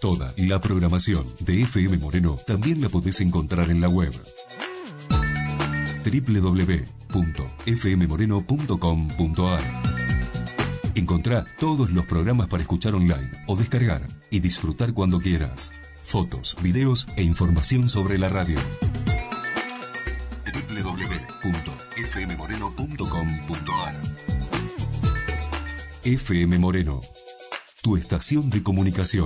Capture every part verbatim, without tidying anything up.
Toda la programación de F M Moreno también la podés encontrar en la web doble u doble u doble u punto f m moreno punto com punto a r. Encontrá todos los programas para escuchar online o descargar y disfrutar cuando quieras. Fotos, videos e información sobre la radio. doble u doble u doble u punto f m moreno punto com punto a r. F M Moreno, tu estación de comunicación.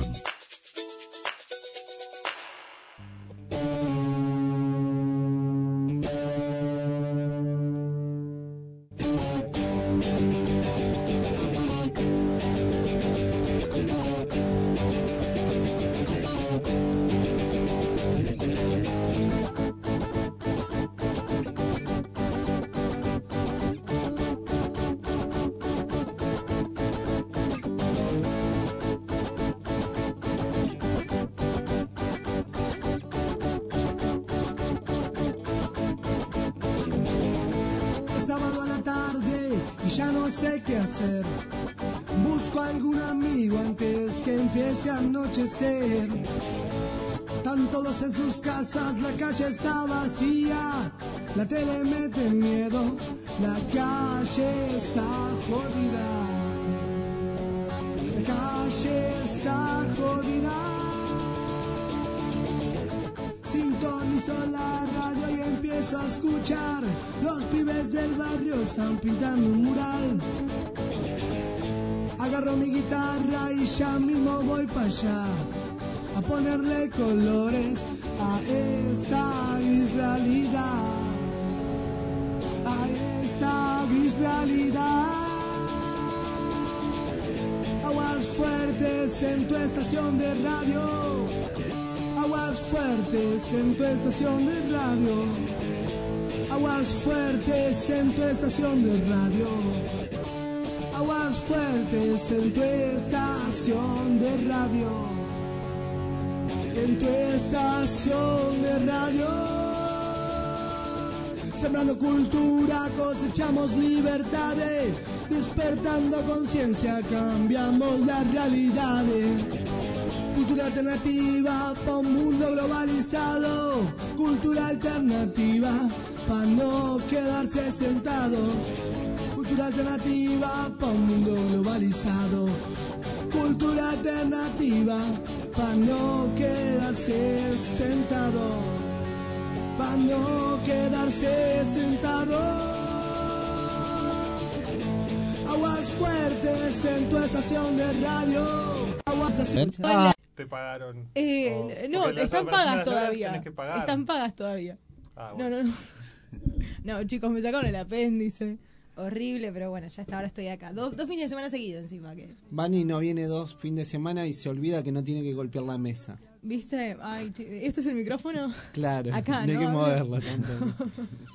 Están todos en sus casas, la calle está vacía, la tele mete miedo, la calle está jodida, la calle está jodida. Sintonizo la radio y empiezo a escuchar, los pibes del barrio están pintando un mural. Agarro mi guitarra y ya mismo voy para allá a ponerle colores a esta gris realidad, a esta gris realidad. Aguas fuertes en tu estación de radio, aguas fuertes en tu estación de radio, aguas fuertes en tu estación de radio. Aguas fuertes en tu estación de radio, en tu estación de radio. Sembrando cultura, cosechamos libertades, despertando conciencia, cambiamos las realidades. Cultura alternativa pa' un mundo globalizado, cultura alternativa pa' no quedarse sentado. Cultura alternativa pa' un mundo globalizado, cultura alternativa pa' no quedarse sentado, pa' no quedarse sentado. Aguas fuertes en tu estación de radio, aguas estación. Ah. Te pagaron. Eh, o, no, están pagas todavía. Que pagar. Están pagas todavía. Ah, bueno. No, no, no. No, chicos, me sacaron el apéndice. Horrible, pero bueno, ya hasta ahora estoy acá. Dos, dos fines de semana seguidos encima. que Vani no viene dos fines de semana y se olvida que no tiene que golpear la mesa. ¿Viste? Ay, ¿esto es el micrófono? Claro, acá, no hay ¿no? que moverlo tanto.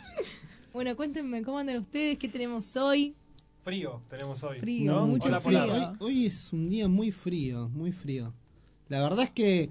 Bueno, cuéntenme, ¿cómo andan ustedes? ¿Qué tenemos hoy? Frío tenemos hoy. Frío, ¿no? mucho Hola, frío. Hoy, hoy es un día muy frío, muy frío. La verdad es que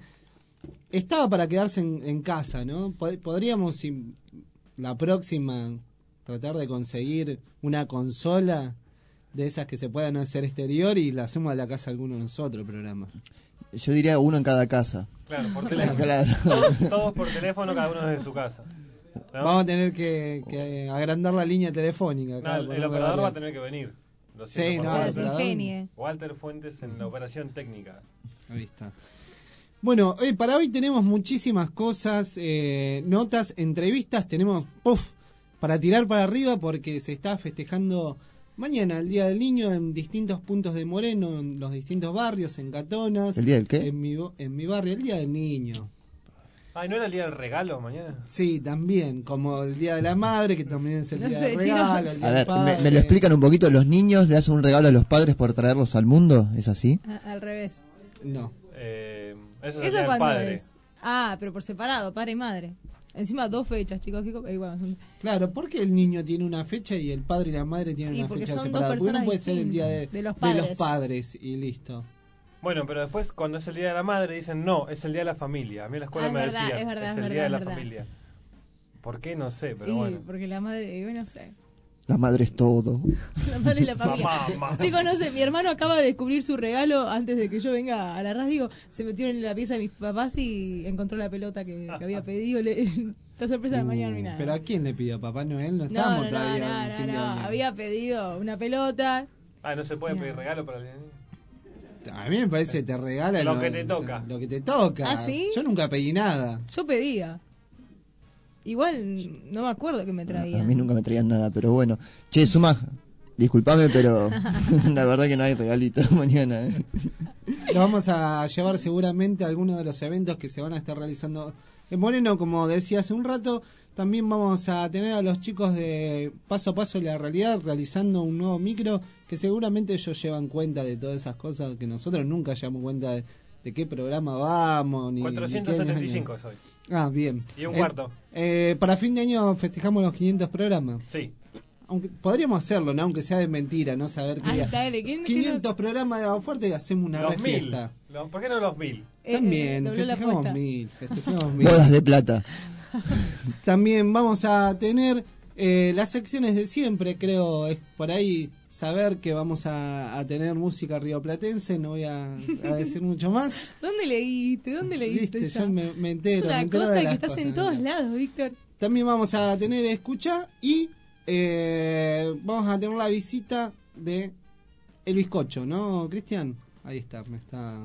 estaba para quedarse en, en casa, ¿no? Podríamos, si la próxima, tratar de conseguir una consola de esas que se puedan hacer exterior y la hacemos a la casa alguno de nosotros, programa. Yo diría uno en cada casa. Claro, por teléfono. Claro. Todos, todos por teléfono, cada uno desde su casa. ¿No? Vamos a tener que, que agrandar la línea telefónica. No, el, el operador va a tener que venir. Lo sí, no, el operador. Walter Fuentes en la operación técnica. Ahí está. Bueno, eh, para hoy tenemos muchísimas cosas, eh, notas, entrevistas, tenemos puff, para tirar para arriba porque se está festejando mañana el Día del Niño en distintos puntos de Moreno, en los distintos barrios, en Catonas. ¿El Día del qué? En mi, en mi barrio, el Día del Niño. Ay, ¿no era el Día del Regalo mañana? Sí, también, como el Día de la Madre, que también es el No Día sé, del Regalo, el Día A del ver, Padre. me, me lo explican un poquito. ¿Los niños le hacen un regalo a los padres por traerlos al mundo? ¿Es así? A- al revés. No. Eh, eso es el ¿Eso Día del cuándo Padre. es? Ah, pero por separado, padre y madre. Encima dos fechas, chicos. ¿Qué co- eh, bueno, son- Claro, ¿por qué el niño tiene una fecha y el padre y la madre tienen Y una porque fecha son dos separada? Porque no personas puede ser el día de, distintas, de los de padres. los padres y listo. Bueno, pero después cuando es el Día de la Madre dicen, no, es el Día de la Familia. A mí en la escuela Ah, es me verdad, decían, es verdad, es es el verdad, Día de la es verdad. Familia. ¿Por qué? No sé, pero y bueno. porque la madre, eh, no sé. La madre es todo. La madre y la familia. Mamá, mamá. Chicos, no sé, mi hermano acaba de descubrir su regalo antes de que yo venga a la radio. Se metió en la pieza de mis papás y encontró la pelota que, que había pedido. Le, esta sorpresa de mañana no hay nada. ¿Pero a quién le pidió? ¿Papá Noel? No No, estamos no, no, todavía no, en no, fin de no. año. Había pedido una pelota. Ah, no se puede No. pedir regalo para el niño. A mí me parece que te regalan Lo que te o sea, toca. Lo que te toca. ¿Ah, sí? Yo nunca pedí nada. Yo pedía. Igual no me acuerdo que me A traía. mí nunca me traían nada, pero bueno. Che, Suma, disculpame, pero la verdad que no hay regalito mañana. ¿eh? Lo vamos a llevar seguramente a algunos de los eventos que se van a estar realizando en Moreno, como decía hace un rato. También vamos a tener a los chicos de Paso a Paso de la Realidad realizando un nuevo micro que seguramente ellos llevan cuenta de todas esas cosas que nosotros nunca llevamos cuenta de, de qué programa vamos. Ni, cuatrocientos setenta y cinco ni qué año. soy. Ah, bien. Y un Eh, cuarto. eh, para fin de año festejamos los quinientos programas. Sí. Aunque podríamos hacerlo, ¿no? Aunque sea de mentira, no saber que Ay, diga, dale, ¿quién- quinientos quién programas de Agua Fuerte y hacemos una Los re mil. fiesta. Los- ¿Por qué no los mil? Eh, También, eh, dobló la festejamos apuesta. mil, festejamos mil. Bodas de plata. También vamos a tener eh, las secciones de siempre, creo, es por ahí saber que vamos a, a tener música rioplatense, no voy a, a decir mucho más. ¿Dónde leíste? ¿Dónde leíste? Viste, ya? yo me, me Es entero, me una entero cosa de que las estás cosas, en todos ¿no? lados, Víctor. También vamos a tener escucha y eh, vamos a tener la visita de el bizcocho, ¿no, Cristian? Ahí está, me está...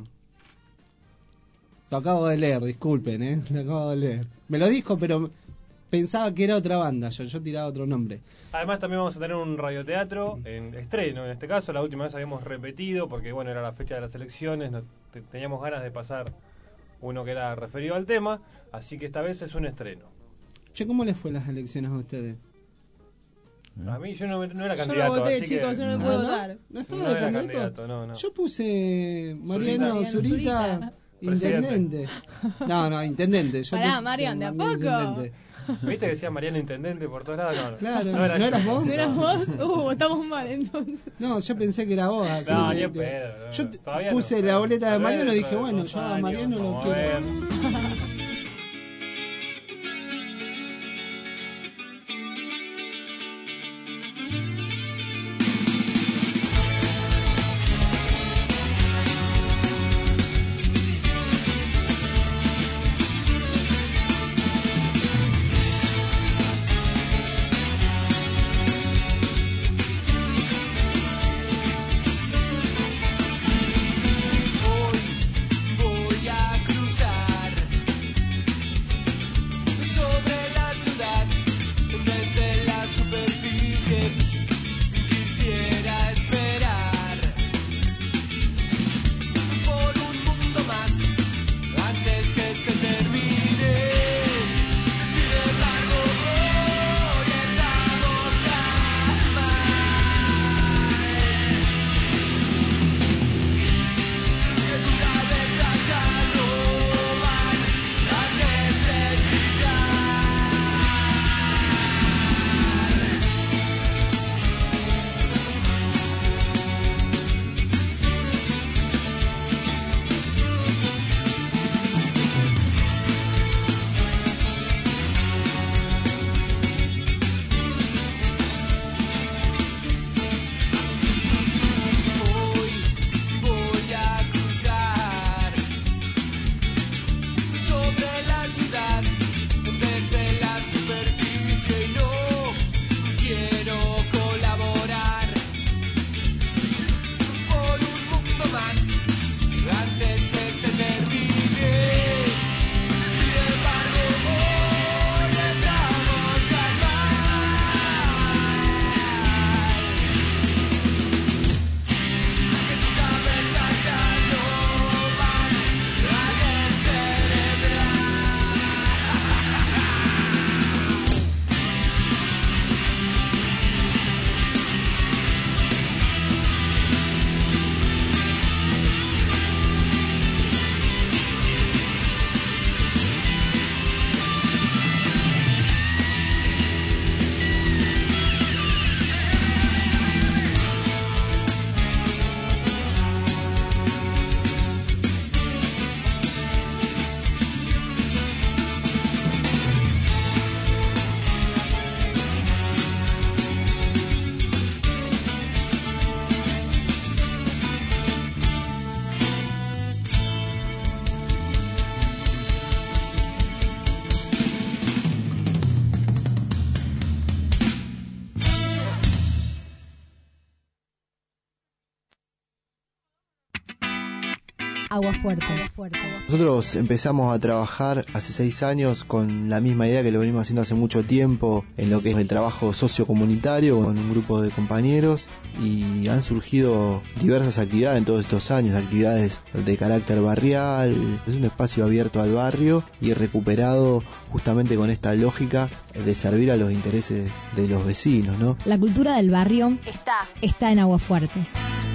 Lo acabo de leer, disculpen, ¿eh? Lo acabo de leer. Me lo dijo, pero pensaba que era otra banda, yo, yo tiraba otro nombre. Además también vamos a tener un radioteatro en estreno, en este caso. La última vez habíamos repetido porque bueno, era la fecha de las elecciones, nos- te- teníamos ganas de pasar uno que era referido al tema, así que esta vez es un estreno. Che, ¿cómo les fue las elecciones a ustedes? A mí yo no, no era Yo candidato, no voté, así chicos, que yo no Ah, puedo ¿no? votar. ¿No estaba no de era candidato? candidato, no, no. Yo puse Mariano Mariano Zurita, Zurita. intendente. No, no, intendente. Yo Pará, te- Marian, ¿de a te poco? mandé intendente. ¿Viste que decía Mariano Intendente por todos lados? No, no. Claro, no era ¿no yo. eras vos? ¿No eras vos? Uh, estamos mal entonces. No, yo pensé que era vos. así No, que ni en te- pedo, no, Yo no, te- todavía puse no. la boleta de Tal vez Mariano y dentro dije, de bueno, dos yo a años, Mariano lo vamos a quiero. ver. Hoy voy a cruzar Aguafuertes. Nosotros empezamos a trabajar hace seis años con la misma idea que lo venimos haciendo hace mucho tiempo en lo que es el trabajo sociocomunitario con un grupo de compañeros, y han surgido diversas actividades en todos estos años, actividades de carácter barrial. Es un espacio abierto al barrio y recuperado justamente con esta lógica de servir a los intereses de los vecinos, ¿no? La cultura del barrio está, está en Aguafuertes.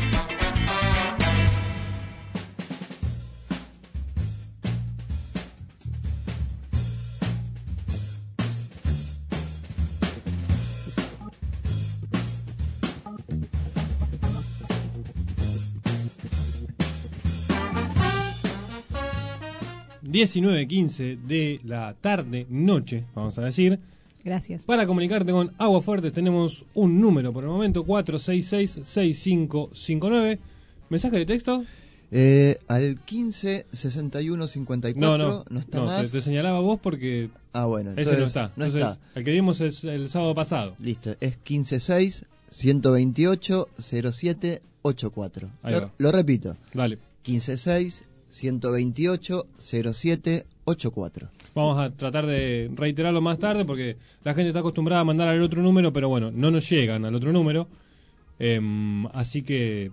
diecinueve quince de la tarde, noche, vamos a decir. Gracias. Para comunicarte con Aguafuertes tenemos un número por el momento, cuatro seis seis, seis cinco cinco nueve. ¿Mensaje de texto? Eh, al quince sesenta y uno cincuenta y cuatro. No, no, no está no, más. Te, te señalaba vos porque ah, bueno, ese no está. No Entonces, está. El que vimos es el sábado pasado. Listo, es quince seis, ciento veintiocho, cero siete ochenta y cuatro. Ahí Lo, va. lo repito. Dale. quince seis, ciento veintiocho, cero siete ochenta y cuatro. Vamos a tratar de reiterarlo más tarde porque la gente está acostumbrada a mandar al otro número, pero bueno, no nos llegan al otro número. Eh, así que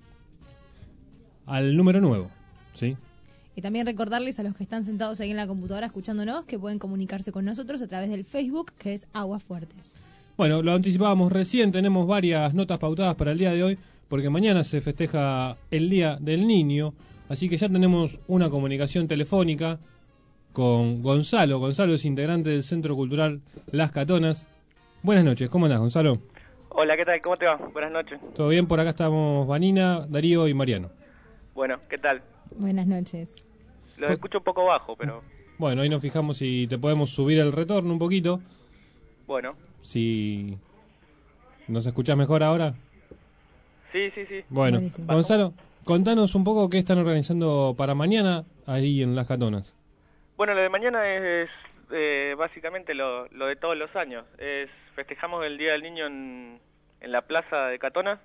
al número nuevo, ¿sí? Y también recordarles a los que están sentados ahí en la computadora escuchándonos que pueden comunicarse con nosotros a través del Facebook, que es Aguafuertes. Bueno, lo anticipábamos recién, tenemos varias notas pautadas para el día de hoy, porque mañana se festeja el Día del Niño, así que ya tenemos una comunicación telefónica con Gonzalo. Gonzalo es integrante del Centro Cultural Las Catonas. Buenas noches, ¿cómo andás, Gonzalo? Hola, ¿qué tal? ¿Cómo te va? Buenas noches. ¿Todo bien? Por acá estamos Vanina, Darío y Mariano. Bueno, ¿qué tal? Buenas noches. Los escucho un poco bajo, pero... Bueno, ahí nos fijamos si te podemos subir el retorno un poquito. Bueno. Si nos escuchás mejor ahora. Sí, sí, sí. Bueno, Buenísimo. Gonzalo, contanos un poco qué están organizando para mañana ahí en Las Catonas. Bueno, lo de mañana es, eh, básicamente lo, lo de todos los años. Es festejamos el Día del Niño en, en la Plaza de Catonas.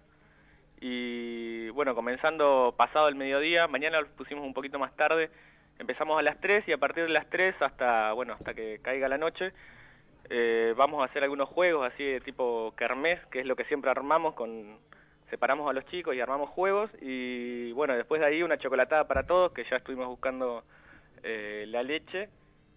Y bueno, comenzando pasado el mediodía, mañana lo pusimos un poquito más tarde. Empezamos a las tres y a partir de las tres hasta, bueno, hasta que caiga la noche, eh, vamos a hacer algunos juegos así de tipo kermés, que es lo que siempre armamos con... Separamos a los chicos y armamos juegos y bueno, después de ahí una chocolatada para todos, que ya estuvimos buscando eh, la leche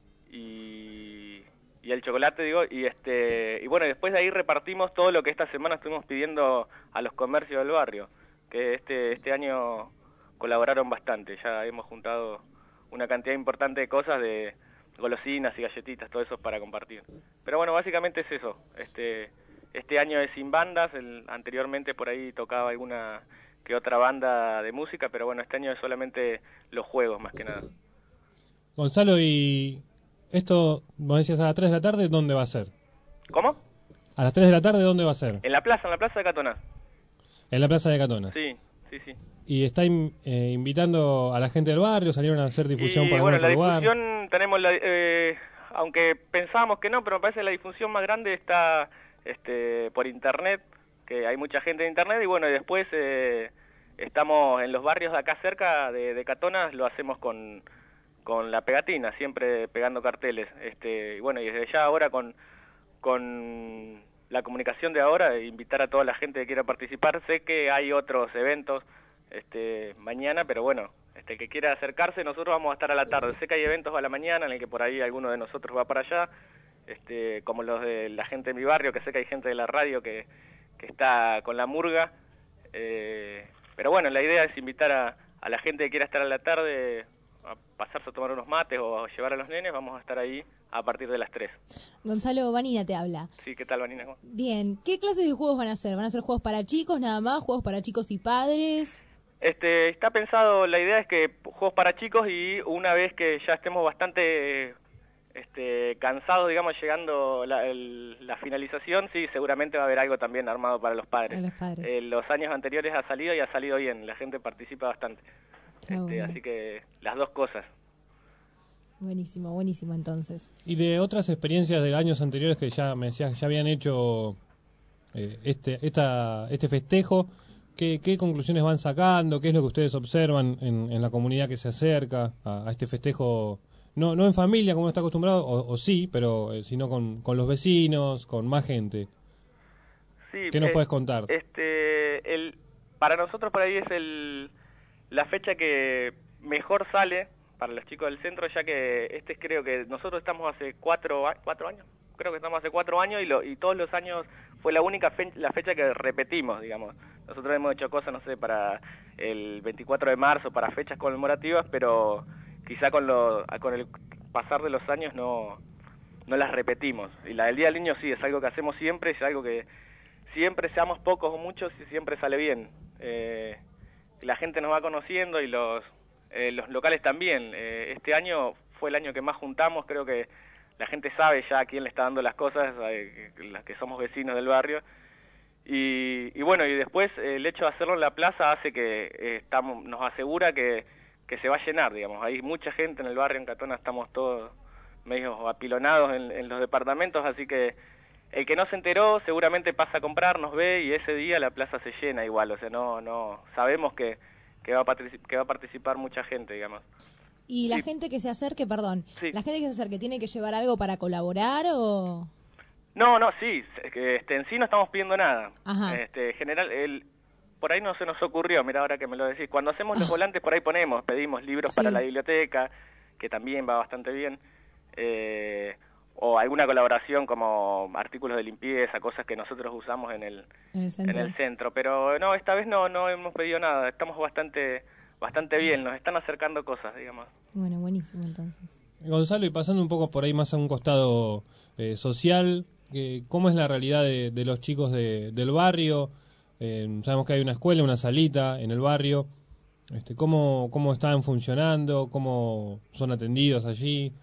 y, y el chocolate, digo, y este y bueno, después de ahí repartimos todo lo que esta semana estuvimos pidiendo a los comercios del barrio, que este este año colaboraron bastante, ya hemos juntado una cantidad importante de cosas, de golosinas y galletitas, todo eso para compartir. Pero bueno, básicamente es eso, este... Este año es sin bandas, el, anteriormente por ahí tocaba alguna que otra banda de música, pero bueno, este año es solamente los juegos más que nada. Gonzalo, y esto, vos decías a las tres de la tarde, ¿dónde va a ser? ¿Cómo? A las tres de la tarde, ¿dónde va a ser? En la plaza, en la plaza de Catonas. En la Plaza de Catonas. Sí, sí, sí. Y está in, eh, invitando a la gente del barrio, salieron a hacer difusión y, para bueno, otro la lugar. difusión tenemos, la, eh, aunque pensábamos que no, pero me parece que la difusión más grande está... este por internet, que hay mucha gente en internet, y bueno, y después eh, estamos en los barrios de acá cerca de, de Catonas, lo hacemos con, con la pegatina, siempre pegando carteles, este y bueno, y desde ya ahora con, con la comunicación de ahora, invitar a toda la gente que quiera participar. Sé que hay otros eventos este mañana, pero bueno, este que quiera acercarse, nosotros vamos a estar a la tarde. Sé que hay eventos a la mañana en el que por ahí alguno de nosotros va para allá, este como los de la gente de mi barrio, que sé que hay gente de la radio que, que está con la murga, eh, pero bueno, la idea es invitar a, a la gente que quiera estar a la tarde a pasarse a tomar unos mates o a llevar a los nenes. Vamos a estar ahí a partir de las tres. Gonzalo, Vanina te habla. Sí, ¿qué tal, Vanina? Bien, ¿qué clases de juegos van a hacer? ¿Van a ser juegos para chicos nada más? ¿Juegos para chicos y padres? Este, está pensado, la idea es que juegos para chicos, y una vez que ya estemos bastante este, cansados, digamos, llegando la, el, la finalización, sí, seguramente va a haber algo también armado para los padres. Para los padres. Eh, los años anteriores ha salido y ha salido bien, la gente participa bastante. Este, bueno. Así que las dos cosas. Buenísimo, buenísimo entonces. Y de otras experiencias de años anteriores que ya me decías, ya habían hecho eh, este esta este festejo, ¿qué, qué conclusiones van sacando? ¿Qué es lo que ustedes observan en, en la comunidad que se acerca a, a este festejo? No no en familia, como está acostumbrado, o, o sí, pero eh, sino con, con los vecinos, con más gente. Sí, ¿Qué nos eh, puedes contar? Este, el, para nosotros por ahí es el, la fecha que mejor sale para los chicos del centro, ya que este creo que nosotros estamos hace cuatro, cuatro años, creo que estamos hace cuatro años y, lo, y todos los años fue la única fe, la fecha que repetimos, digamos. Nosotros hemos hecho cosas, no sé, para el veinticuatro de marzo, para fechas conmemorativas, pero quizá con, lo, con el pasar de los años no, no las repetimos. Y la del Día del Niño sí, es algo que hacemos siempre, es algo que siempre, seamos pocos o muchos, y siempre sale bien. Eh, la gente nos va conociendo y los, eh, los locales también. Eh, este año fue el año que más juntamos, creo que la gente sabe ya a quién le está dando las cosas, eh, las que somos vecinos del barrio. Y, y bueno, y después eh, el hecho de hacerlo en la plaza hace que eh, estamos, nos asegura que, que se va a llenar, digamos. Hay mucha gente en el barrio, en Catona estamos todos medio apilonados en, en los departamentos, así que el que no se enteró seguramente pasa a comprar, nos ve y ese día la plaza se llena igual, o sea, no no sabemos que, que, va, a particip- que va a participar mucha gente, digamos. Y la Sí. gente que se acerque, perdón, Sí. la gente que se acerque, ¿tiene que llevar algo para colaborar o...? No, no, sí, que este, en sí no estamos pidiendo nada. Ajá. Este, general, el, por ahí no se nos ocurrió, mira ahora que me lo decís, cuando hacemos los volantes por ahí ponemos, pedimos libros Sí. para la biblioteca, que también va bastante bien, eh, o alguna colaboración como artículos de limpieza, cosas que nosotros usamos en el, En el centro. en el centro, pero no, esta vez no no hemos pedido nada, estamos bastante bastante bien, nos están acercando cosas, digamos. Bueno, buenísimo entonces. Gonzalo, y pasando un poco por ahí más a un costado eh, social, eh, ¿cómo es la realidad de, de los chicos de, del barrio? Eh, sabemos que hay una escuela, una salita en el barrio. Este, ¿cómo, ¿Cómo están funcionando? ¿Cómo son atendidos allí?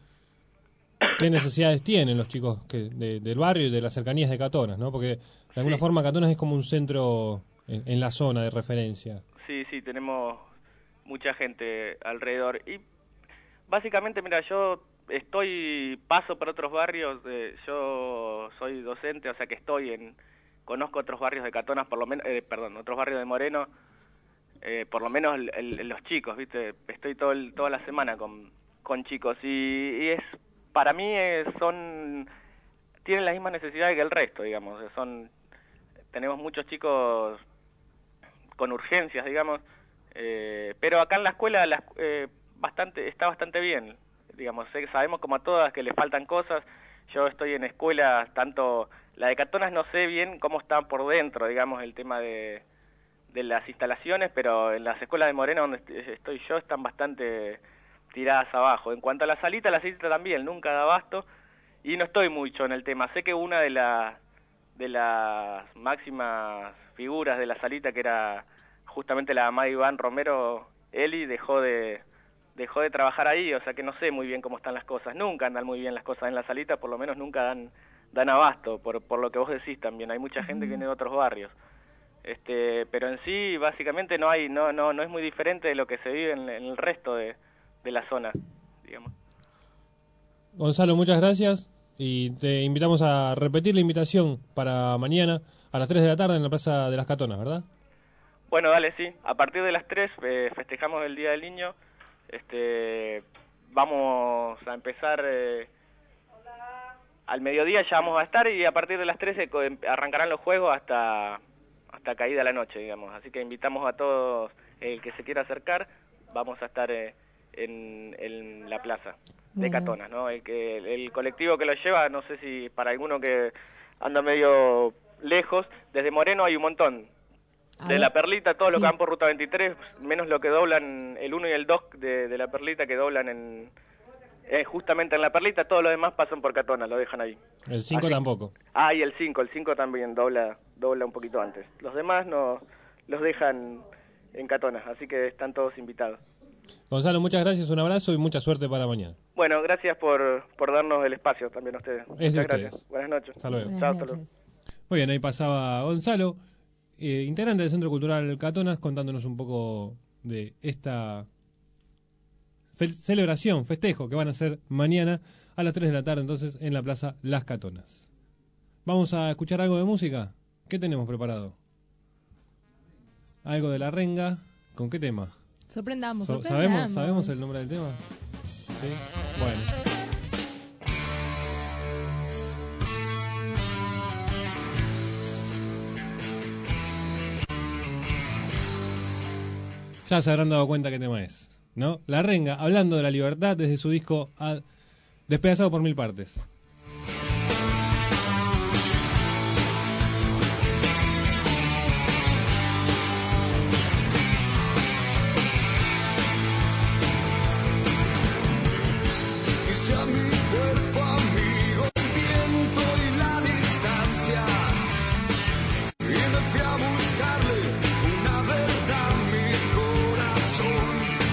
¿Qué necesidades tienen los chicos que, de, del barrio y de las cercanías de Catonas, ¿no? Porque de alguna Sí. forma Catonas es como un centro en, en la zona de referencia. Sí, sí, tenemos mucha gente alrededor. Y básicamente, mira, yo estoy, paso por otros barrios, eh, yo soy docente, o sea que estoy en, conozco otros barrios de Catonas, por lo menos, eh, perdón, otros barrios de Moreno, eh, por lo menos el, el, los chicos, ¿viste? Estoy todo el, toda la semana con, con chicos y, y es, para mí eh, son, tienen las mismas necesidades que el resto, digamos, son, tenemos muchos chicos con urgencias, digamos, eh, pero acá en la escuela la, eh, bastante está bastante bien, digamos, sé, sabemos como a todas que le faltan cosas. Yo estoy en escuelas, tanto la de Catonas no sé bien cómo están por dentro, digamos, el tema de, de las instalaciones, pero en las escuelas de Moreno donde estoy yo están bastante tiradas abajo. En cuanto a la salita, la salita también nunca da abasto y no estoy mucho en el tema. Sé que una de las de las máximas figuras de la salita, que era justamente la mamá de Iván Romero, Eli, dejó de dejó de trabajar ahí, o sea que no sé muy bien cómo están las cosas. Nunca andan muy bien las cosas en la salita, por lo menos nunca dan dan abasto, por por lo que vos decís también. Hay mucha gente que viene de otros barrios. Este, pero en sí básicamente no hay no no no es muy diferente de lo que se vive en, en el resto de de la zona, digamos. Gonzalo, muchas gracias y te invitamos a repetir la invitación para mañana a las tres de la tarde en la Plaza de las Catonas, ¿verdad? Bueno, dale, sí. A partir de las tres eh, festejamos el Día del Niño. Este, vamos a empezar eh, al mediodía, ya vamos a estar y a partir de las tres eh, arrancarán los juegos hasta hasta caída la noche, digamos. Así que invitamos a todos el que se quiera acercar. Vamos a estar eh, en, en la plaza de Bueno. Catonas, ¿no? El que el colectivo que lo lleva, no sé si para alguno que anda medio lejos, desde Moreno hay un montón. A De ver, la Perlita, todo lo sí. que van por Ruta veintitrés, menos lo que doblan el uno y el dos de, de la Perlita, que doblan en eh, justamente en la Perlita, todos los demás pasan por Catona, lo dejan ahí. El cinco Así- tampoco. Ah, y el cinco, el cinco también dobla dobla un poquito antes. Los demás no los dejan en Catona, así que están todos invitados. Gonzalo, muchas gracias, un abrazo y mucha suerte para mañana. Bueno, gracias por, por darnos el espacio también a ustedes. Es de Muchas gracias. ustedes. Buenas noches. Hasta luego. Buenas Chao, hasta luego. noches. Muy bien, ahí pasaba Gonzalo, eh, integrante del Centro Cultural Catonas, contándonos un poco de esta fe- celebración, festejo que van a hacer mañana a las tres de la tarde, entonces, en la Plaza Las Catonas. Vamos a escuchar algo de música. ¿Qué tenemos preparado? algo de La Renga. ¿Con qué tema? Sorprendamos, So- sorprendamos. ¿Sabemos, ¿Sabemos el nombre del tema? Sí. Bueno. Ya se habrán dado cuenta qué tema es, ¿no? La Renga, hablando de la libertad desde su disco a- Despedazado por mil partes. Y sea mi cuerpo amigo el viento y la distancia, y me fui a buscarle una verdad a mi corazón,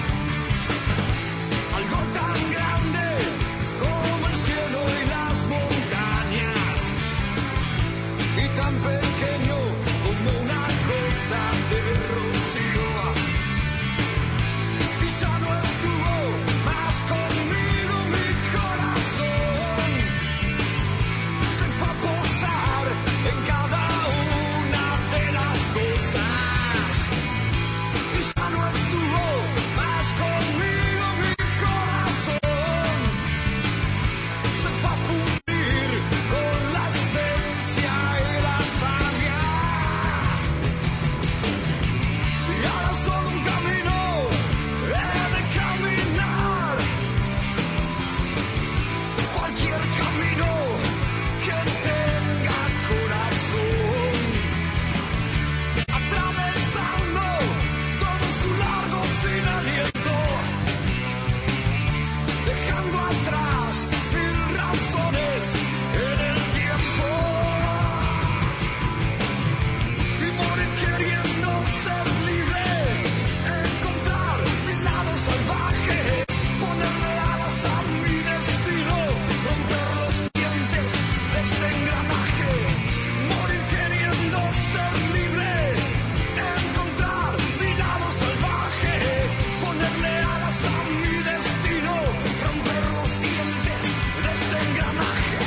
algo tan grande como el cielo y las montañas, y tan pequeño como una gota de rocío. Y ya no estuvo más conmigo mi corazón, se fue a posar en cada una de las cosas. Y ya no estuvo más conmigo mi corazón, se fue a fundir con la esencia y la savia. Y ahora solo un camino he de caminar, cualquier camino que tenga corazón, atravesando todo su largo sin aliento, dejando atrás mil razones en el tiempo, y morir queriendo ser libre, encontrar mi lado salvaje, ponerle alas a mi destino, romper los dientes de este engranaje. Morir queriendo ser libre, encontrar mi lado salvaje, ponerle alas a mi destino, romper los dientes de este engranaje.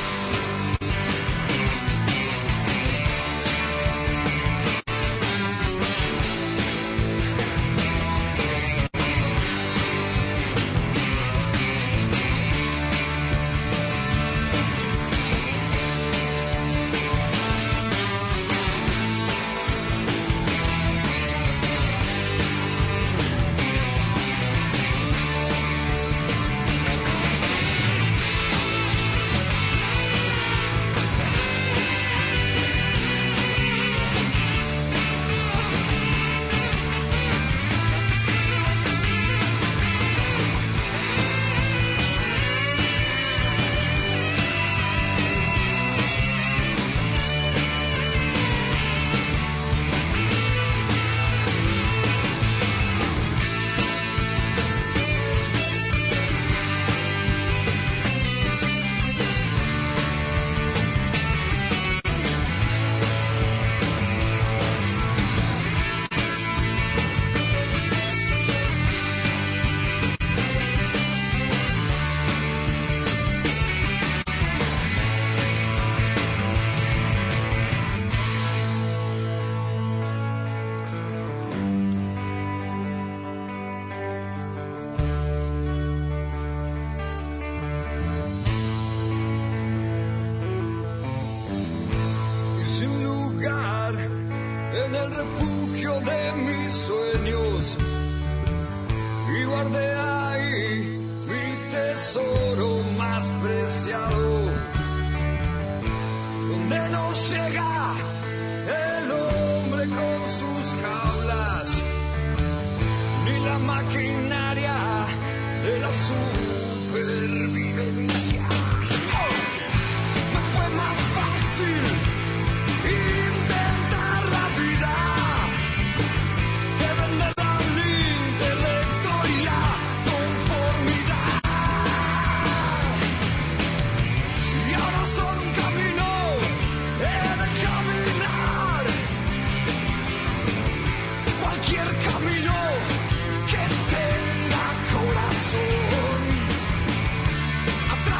Hice un lugar en el refugio de mis sueños y guardé ahí mi tesoro más preciado, donde no llega el hombre con sus jaulas, ni la maquinaria de la supervivencia. Me fue más fácil intentar la vida que venderla al intelecto y la conformidad. Y ahora solo un camino he de caminar, cualquier camino que tenga corazón,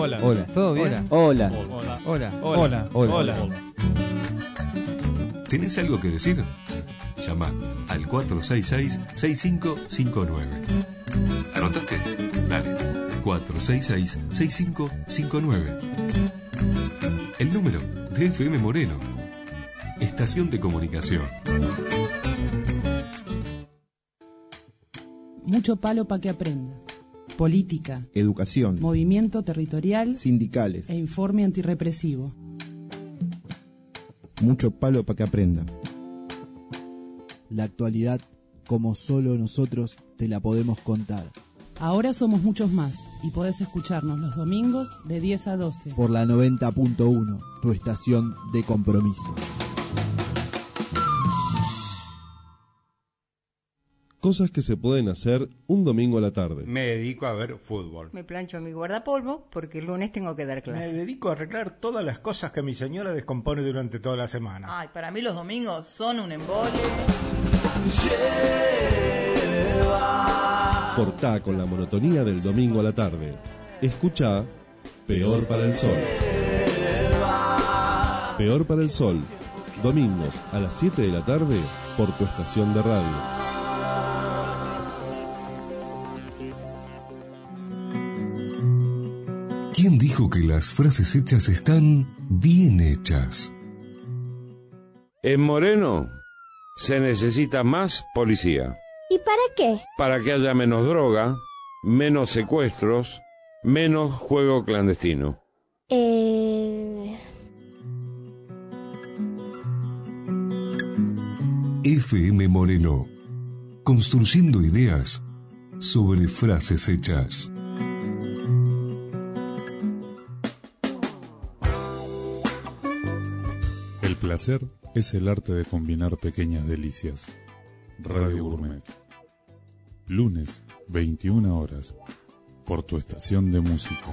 Hola. Hola. ¿Todo bien? Hola. Hola. Hola. Hola. Hola. Hola. ¿Tenés algo que decir? Llama al cuatro seis seis, seis cinco cinco nueve. ¿Anotaste? Dale. cuatro seis seis, seis cinco cinco nueve. El número de F M Moreno. Estación de comunicación. Mucho palo para que aprenda. Política, educación, movimiento territorial, sindicales e informe antirrepresivo. Mucho palo para que aprenda. La actualidad, como solo nosotros te la podemos contar. Ahora somos muchos más y podés escucharnos los domingos de diez a doce. Por la noventa punto uno, tu estación de compromiso. Cosas que se pueden hacer un domingo a la tarde. Me dedico a ver fútbol. Me plancho mi guardapolvo porque el lunes tengo que dar clase. Me dedico a arreglar todas las cosas que mi señora descompone durante toda la semana. Ay, para mí los domingos son un embole. Cortá con la monotonía del domingo a la tarde. Escuchá Peor para el Sol. Peor para el Sol. Domingos a las siete de la tarde por tu estación de radio. ¿Quién dijo que las frases hechas están bien hechas? En Moreno se necesita más policía. ¿Y para qué? Para que haya menos droga, menos secuestros, menos juego clandestino. Eh... F M Moreno. Construyendo ideas sobre frases hechas. El placer es el arte de combinar pequeñas delicias. Radio Gourmet. Lunes, veintiuna horas, por tu estación de música.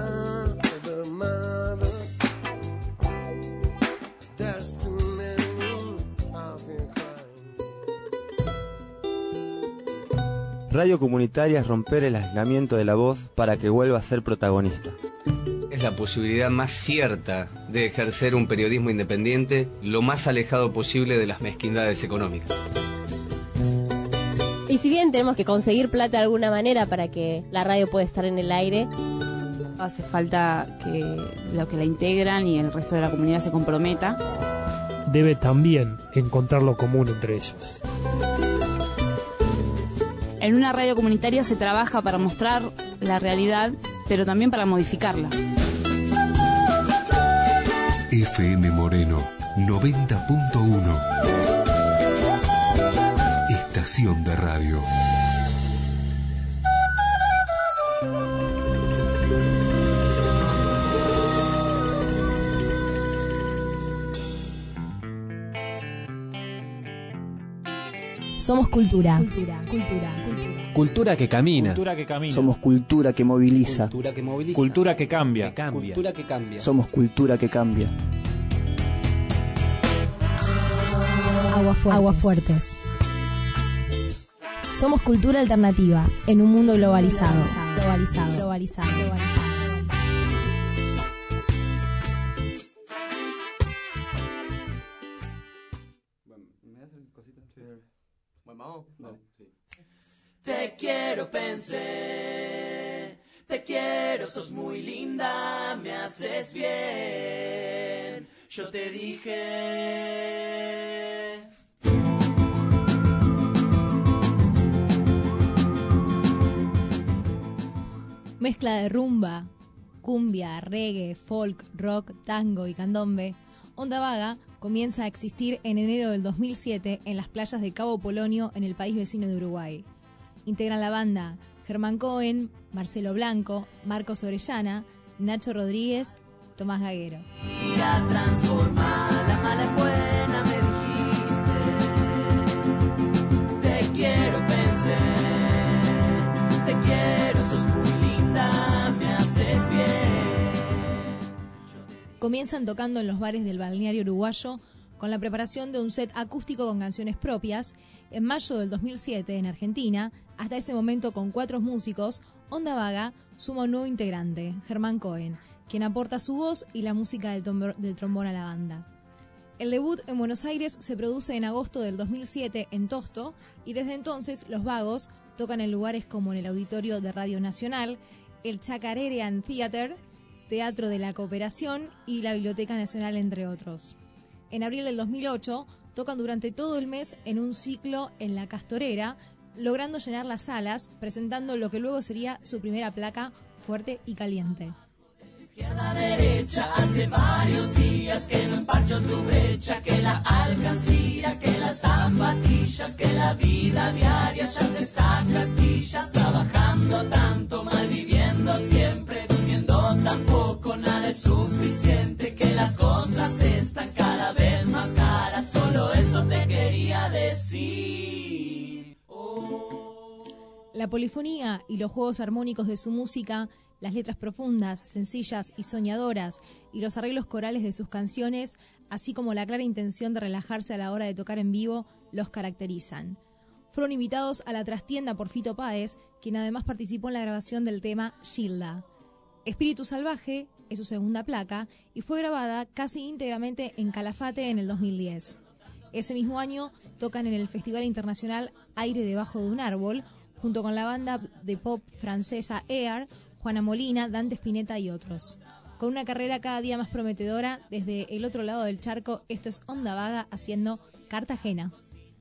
Radio comunitaria es romper el aislamiento de la voz para que vuelva a ser protagonista. Es la posibilidad más cierta de ejercer un periodismo independiente lo más alejado posible de las mezquindades económicas. Y si bien tenemos que conseguir plata de alguna manera para que la radio pueda estar en el aire, hace falta que los que la integran y el resto de la comunidad se comprometa. Debe también encontrar lo común entre ellos. En una radio comunitaria se trabaja para mostrar la realidad, pero también para modificarla. F M Moreno noventa punto uno. Estación de radio. Somos cultura. Cultura, cultura, cultura. Cultura que camina. Cultura que camina. Somos cultura que moviliza. Cultura que moviliza. Cultura que cambia. Que cambia. Cultura que cambia. Somos cultura que cambia. Aguafuertes. Aguafuertes. Somos cultura alternativa en un mundo globalizado. Globalizado. Globalizado. Globalizado. Te quiero, pensé, te quiero, sos muy linda, me haces bien, yo te dije. Mezcla de rumba, cumbia, reggae, folk, rock, tango y candombe, Onda Vaga comienza a existir en enero del dos mil siete en las playas de Cabo Polonio, en el país vecino de Uruguay. Integran la banda Germán Cohen, Marcelo Blanco, Marcos Orellana, Nacho Rodríguez, Tomás Gaguero. Ya transforma la mala en buena, me dijiste. Te quiero, pensé, te quiero, sos muy linda, me haces bien. Comienzan tocando en los bares del balneario uruguayo con la preparación de un set acústico con canciones propias. En mayo del dos mil siete, en Argentina, hasta ese momento con cuatro músicos, Onda Vaga suma un nuevo integrante, Germán Cohen, quien aporta su voz y la música del, tombo- del trombón a la banda. El debut en Buenos Aires se produce en agosto del dos mil siete en Tosto y desde entonces Los Vagos tocan en lugares como en el Auditorio de Radio Nacional, el Chacarerean Theater, Teatro de la Cooperación y la Biblioteca Nacional, entre otros. En abril del dos mil ocho tocan durante todo el mes en un ciclo en La Castorera, logrando llenar las salas, presentando lo que luego sería su primera placa, Fuerte y Caliente. Izquierda, derecha, hace varios días que no emparcho tu brecha, que la alcancía, que las zapatillas, que la vida diaria ya te saca astillas, trabajando tanto, mal viviendo siempre, durmiendo tampoco, nada es suficiente, que las cosas están cada vez más caras, solo eso te quería decir. Oh. La polifonía y los juegos armónicos de su música, las letras profundas, sencillas y soñadoras, y los arreglos corales de sus canciones, así como la clara intención de relajarse a la hora de tocar en vivo, los caracterizan. Fueron invitados a la trastienda por Fito Páez, quien además participó en la grabación del tema Gilda. Espíritu Salvaje es su segunda placa y fue grabada casi íntegramente en Calafate en el dos mil diez. Ese mismo año tocan en el Festival Internacional Aire debajo de un árbol, junto con la banda de pop francesa Air, Juana Molina, Dante Spinetta y otros. Con una carrera cada día más prometedora, desde el otro lado del charco, esto es Onda Vaga haciendo Cartagena.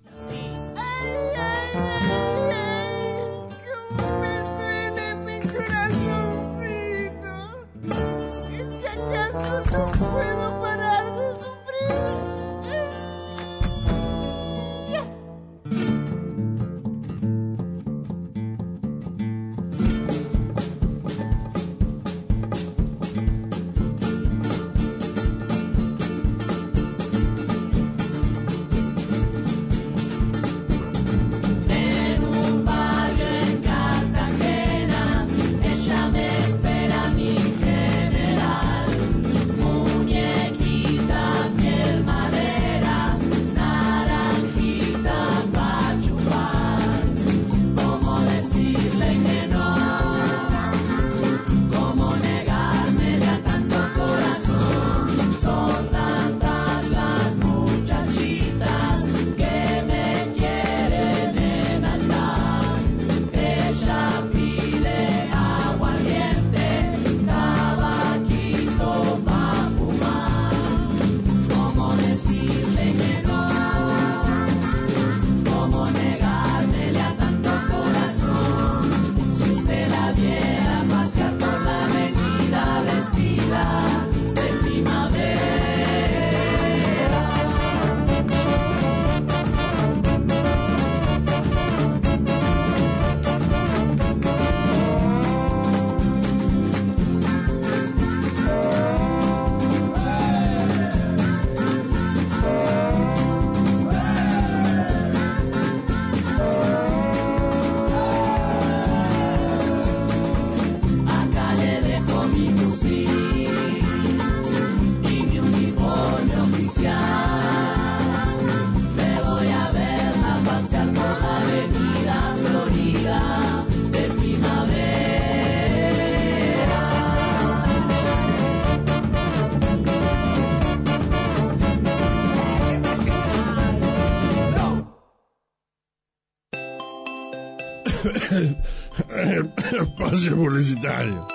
Espacio publicitario.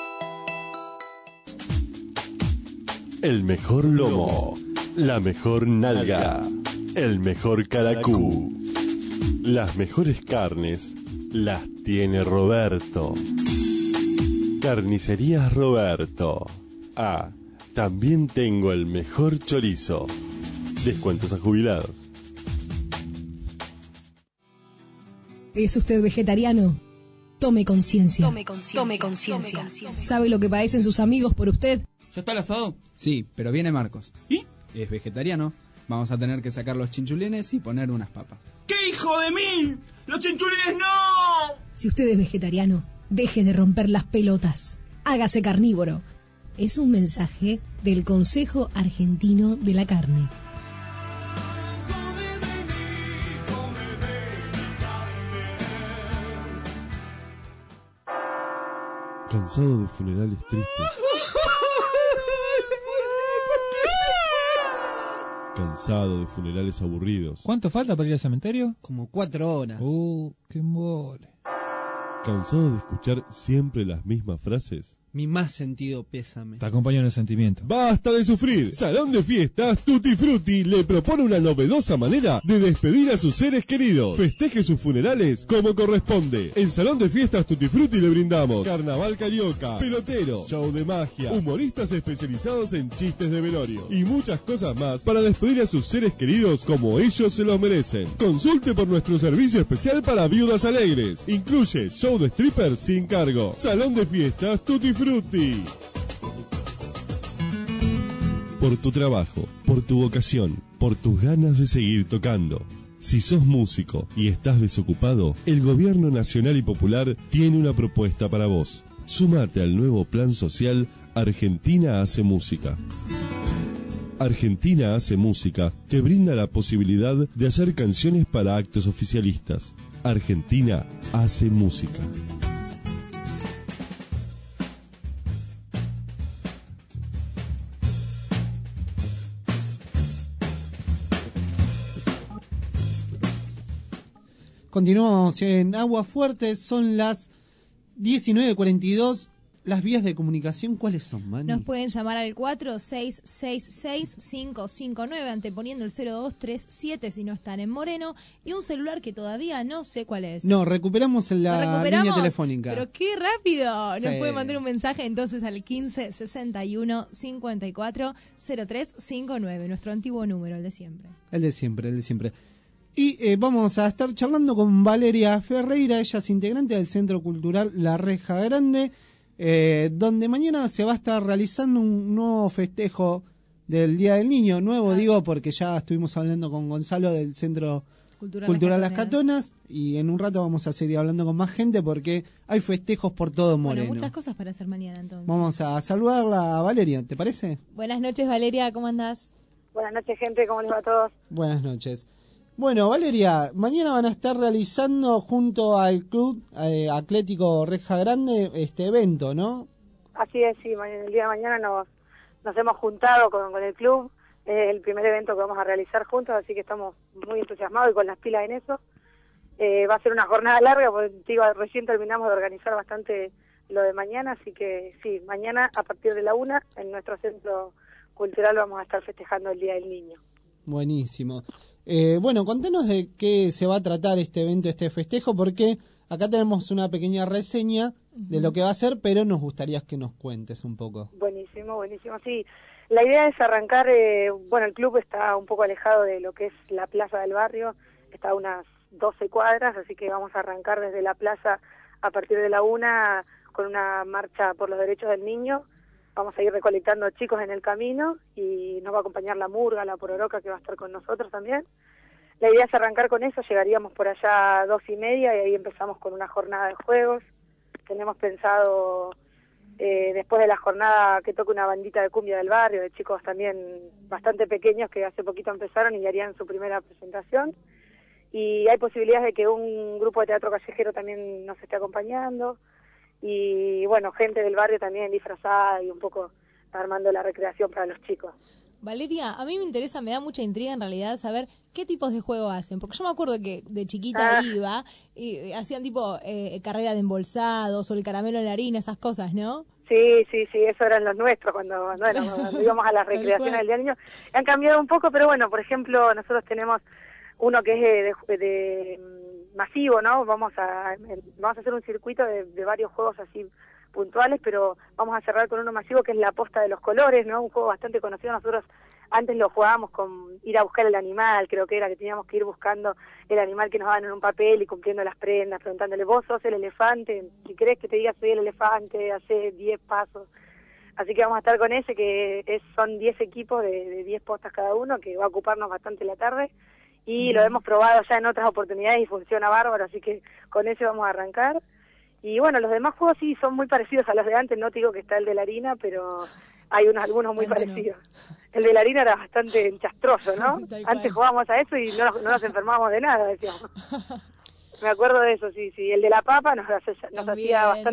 El mejor lomo, la mejor nalga, el mejor caracú. Las mejores carnes las tiene Roberto. Carnicerías Roberto. Ah, también tengo el mejor chorizo. Descuentos a jubilados. ¿Es usted vegetariano? Tome conciencia. Tome conciencia. Tome conciencia. ¿Sabe lo que padecen sus amigos por usted? ¿Ya está el asado? Sí, pero viene Marcos. ¿Y? Es vegetariano. Vamos a tener que sacar los chinchulines y poner unas papas. ¡Qué hijo de mí! ¡Los chinchulines no! Si usted es vegetariano, deje de romper las pelotas. Hágase carnívoro. Es un mensaje del Consejo Argentino de la Carne. Cansado de funerales tristes. Cansado de funerales aburridos. ¿Cuánto falta para ir al cementerio? Como cuatro horas. Uh, qué embole. ¿Cansado de escuchar siempre las mismas frases? Mi más sentido pésame. Te acompaño en el sentimiento. ¡Basta de sufrir! Salón de Fiestas Tutti Frutti le propone una novedosa manera de despedir a sus seres queridos. Festeje sus funerales como corresponde. En Salón de Fiestas Tutti Frutti le brindamos carnaval carioca, pelotero, show de magia, humoristas especializados en chistes de velorio y muchas cosas más para despedir a sus seres queridos como ellos se los merecen. Consulte por nuestro servicio especial para viudas alegres. Incluye show de strippers sin cargo. Salón de Fiestas Tutti Frutti. Frutti. Por tu trabajo, por tu vocación, por tus ganas de seguir tocando. Si sos músico y estás desocupado, el Gobierno Nacional y Popular tiene una propuesta para vos. Sumate al nuevo plan social Argentina Hace Música. Argentina Hace Música te brinda la posibilidad de hacer canciones para actos oficialistas. Argentina Hace Música. Continuamos en Agua Fuerte, son las diecinueve cuarenta y dos. Las vías de comunicación, ¿cuáles son, Mani? Nos pueden llamar al cuatro seis seis seis, cinco cinco nueve, anteponiendo el cero dos tres siete si no están en Moreno, y un celular que todavía no sé cuál es. No, recuperamos la recuperamos? línea telefónica. Pero qué rápido. Nos Sí. puede mandar un mensaje entonces al quince sesenta y uno cincuenta y cuatro cero tres cincuenta y nueve, nuestro antiguo número, el de siempre. El de siempre, el de siempre. Y eh, vamos a estar charlando con Valeria Ferreira, ella es integrante del Centro Cultural La Reja Grande, eh, donde mañana se va a estar realizando un nuevo festejo del Día del Niño. Nuevo digo porque ya estuvimos hablando con Gonzalo del Centro Cultural, Cultural Las Las Catonas, y en un rato vamos a seguir hablando con más gente porque hay festejos por todo Moreno. Bueno, muchas cosas para hacer mañana entonces. Vamos a saludarla a Valeria, ¿te parece? Buenas noches, Valeria, ¿cómo andás? Buenas noches, gente, ¿cómo les va a todos? Buenas noches. Bueno, Valeria, mañana van a estar realizando junto al Club eh, Atlético Reja Grande este evento, ¿no? Así es, sí, ma- el día de mañana nos, nos hemos juntado con, con el club, es el primer evento que vamos a realizar juntos, así que estamos muy entusiasmados y con las pilas en eso. Eh, va a ser una jornada larga, porque digo, recién terminamos de organizar bastante lo de mañana, así que sí, mañana a partir de la una en nuestro centro cultural vamos a estar festejando el Día del Niño. Buenísimo. Eh, bueno, contanos de qué se va a tratar este evento, este festejo, porque acá tenemos una pequeña reseña de lo que va a ser, pero nos gustaría que nos cuentes un poco. Buenísimo, buenísimo, sí. La idea es arrancar, eh, bueno, el club está un poco alejado de lo que es la plaza del barrio, está a unas doce cuadras, así que vamos a arrancar desde la plaza a partir de la una con una marcha por los derechos del niño. Vamos a ir recolectando chicos en el camino y nos va a acompañar la murga, la pororoca, que va a estar con nosotros también. La idea es arrancar con eso, llegaríamos por allá a dos y media y ahí empezamos con una jornada de juegos. Tenemos pensado, eh, después de la jornada, que toque una bandita de cumbia del barrio, de chicos también bastante pequeños que hace poquito empezaron y harían su primera presentación. Y hay posibilidades de que un grupo de teatro callejero también nos esté acompañando. Y bueno, gente del barrio también disfrazada y un poco armando la recreación para los chicos. Valeria, a mí me interesa, me da mucha intriga en realidad saber qué tipos de juego hacen, porque yo me acuerdo que de chiquita Ah. iba y hacían tipo eh, carrera de embolsados o el caramelo en la harina, esas cosas, ¿no? Sí, sí, sí, eso eran los nuestros cuando, bueno, cuando íbamos a las Tal recreaciones cual. del Día del Niño. Han cambiado un poco, pero bueno, por ejemplo, nosotros tenemos uno que es de, de, de, mm, masivo, ¿no? Vamos a vamos a hacer un circuito de, de varios juegos así puntuales, pero vamos a cerrar con uno masivo que es la aposta de los colores, ¿no? Un juego bastante conocido. Nosotros antes lo jugábamos con ir a buscar el animal, creo que era que teníamos que ir buscando el animal que nos daban en un papel y cumpliendo las prendas, preguntándole, vos sos el elefante, si querés que te diga soy el elefante, hace diez pasos. Así que vamos a estar con ese, que es, son diez equipos de, de diez postas cada uno, que va a ocuparnos bastante la tarde. Y lo hemos probado ya en otras oportunidades y funciona bárbaro, así que con ese vamos a arrancar. Y bueno, los demás juegos sí son muy parecidos a los de antes, no te digo que está el de la harina, pero hay unos algunos muy parecidos. El de la harina era bastante enchastroso, ¿no? Tal cual. Antes jugábamos a eso y no nos, no nos enfermábamos de nada, decíamos. Me acuerdo de eso, sí, sí. El de la papa nos, hace- nos También. hacía bastante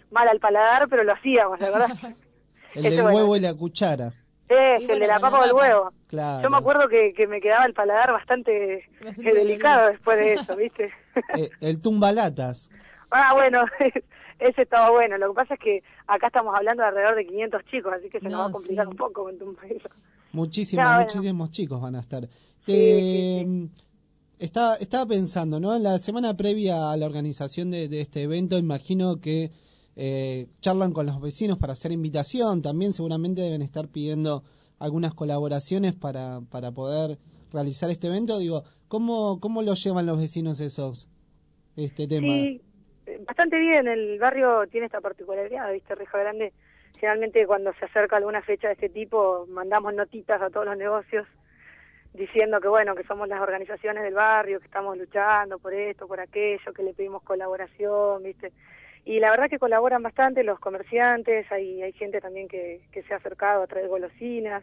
mal al paladar, pero lo hacíamos, la verdad. El Ese, del bueno. huevo y la cuchara. Es, Y el bueno, de la con papa la o el papa. huevo. Claro. Yo me acuerdo que, que me quedaba el paladar bastante, Bastante eh, delicado después de eso, ¿viste? Eh, el tumbalatas. Ah, bueno, ese estaba bueno. Lo que pasa es que acá estamos hablando de alrededor de quinientos chicos, así que se nos No, va a complicar sí. un poco con tu país. Muchísimos, No, bueno. muchísimos chicos van a estar. Te, Sí, sí, Estaba, estaba pensando, ¿no? En la semana previa a la organización de, de este evento, imagino que eh, charlan con los vecinos para hacer invitación. También seguramente deben estar pidiendo algunas colaboraciones para, para poder realizar este evento. Digo, ¿cómo, cómo lo llevan los vecinos esos, este tema? Sí, bastante bien. El barrio tiene esta particularidad, ¿viste? Reja Grande, generalmente cuando se acerca alguna fecha de este tipo, mandamos notitas a todos los negocios diciendo que, bueno, que somos las organizaciones del barrio, que estamos luchando por esto, por aquello, que le pedimos colaboración, ¿viste? Y la verdad que colaboran bastante los comerciantes, hay, hay gente también que, que se ha acercado a traer golosinas.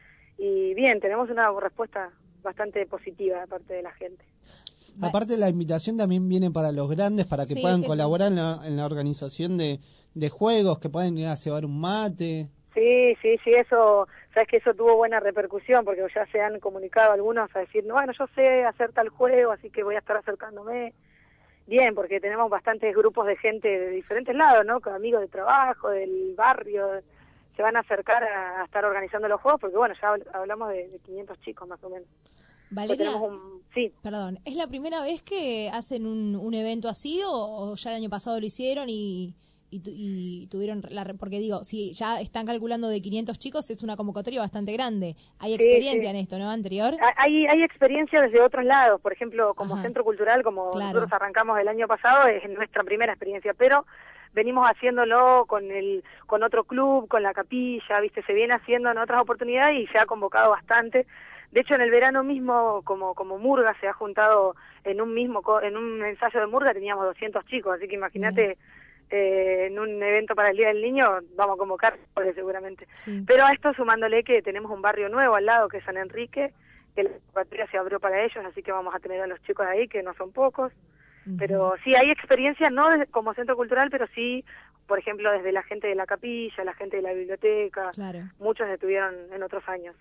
Y bien, tenemos una respuesta bastante positiva de parte de la gente. Aparte, la invitación también viene para los grandes, para que Sí, puedan eso. colaborar en la, en la organización de, de juegos, que puedan ir a cebar un mate. Sí, sí, sí, eso, sabes que eso tuvo buena repercusión, porque ya se han comunicado algunos a decir, no, bueno, yo sé hacer tal juego, así que voy a estar acercándome. Bien, porque tenemos bastantes grupos de gente de diferentes lados, ¿no? Con amigos de trabajo, del barrio, se van a acercar a, a estar organizando los juegos, porque bueno, ya hablamos de, de quinientos chicos más o menos. Valeria, tenemos un- sí. perdón, ¿es la primera vez que hacen un, un evento así o, o ya el año pasado lo hicieron y, y, tu- y tuvieron la... re- Porque digo, si ya están calculando de quinientos chicos, es una convocatoria bastante grande. Hay Sí, experiencia sí. en esto, ¿no? Anterior. Hay, hay experiencia desde otros lados, por ejemplo, como Ajá. centro cultural, como Claro. nosotros arrancamos el año pasado, es nuestra primera experiencia, pero venimos haciéndolo con el con otro club, con la capilla, viste, se viene haciendo en otras oportunidades y se ha convocado bastante. De hecho, en el verano mismo, como como Murga se ha juntado en un mismo co- en un ensayo de Murga, teníamos doscientos chicos, así que imagínate, eh, en un evento para el Día del Niño vamos a convocar seguramente. Sí. Pero a esto sumándole que tenemos un barrio nuevo al lado, que es San Enrique, que la convocatoria se abrió para ellos, así que vamos a tener a los chicos ahí, que no son pocos. Pero sí, hay experiencia, no desde- como centro cultural, pero sí, por ejemplo, desde la gente de la capilla, la gente de la biblioteca, Claro. muchos estuvieron en otros años.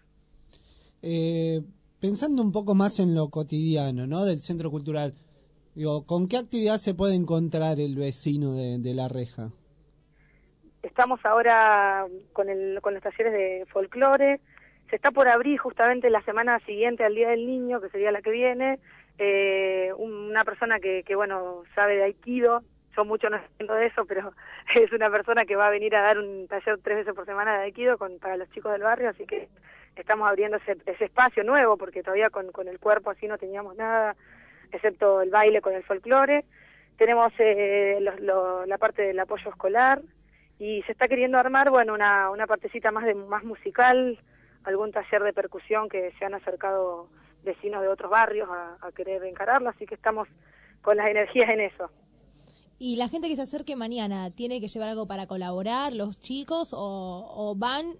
Eh, pensando un poco más en lo cotidiano, ¿no? Del centro cultural, digo, ¿con qué actividad se puede encontrar el vecino de, de La Reja? Estamos ahora con, el, con los talleres de folclore, se está por abrir justamente la semana siguiente al Día del Niño, que sería la que viene, eh, una persona que, que, bueno, sabe de Aikido, yo mucho no entiendo de eso, pero es una persona que va a venir a dar un taller tres veces por semana de Aikido con, para los chicos del barrio, así que estamos abriendo ese, ese espacio nuevo, porque todavía con, con el cuerpo así no teníamos nada, excepto el baile con el folclore. Tenemos eh, los- lo- la parte del apoyo escolar, y se está queriendo armar, bueno, una, una partecita más de más musical, algún taller de percusión que se han acercado vecinos de otros barrios a, a querer encararlo, así que estamos con las energías en eso. ¿Y la gente que se acerque mañana tiene que llevar algo para colaborar, los chicos, o, o van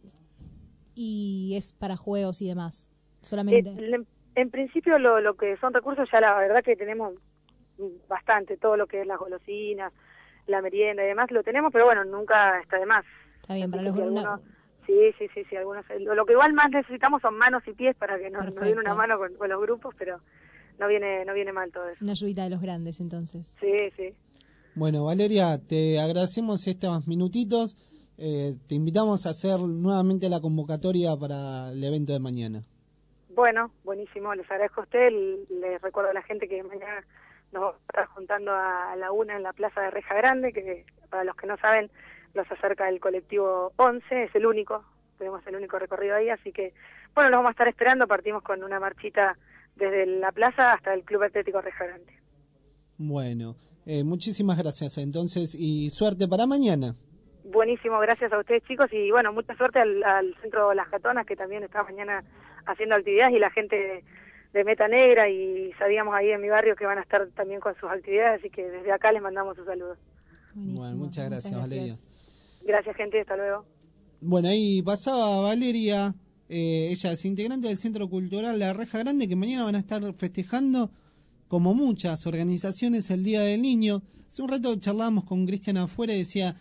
y es para juegos y demás? Solamente. Eh, en, en principio lo, lo que son recursos ya la verdad que tenemos bastante, todo lo que es las golosinas, la merienda y demás lo tenemos, pero bueno, nunca está de más. Está bien, para los Sí, una- algunos- sí, sí, sí, sí, algunos. Lo, lo que igual más necesitamos son manos y pies para que nos, nos den una Perfecto. mano con, con los grupos, pero no viene no viene mal todo eso. Una ayudita de los grandes, entonces. Sí, sí. Bueno, Valeria, te agradecemos estos minutitos. Eh, te invitamos a hacer nuevamente la convocatoria para el evento de mañana. Bueno, buenísimo, les agradezco a usted, les recuerdo a la gente que mañana nos vamos a estar juntando a la una en la plaza de Reja Grande, que para los que no saben, los acerca el colectivo once, es el único, tenemos el único recorrido ahí, así que, bueno, los vamos a estar esperando, partimos con una marchita desde la plaza hasta el Club Atlético Reja Grande. Bueno, eh, muchísimas gracias entonces y suerte para mañana. Buenísimo, gracias a ustedes chicos y bueno, mucha suerte al, al Centro Las Catonas que también está mañana haciendo actividades y la gente de, de Meta Negra y sabíamos ahí en mi barrio que van a estar también con sus actividades, así que desde acá les mandamos un saludo. Bueno, muchas gracias, Valeria. Gracias gente, hasta luego. Bueno, ahí pasaba Valeria, eh, ella es integrante del Centro Cultural La Reja Grande, que mañana van a estar festejando, como muchas organizaciones, el Día del Niño. Hace un rato charlábamos con Cristian afuera y decía,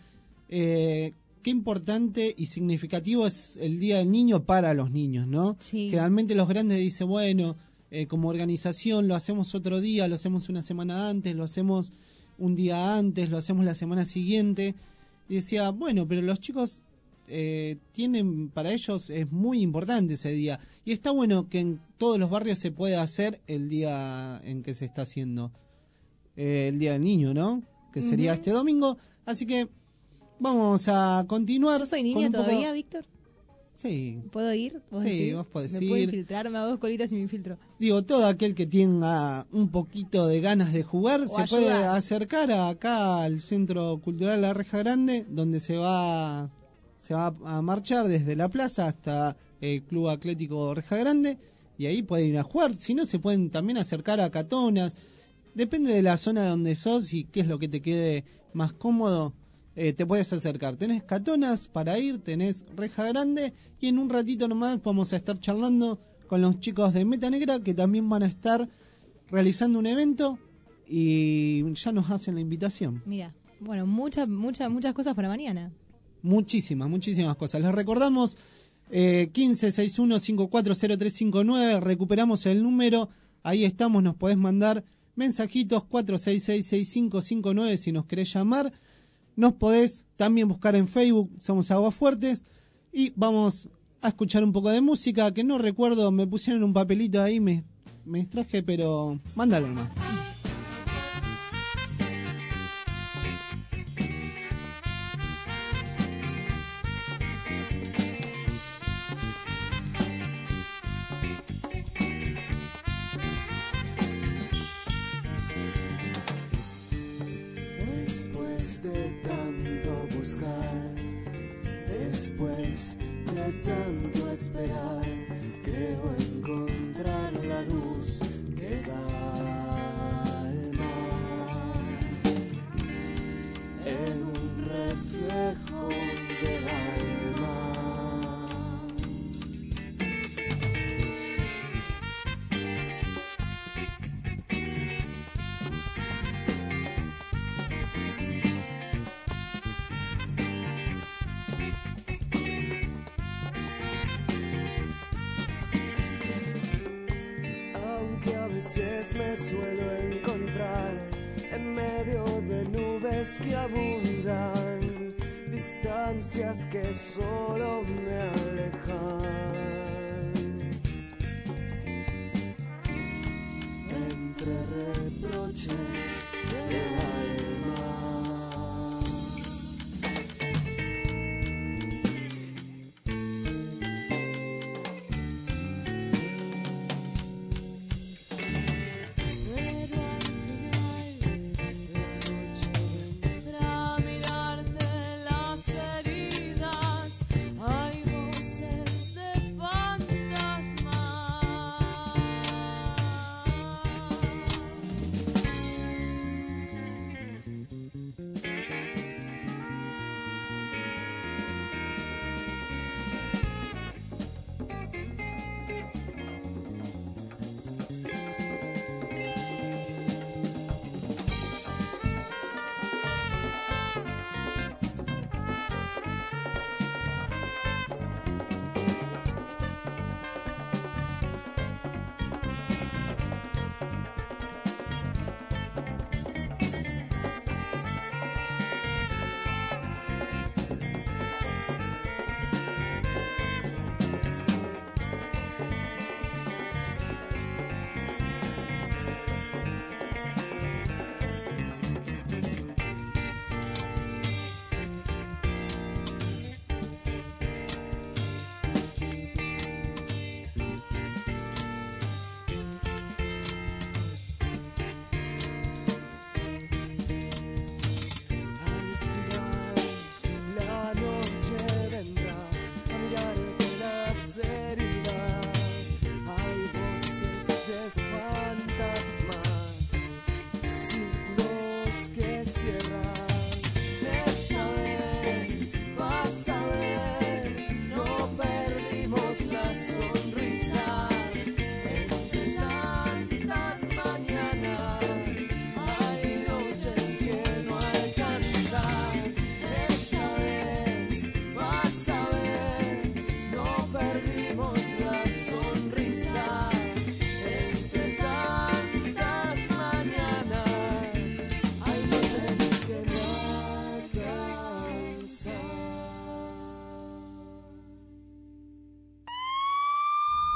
eh, qué importante y significativo es el Día del Niño para los niños, ¿no? Sí. Generalmente los grandes dicen, bueno, eh, como organización lo hacemos otro día, lo hacemos una semana antes, lo hacemos un día antes, lo hacemos la semana siguiente. Y decía, bueno, pero los chicos eh, tienen, para ellos es muy importante ese día. Y está bueno que en todos los barrios se pueda hacer el día en que se está haciendo eh, el Día del Niño, ¿no? Que sería Ujú. este domingo. Así que vamos a continuar. ¿Yo soy con niña un poco- todavía, Víctor? Sí. ¿Puedo ir? ¿Vos Sí, decís? vos podés ¿Me puedo ir. infiltrar? Me hago dos colitas y me infiltro. Digo, todo aquel que tenga un poquito de ganas de jugar O se ayudar. puede acercar acá al Centro Cultural La Reja Grande, donde se va se va a marchar desde la plaza hasta el Club Atlético Reja Grande, y ahí pueden ir a jugar. Si no, se pueden también acercar a Catonas. Depende de la zona donde sos y qué es lo que te quede más cómodo. Eh, te puedes acercar. Tenés Catonas para ir, tenés Reja Grande, y en un ratito nomás vamos a estar charlando con los chicos de Meta Negra, que también van a estar realizando un evento y ya nos hacen la invitación. Mira, bueno, muchas, muchas, muchas cosas para mañana. Muchísimas, muchísimas cosas. Les recordamos eh, quince sesenta y uno cincuenta y cuatro cero tres cincuenta y nueve, recuperamos el número, ahí estamos, nos podés mandar mensajitos cuatro seis seis seis cinco cinco nueve si nos querés llamar. Nos podés también buscar en Facebook, somos Aguas Fuertes, y vamos a escuchar un poco de música, que no recuerdo, me pusieron un papelito ahí, me, me distraje, pero mándalo nomás. Después de tanto buscar, después de tanto esperar, creo encontrar la luz que calma en un reflejo del alma. Aunque a veces me suelo encontrar en medio de nubes que abundan, distancias que solo me alejan. Entre reproches del alma. Pero al final la noche vendrá a mirarte las heridas. Hay voces de fantasmas.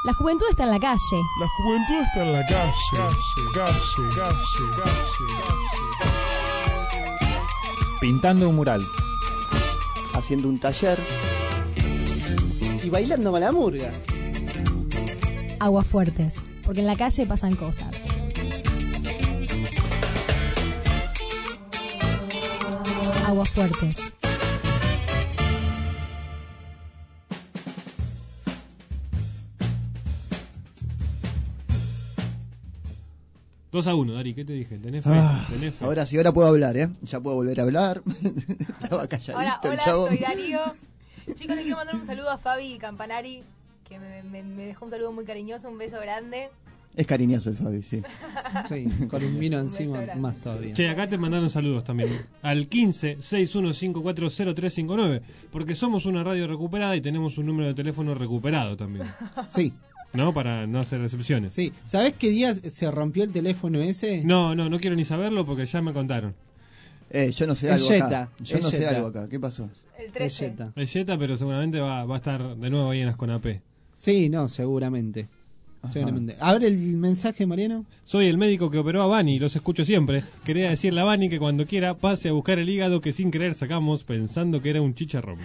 La juventud está en la calle. La juventud está en la calle. Calle, calle, calle, calle, calle. Pintando un mural. Haciendo un taller. Y bailando malamurga. Aguas fuertes, porque en la calle pasan cosas. Aguas fuertes. dos a uno, Dari, ¿qué te dije? ¿Tenés fe? Ah, ¿Tenés fe? ahora sí, ahora puedo hablar, ¿eh? Ya puedo volver a hablar. Estaba calladito Hola, el hola, chabón. soy Darío. Chicos, les quiero mandar un saludo a Fabi Campanari, que me, me, me dejó un saludo muy cariñoso, un beso grande. Es cariñoso el Fabi, sí. Sí, con un vino encima, más todavía. Che, acá te mandaron saludos también. Al quince, sesenta y uno cincuenta y cuatro cero tres cincuenta y nueve. Porque somos una radio recuperada y tenemos un número de teléfono recuperado también. Sí. ¿No? Para no hacer excepciones. Sí. ¿Sabés qué día se rompió el teléfono ese? No, no, no quiero ni saberlo porque ya me contaron. Eh, yo no sé Es algo Jetta, acá. Yo es no sé Jetta. algo acá. ¿Qué pasó? El trece. Es Jetta. Es Jetta, pero seguramente va, va a estar de nuevo ahí en Asconapé. Sí, no, seguramente. Seguramente. A ver el mensaje, Mariano. Soy el médico que operó a Bani, los escucho siempre. Quería decirle a Bani que cuando quiera pase a buscar el hígado que sin querer sacamos pensando que era un chicharrón.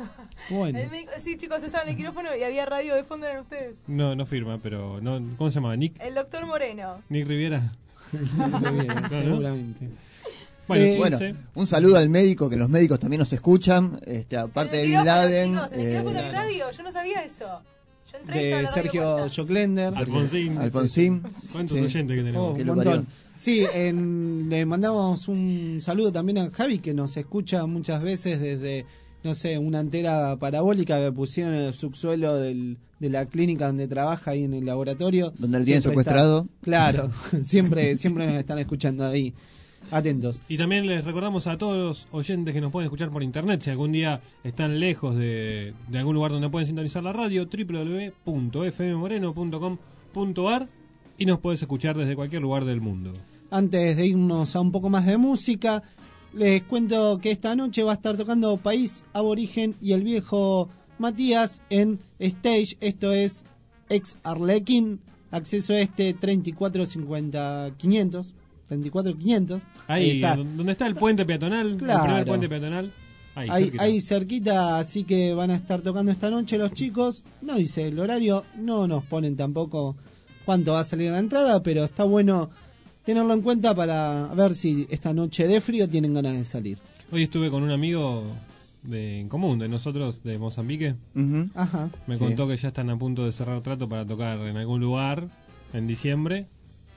Bueno. El médico- sí, chicos, estaba en el quirófano y había radio de fondo, eran ustedes. No, no firma, pero no, ¿cómo se llama? Nick, El doctor Moreno. Nick Riviera. No, ¿no? Seguramente. Bueno, Eh, Bueno, quince. un saludo al médico, que los médicos también nos escuchan. Este, aparte de En el Bin quirófano, Laden. chicos, en el eh, quirófano hay radio, yo no sabía eso. Yo entré y estaba De la radio Sergio puesta. Joclender. Alfonsín. Alfonsín. ¿Cuántos Sí. oyentes que tenemos? Oh, Que un lo montón. parió. Sí, en- le mandamos un saludo también a Javi, que nos escucha muchas veces desde, no sé, una antena parabólica que pusieron en el subsuelo del, de la clínica donde trabaja ahí en el laboratorio. Donde el tienen Siempre secuestrado. está- claro, siempre, siempre nos están escuchando ahí. Atentos. Y también les recordamos a todos los oyentes que nos pueden escuchar por internet, si algún día están lejos de, de algún lugar donde pueden sintonizar la radio, doble u doble u doble u punto f m moreno punto com punto a r, y nos puedes escuchar desde cualquier lugar del mundo. Antes de irnos a un poco más de música, les cuento que esta noche va a estar tocando País Aborigen y el viejo Matías en Stage. Esto es ex Arlequín. Acceso este treinta y cuatro cincuenta quinientos. treinta y cuatro quinientos. Ahí, donde está el puente peatonal, Claro. el primer puente peatonal. Ahí, Ahí, cerquita. ahí cerquita, así que van a estar tocando esta noche los chicos. No dice el horario, no nos ponen tampoco cuánto va a salir la entrada, pero está bueno tenerlo en cuenta para ver si esta noche de frío tienen ganas de salir. Hoy estuve con un amigo de, en común de nosotros, de Mozambique. Ujú. Ajá. Me Sí. contó que ya están a punto de cerrar trato para tocar en algún lugar en diciembre.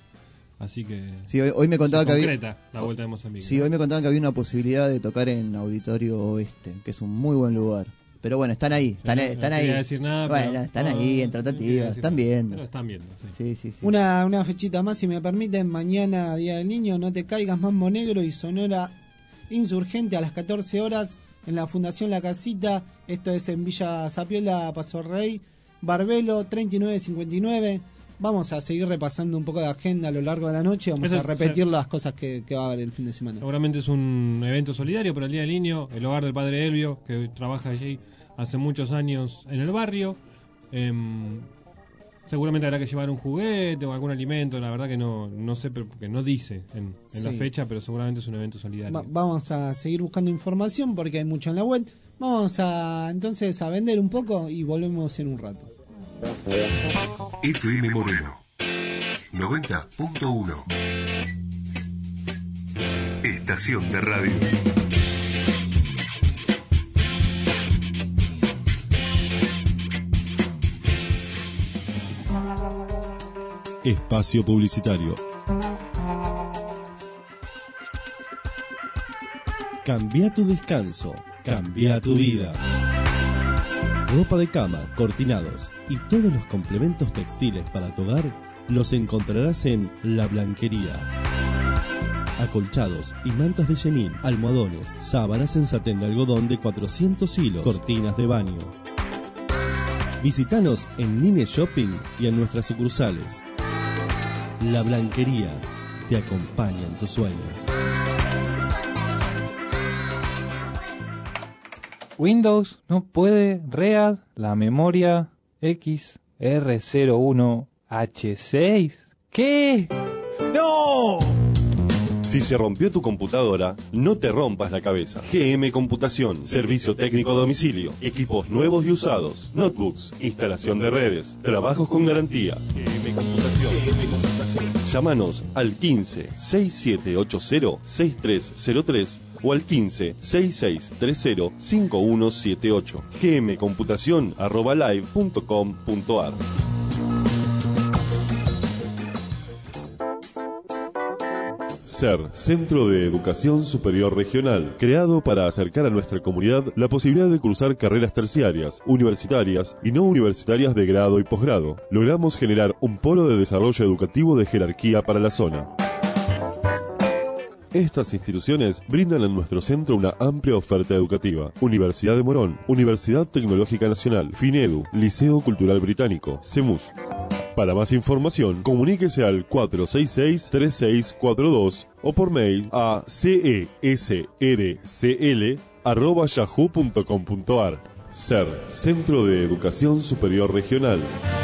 Así que Sí, hoy, hoy me contaba se que había. concreta la vuelta de Mozambique. Sí, hoy me contaban que había una posibilidad de tocar en Auditorio Oeste, que es un muy buen lugar. Pero bueno, están ahí, están, No, ahí, no están quería ahí. decir nada, bueno, pero- están no, ahí no, en no quería tratativas, decir están nada. viendo. Pero están viendo, sí. Sí, sí, sí. Una, una fechita más, si me permiten, mañana, Día del Niño, No Te Caigas, Mambo Negro y Sonora Insurgente a las catorce horas en la Fundación La Casita. Esto es en Villa Zapiola, Paso Rey, Barbelo, treinta y nueve cincuenta y nueve. Vamos a seguir repasando un poco de agenda a lo largo de la noche. Vamos Eso a es- repetir las cosas que, que va a haber el fin de semana. Seguramente es un evento solidario para el Día del Niño, el hogar del Padre Elvio, que trabaja allí hace muchos años en el barrio. Em, seguramente habrá que llevar un juguete o algún alimento, la verdad que no, no sé, pero- porque no dice en, en la Sí. fecha, pero seguramente es un evento solidario. Va- vamos a seguir buscando información porque hay mucho en la web. Vamos a entonces a vender un poco y volvemos en un rato. F M Moreno noventa punto uno. Estación de radio. Espacio publicitario. Cambia tu descanso, cambia tu vida. Ropa de cama, cortinados y todos los complementos textiles para tu hogar los encontrarás en La Blanquería. Acolchados y mantas de chenil, almohadones, sábanas en satén de algodón de cuatrocientos hilos, cortinas de baño. Visítanos en Nine Shopping y en nuestras sucursales. La Blanquería te acompaña en tus sueños. Windows no puede read la memoria X R cero uno H seis. ¿Qué? ¡No! Si se rompió tu computadora, no te rompas la cabeza. G M Computación, servicio técnico a domicilio, equipos nuevos y usados, notebooks, instalación de redes, trabajos con garantía. G M Computación. G M Computación. Llámanos al quince, sesenta y siete ochenta, sesenta y tres cero tres o al quince, sesenta y seis treinta, cincuenta y uno setenta y ocho. gmcomputación arroba live punto com punto ar. SER, Centro de Educación Superior Regional, creado para acercar a nuestra comunidad la posibilidad de cursar carreras terciarias, universitarias y no universitarias de grado y posgrado. Logramos generar un polo de desarrollo educativo de jerarquía para la zona. Estas instituciones brindan en nuestro centro una amplia oferta educativa. Universidad de Morón, Universidad Tecnológica Nacional, FINEDU, Liceo Cultural Británico, CEMUS. Para más información, comuníquese al cuatro seis seis, tres seis cuatro dos o por mail a cesrcl arroba yahoo punto com punto ar. SER, Centro de Educación Superior Regional.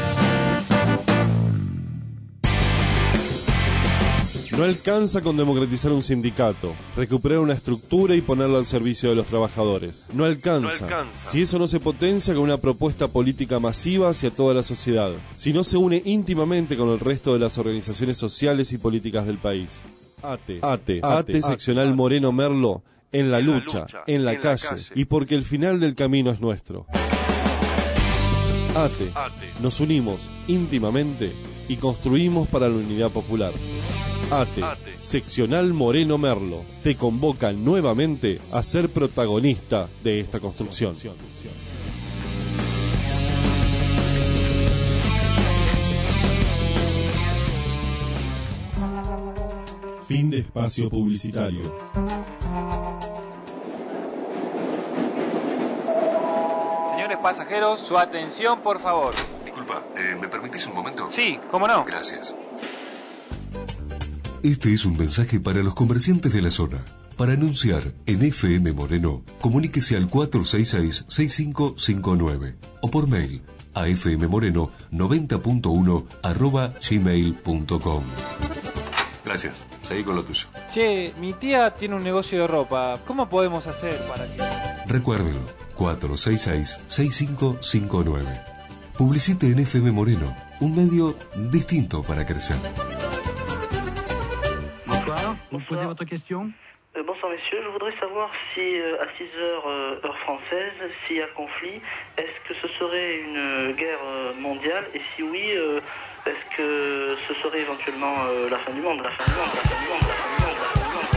No alcanza con democratizar un sindicato, recuperar una estructura y ponerla al servicio de los trabajadores. No alcanza. No alcanza. Si eso no se potencia con una propuesta política masiva hacia toda la sociedad. Si no se une íntimamente con el resto de las organizaciones sociales y políticas del país. ATE, ATE, ATE, seccional Moreno Merlo, en la lucha, en la calle, y porque el final del camino es nuestro. ATE, nos unimos íntimamente y construimos para la unidad popular. ATE, seccional Moreno Merlo, te convoca nuevamente a ser protagonista de esta construcción. Fin de espacio publicitario. Señores pasajeros, su atención, por favor. Disculpa, eh, ¿me permitís un momento? Sí, ¿cómo no? Gracias. Este es un mensaje para los comerciantes de la zona. Para anunciar en F M Moreno, comuníquese al cuatro seis seis, seis cinco cinco nueve o por mail a fmmoreno noventa punto uno arroba gmail punto com. Gracias, seguí con lo tuyo. Che, mi tía tiene un negocio de ropa. ¿Cómo podemos hacer para que...? Recuérdelo, cuatro seis seis, seis cinco cinco nueve. Publicite en F M Moreno, un medio distinto para crecer. Bonsoir, vous posez votre question? Euh, bonsoir messieurs, je voudrais savoir si euh, à six heures euh, heure française, s'il y a conflit, est-ce que ce serait une guerre euh, mondiale et si oui, euh, est-ce que ce serait éventuellement euh, la fin du monde, la fin du monde, la fin du monde, la fin du monde, la fin du monde, la fin du monde, la fin du monde.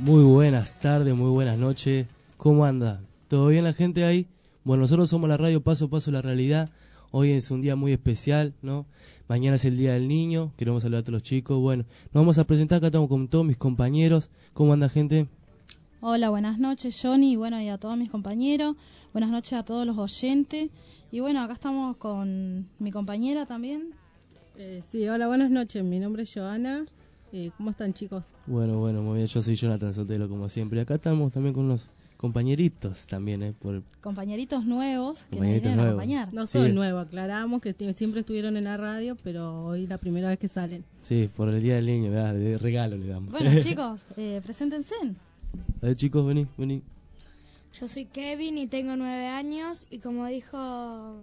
Muy buenas tardes, muy buenas noches. ¿Cómo anda? ¿Todo bien la gente ahí? Bueno, nosotros somos la radio Paso a Paso la Realidad. Hoy es un día muy especial, ¿no? Mañana es el Día del Niño. Queremos saludar a todos los chicos. Bueno, nos vamos a presentar. Acá estamos con todos mis compañeros. ¿Cómo anda, gente? Hola, buenas noches, Johnny, y bueno, y a todos mis compañeros. Buenas noches a todos los oyentes. Y bueno, acá estamos con mi compañera también. Eh, sí, hola, buenas noches. Mi nombre es Joana. Eh, ¿Cómo están, chicos? Bueno, bueno, muy bien. Yo soy Jonathan Sotelo, como siempre. Acá estamos también con unos compañeritos también, ¿eh? Por... Compañeritos nuevos que Compañeritos nos vienen a nuevos. acompañar. No Sí. son nuevos, aclaramos que t- siempre estuvieron en la radio, pero hoy la primera vez que salen. Sí, por el Día del Niño, ¿verdad? De regalo le damos. Bueno, chicos, eh, preséntense. A ver, chicos, vení, vení. Yo soy Kevin y tengo nueve años y como dijo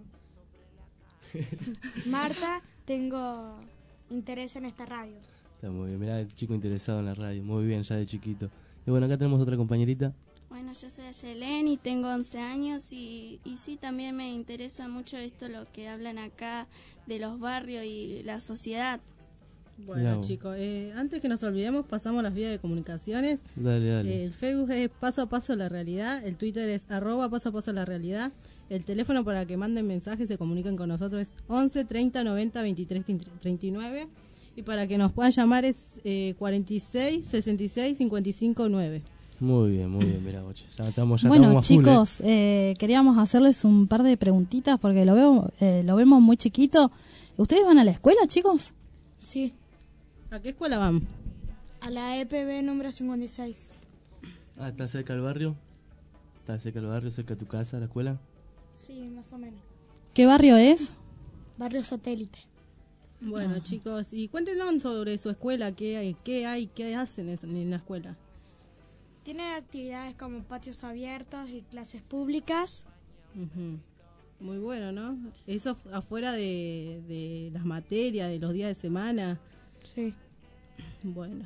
Marta, tengo interés en esta radio. Está muy bien, mirá, el chico interesado en la radio. Muy bien, ya de chiquito. Y bueno, acá tenemos otra compañerita. Bueno, yo soy Ayelen y tengo once años y, y sí, también me interesa mucho esto, lo que hablan acá de los barrios y la sociedad. Bueno, Mirá vos. chicos, eh, antes que nos olvidemos, pasamos las vías de comunicaciones. Dale, dale. Eh, el Facebook es Paso a Paso la Realidad, el Twitter es arroba Paso a Paso la Realidad, el teléfono para que manden mensajes y se comuniquen con nosotros es once treinta noventa veintitrés treinta y nueve y para que nos puedan llamar es eh, cuarenta y seis sesenta y seis cincuenta y cinco nueve. Muy bien, muy bien, mirá, boche. Ya estamos, ya Bueno, estamos a full, chicos, eh, queríamos hacerles un par de preguntitas porque lo veo, eh, lo vemos muy chiquito. ¿Ustedes van a la escuela, chicos? Sí, ¿A qué escuela van? a la E P B número cincuenta y seis. ¿eh? Ah, ¿está cerca del barrio? ¿Está cerca del barrio, cerca de tu casa, la escuela? Sí, más o menos. ¿Qué barrio es? Barrio Satélite. Bueno, Ah. chicos, y cuéntenos sobre su escuela, qué hay, qué hay, qué hacen en, en la escuela. Tiene actividades como patios abiertos y clases públicas. Ujú. Muy bueno, ¿no? Eso f- afuera de, de las materias, de los días de semana. Sí. Bueno.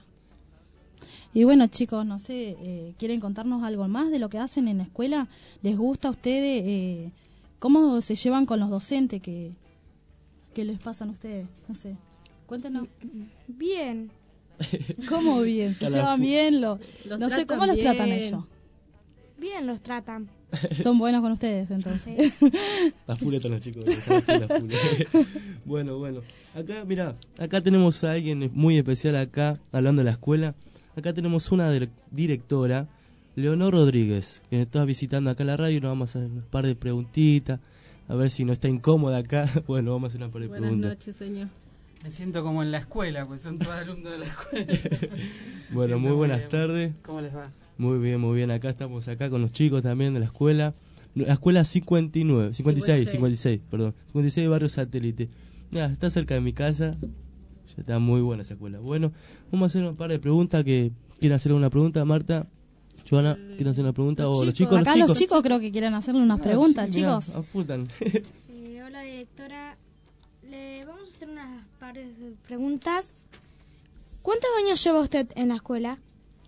Y bueno, chicos, no sé, eh, ¿quieren contarnos algo más de lo que hacen en la escuela? ¿Les gusta a ustedes? Eh, ¿Cómo se llevan con los docentes? que ¿Qué les pasan a ustedes? No sé, cuéntenos. Bien. ¿Cómo bien? ¿Se Está la llevan fu- bien? Lo, Los no sé, tratan ¿cómo los tratan bien. ellos? Bien los tratan. Son buenos con ustedes, entonces. A full están los chicos. Están a full, a full. Bueno, bueno. Acá, mira, acá tenemos a alguien muy especial acá, hablando de la escuela. Acá tenemos una dir- directora, Leonor Rodríguez, que nos está visitando acá la radio y nos vamos a hacer un par de preguntitas. A ver si no está incómoda acá. Bueno, vamos a hacer una par de Buenas preguntas. noches, señor. Me siento como en la escuela, pues son todos alumnos de la escuela. Bueno, Me muy siento buenas bien. tardes. ¿Cómo les va? Muy bien, muy bien. Acá estamos acá con los chicos también de la escuela. La escuela cincuenta y nueve, cincuenta y seis, cincuenta y seis, perdón. cincuenta y seis Barrio Satélite. Mira, está cerca de mi casa. Ya está muy buena esa escuela. Bueno, vamos a hacer un par de preguntas que quieren hacer una pregunta, Marta. Joana, ¿quieren hacer una pregunta? O los chicos, Acá los chicos. los chicos creo que quieren hacerle unas Ah, preguntas, sí, mirá, chicos. a full están. Eh, hola directora, le vamos a hacer unas pares de preguntas. ¿Cuántos años lleva usted en la escuela?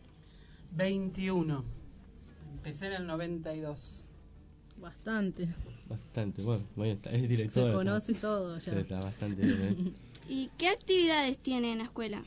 veintiuno. Empecé en el noventa y dos. Bastante. Bastante, bueno, bueno, está- es directora. Se conoce está- todo Sí, ya. está bastante bien, ¿eh? ¿Y qué actividades tiene en la escuela?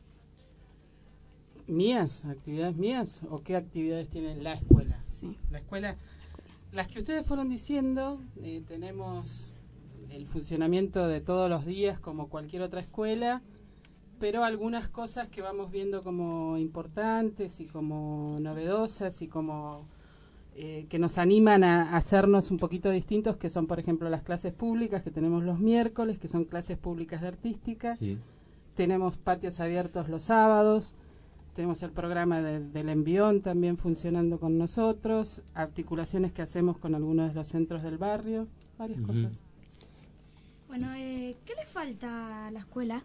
¿Mías? ¿Actividades mías? ¿O qué actividades tiene la escuela? Sí. La escuela, las que ustedes fueron diciendo, eh, tenemos el funcionamiento de todos los días como cualquier otra escuela, pero algunas cosas que vamos viendo como importantes y como novedosas y como eh, que nos animan a hacernos un poquito distintos, que son, por ejemplo, las clases públicas que tenemos los miércoles, que son clases públicas de artística. Sí. Tenemos patios abiertos los sábados. Tenemos el programa de- del envión también funcionando con nosotros, articulaciones que hacemos con algunos de los centros del barrio, varias Ujú. cosas. Bueno, eh, ¿qué le falta a la escuela?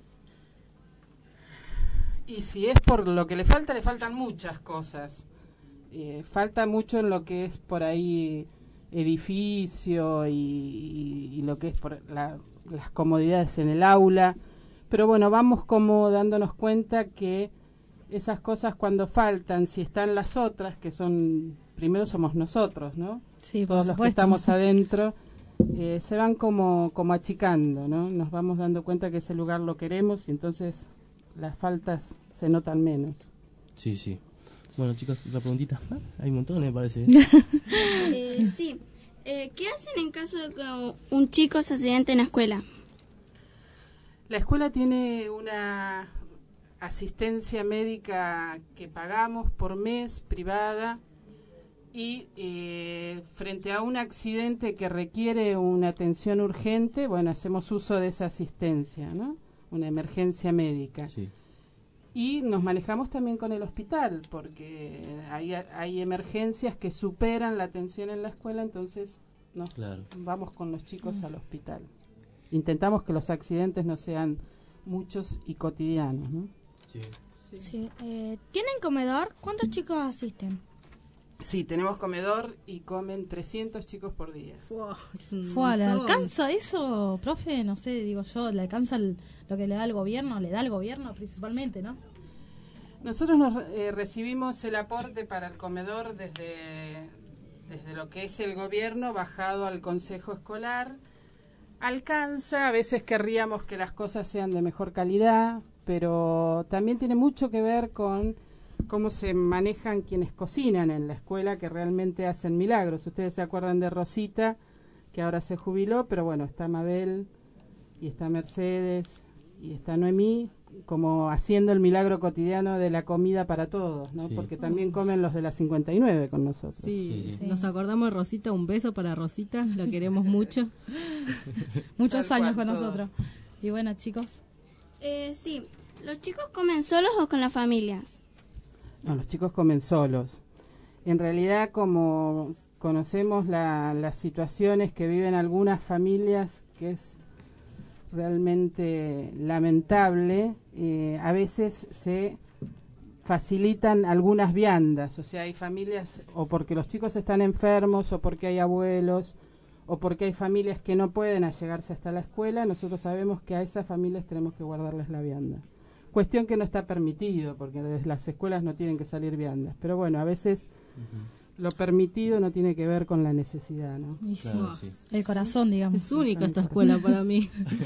Y si es por lo que le falta, le faltan muchas cosas. Eh, falta mucho en lo que es por ahí edificio y, y- y lo que es por la- las comodidades en el aula. Pero bueno, vamos como dándonos cuenta que esas cosas cuando faltan, si están las otras, que son, primero somos nosotros, ¿no? Sí, por Todos los que supuesto. estamos adentro, eh, se van como, como achicando, ¿no? Nos vamos dando cuenta que ese lugar lo queremos y entonces las faltas se notan menos. Sí, sí. Bueno, chicos, otra preguntita. Ah, hay montones, me parece. eh, sí. Eh, ¿Qué hacen en caso de que un chico se accidente en la escuela? La escuela tiene una asistencia médica que pagamos por mes, privada, y eh, frente a un accidente que requiere una atención urgente, bueno, hacemos uso de esa asistencia, ¿no? Una emergencia médica. Sí. Y nos manejamos también con el hospital, porque hay, hay emergencias que superan la atención en la escuela, entonces nos Claro. vamos con los chicos al hospital. Intentamos que los accidentes no sean muchos y cotidianos, ¿no? Sí. Sí. Eh, ¿Tienen comedor? ¿Cuántos chicos asisten? Sí, tenemos comedor y comen trescientos chicos por día. Fue, ¿le alcanza eso, profe? No sé, digo yo, ¿le alcanza el- lo que le da el gobierno? ¿Le da el gobierno principalmente, no? Nosotros nos eh, recibimos el aporte para el comedor desde, desde lo que es el gobierno, bajado al consejo escolar. Alcanza, a veces querríamos que las cosas sean de mejor calidad, pero también tiene mucho que ver con cómo se manejan quienes cocinan en la escuela, que realmente hacen milagros. Ustedes se acuerdan de Rosita, que ahora se jubiló, pero bueno, está Mabel, y está Mercedes, y está Noemí, como haciendo el milagro cotidiano de la comida para todos, ¿no? Sí. Porque también comen los de la cincuenta y nueve con nosotros. Sí, Sí, sí. nos acordamos de Rosita, un beso para Rosita, la queremos mucho. Muchos Tal años cual, con todos. nosotros. Y bueno, chicos, Eh, sí. ¿Los chicos comen solos o con las familias? No, los chicos comen solos. En realidad, como conocemos la- las situaciones que viven algunas familias, que es realmente lamentable, eh, a veces se facilitan algunas viandas. O sea, hay familias, o porque los chicos están enfermos, o porque hay abuelos, o porque hay familias que no pueden allegarse hasta la escuela, nosotros sabemos que a esas familias tenemos que guardarles la vianda. Cuestión que no está permitido, porque desde las escuelas no tienen que salir viandas. Pero bueno, a veces lo permitido no tiene que ver con la necesidad, ¿no? y sí, Claro, sí. el corazón, digamos. Es única esta escuela para mí.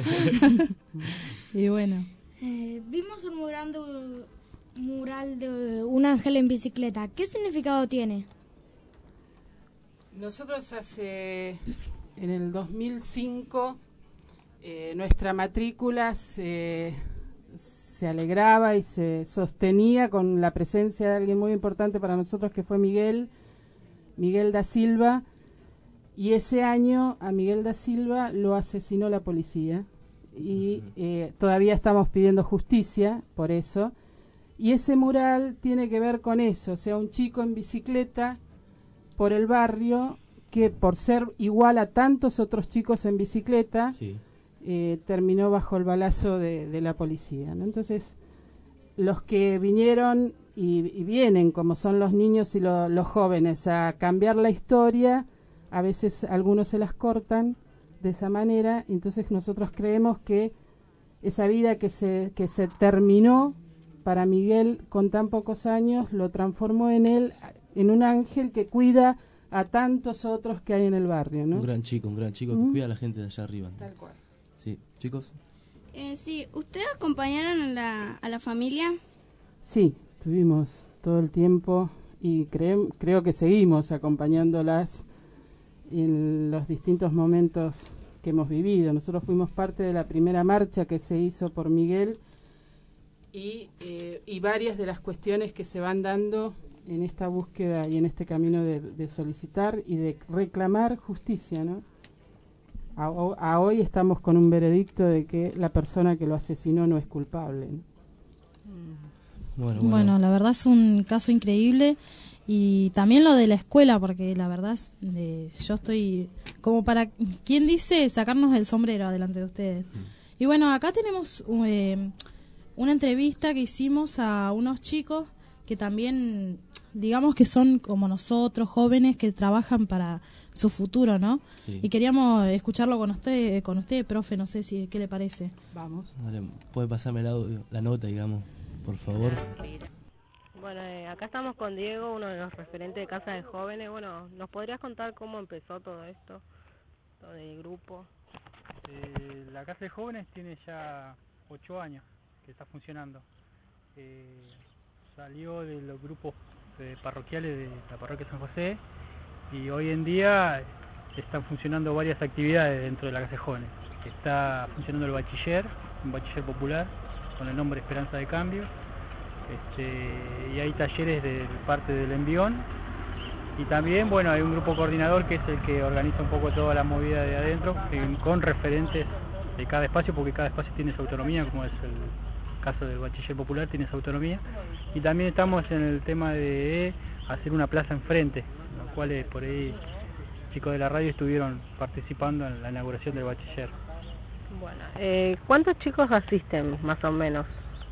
Y bueno, Eh, vimos un mural de, mural de un ángel en bicicleta. ¿Qué significado tiene? Nosotros hace, en el dos mil cinco, eh, nuestra matrícula se, se alegraba y se sostenía con la presencia de alguien muy importante para nosotros, que fue Miguel, Miguel da Silva, y ese año a Miguel da Silva lo asesinó la policía, y eh, todavía estamos pidiendo justicia por eso, y ese mural tiene que ver con eso, o sea, un chico en bicicleta por el barrio que, por ser igual a tantos otros chicos en bicicleta, Sí. eh, terminó bajo el balazo de, de la policía, ¿no? Entonces, los que vinieron y, y vienen, como son los niños y lo- los jóvenes, a cambiar la historia, a veces algunos se las cortan de esa manera, entonces nosotros creemos que esa vida que se, que se terminó para Miguel con tan pocos años, lo transformó en él, en un ángel que cuida a tantos otros que hay en el barrio, ¿no? Un gran chico, un gran chico que Mm. cuida a la gente de allá arriba. Tal cual. Sí, chicos. Eh, sí. ¿Ustedes acompañaron a la, a la familia? Sí, estuvimos todo el tiempo y cre- creo que seguimos acompañándolas en los distintos momentos que hemos vivido. Nosotros fuimos parte de la primera marcha que se hizo por Miguel y, eh, y varias de las cuestiones que se van dando en esta búsqueda y en este camino de, de solicitar y de reclamar justicia, ¿no? A, a hoy estamos con un veredicto de que la persona que lo asesinó no es culpable, ¿no? Bueno, bueno. bueno. la verdad es un caso increíble. Y también lo de la escuela, porque la verdad es, eh, yo estoy como para, ¿quién dice? Sacarnos el sombrero delante de ustedes. Y bueno, acá tenemos eh, una entrevista que hicimos a unos chicos que también, digamos que son como nosotros, jóvenes que trabajan para su futuro, ¿no? Sí. Y queríamos escucharlo con usted, con usted, profe, no sé si qué le parece. Vamos. Vale, ¿puede pasarme el audio, la nota, digamos, por favor? Bueno, eh, acá estamos con Diego, uno de los referentes de Casa de Jóvenes. Bueno, ¿nos podrías contar cómo empezó todo esto, todo el grupo? Eh, la Casa de Jóvenes tiene ya ocho años que está funcionando. Eh, salió de los grupos eh, parroquiales de la parroquia San José, y hoy en día están funcionando varias actividades dentro de la Casa de Jóvenes. Está funcionando el bachiller, un bachiller popular con el nombre Esperanza de Cambio, este, y hay talleres de parte del Envión, y también, bueno, hay un grupo coordinador que es el que organiza un poco toda la movida de adentro, con referentes de cada espacio, porque cada espacio tiene su autonomía, como es el caso del bachiller popular, tiene su autonomía. Y también estamos en el tema de hacer una plaza enfrente, los cuales por ahí chicos de la radio estuvieron participando en la inauguración del bachiller. Bueno, eh, ¿cuántos chicos asisten, más o menos?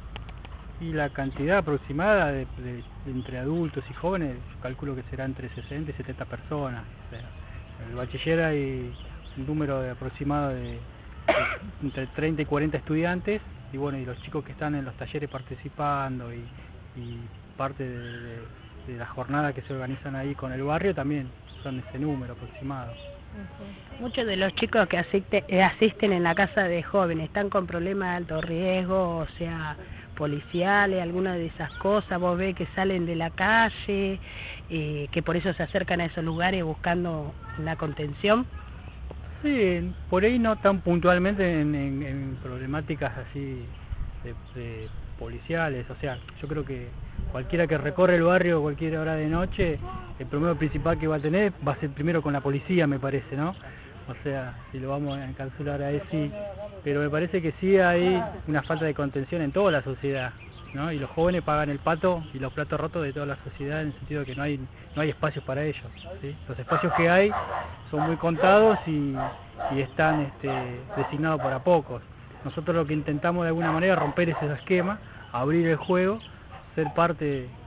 Y la cantidad aproximada de, de, de entre adultos y jóvenes, calculo que será entre sesenta y setenta personas. O sea, en el bachiller hay un número de aproximado de, de entre treinta y cuarenta estudiantes, y bueno, y los chicos que están en los talleres participando y, y parte de, de, de la jornada que se organizan ahí con el barrio también son ese número aproximado. Muchos de los chicos que asiste, eh, asisten en la casa de jóvenes están con problemas de alto riesgo, o sea, policiales, alguna de esas cosas. Vos ves que salen de la calle, eh, que por eso se acercan a esos lugares buscando la contención. Sí, por ahí no tan puntualmente en, en, en problemáticas así de, de policiales, o sea, yo creo que cualquiera que recorre el barrio a cualquier hora de noche, el problema principal que va a tener va a ser primero con la policía, me parece, ¿no? O sea, si lo vamos a encapsular ahí, sí, pero me parece que sí hay una falta de contención en toda la sociedad, ¿no? Y los jóvenes pagan el pato y los platos rotos de toda la sociedad, en el sentido de que no hay no hay espacios para ellos, ¿sí? Los espacios que hay son muy contados y, y están este, designados para pocos. Nosotros lo que intentamos de alguna manera es romper ese esquema, abrir el juego, ser parte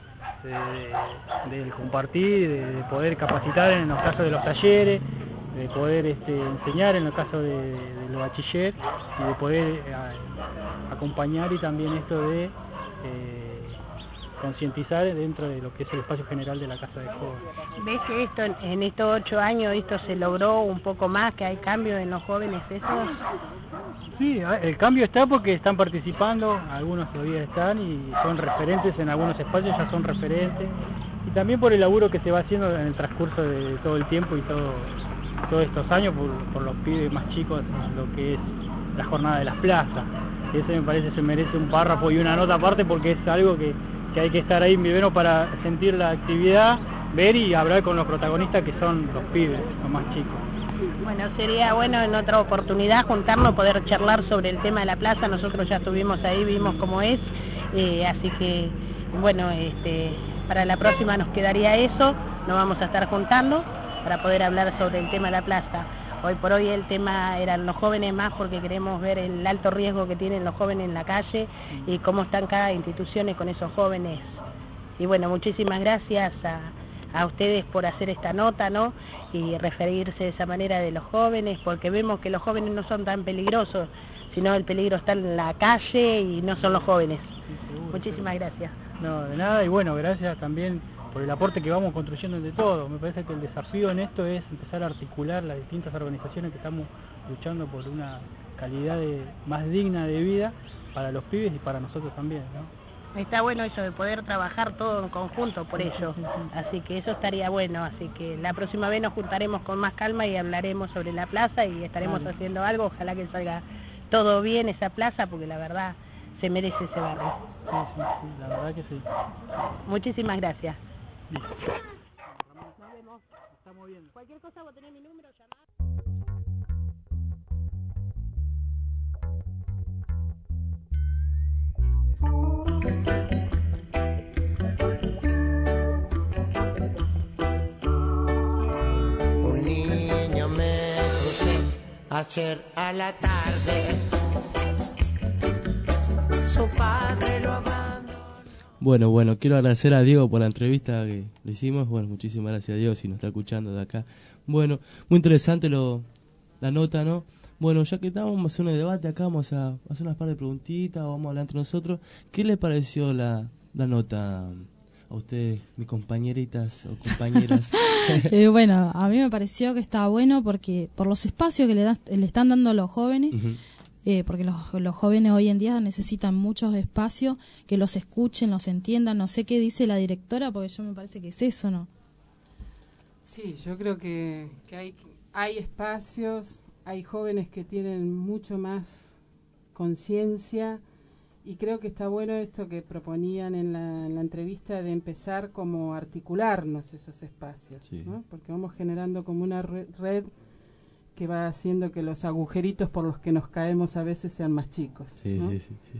de, de, del compartir, de, de poder capacitar en los casos de los talleres, de poder este, enseñar en el caso de, de los bachiller, y de poder a, acompañar, y también esto de eh, concientizar dentro de lo que es el espacio general de la Casa de Jóvenes. ¿Ves que esto en, en estos ocho años esto se logró un poco más, que hay cambios en los jóvenes esos? Sí, el cambio está porque están participando, algunos todavía están y son referentes en algunos espacios, ya son referentes, y también por el laburo que se va haciendo en el transcurso de todo el tiempo y todo todos estos años por, por los pibes más chicos, lo que es la jornada de las plazas. Y ese me parece se merece un párrafo y una nota aparte, porque es algo que, que hay que estar ahí primero para sentir la actividad, ver y hablar con los protagonistas, que son los pibes, los más chicos. Bueno, sería bueno en otra oportunidad juntarnos, poder charlar sobre el tema de la plaza. Nosotros ya estuvimos ahí, vimos cómo es, eh, así que bueno, este, para la próxima nos quedaría eso, nos vamos a estar juntando para poder hablar sobre el tema de la plaza. Hoy por hoy el tema eran los jóvenes más, porque queremos ver el alto riesgo que tienen los jóvenes en la calle y cómo están cada institución con esos jóvenes. Y bueno, muchísimas gracias a, a ustedes por hacer esta nota, ¿no? Y referirse de esa manera de los jóvenes, porque vemos que los jóvenes no son tan peligrosos, sino el peligro está en la calle y no son los jóvenes. Sí, muchísimas gracias. No, de nada, y bueno, gracias también por el aporte que vamos construyendo entre todos. Me parece que el desafío en esto es empezar a articular las distintas organizaciones que estamos luchando por una calidad de, más digna de vida para los pibes y para nosotros también, ¿no? Está bueno eso de poder trabajar todo en conjunto por ello, así que eso estaría bueno, así que la próxima vez nos juntaremos con más calma y hablaremos sobre la plaza y estaremos vale. haciendo algo, ojalá que salga todo bien esa plaza, porque la verdad se merece ese barrio. Sí, sí, sí, la verdad que sí. Muchísimas gracias. Listo. Nos vemos. Estamos viendo. Cualquier cosa, vos tenés mi número, llamá. Un niño me crucé ayer a la tarde, su padre lo abandonó. Bueno, bueno, quiero agradecer a Diego por la entrevista que le hicimos. Bueno, muchísimas gracias a Diego si nos está escuchando de acá. Bueno, muy interesante lo la nota, ¿no? Bueno, ya que estamos, vamos a hacer un debate acá, vamos a hacer unas par de preguntitas, vamos a hablar entre nosotros. ¿Qué le pareció la, la nota a ustedes, mis compañeritas o compañeras? eh, bueno, a mí me pareció que está bueno porque por los espacios que le, da, le están dando a los jóvenes, uh-huh. eh, porque los, los jóvenes hoy en día necesitan muchos espacios, que los escuchen, los entiendan. No sé qué dice la directora, porque yo me parece que es eso, ¿no? Sí, yo creo que, que hay, hay espacios, hay jóvenes que tienen mucho más conciencia, y creo que está bueno esto que proponían en la, en la entrevista de empezar como a articularnos esos espacios, Sí. ¿no? Porque vamos generando como una re- red que va haciendo que los agujeritos por los que nos caemos a veces sean más chicos. Sí, ¿no? sí, sí, sí.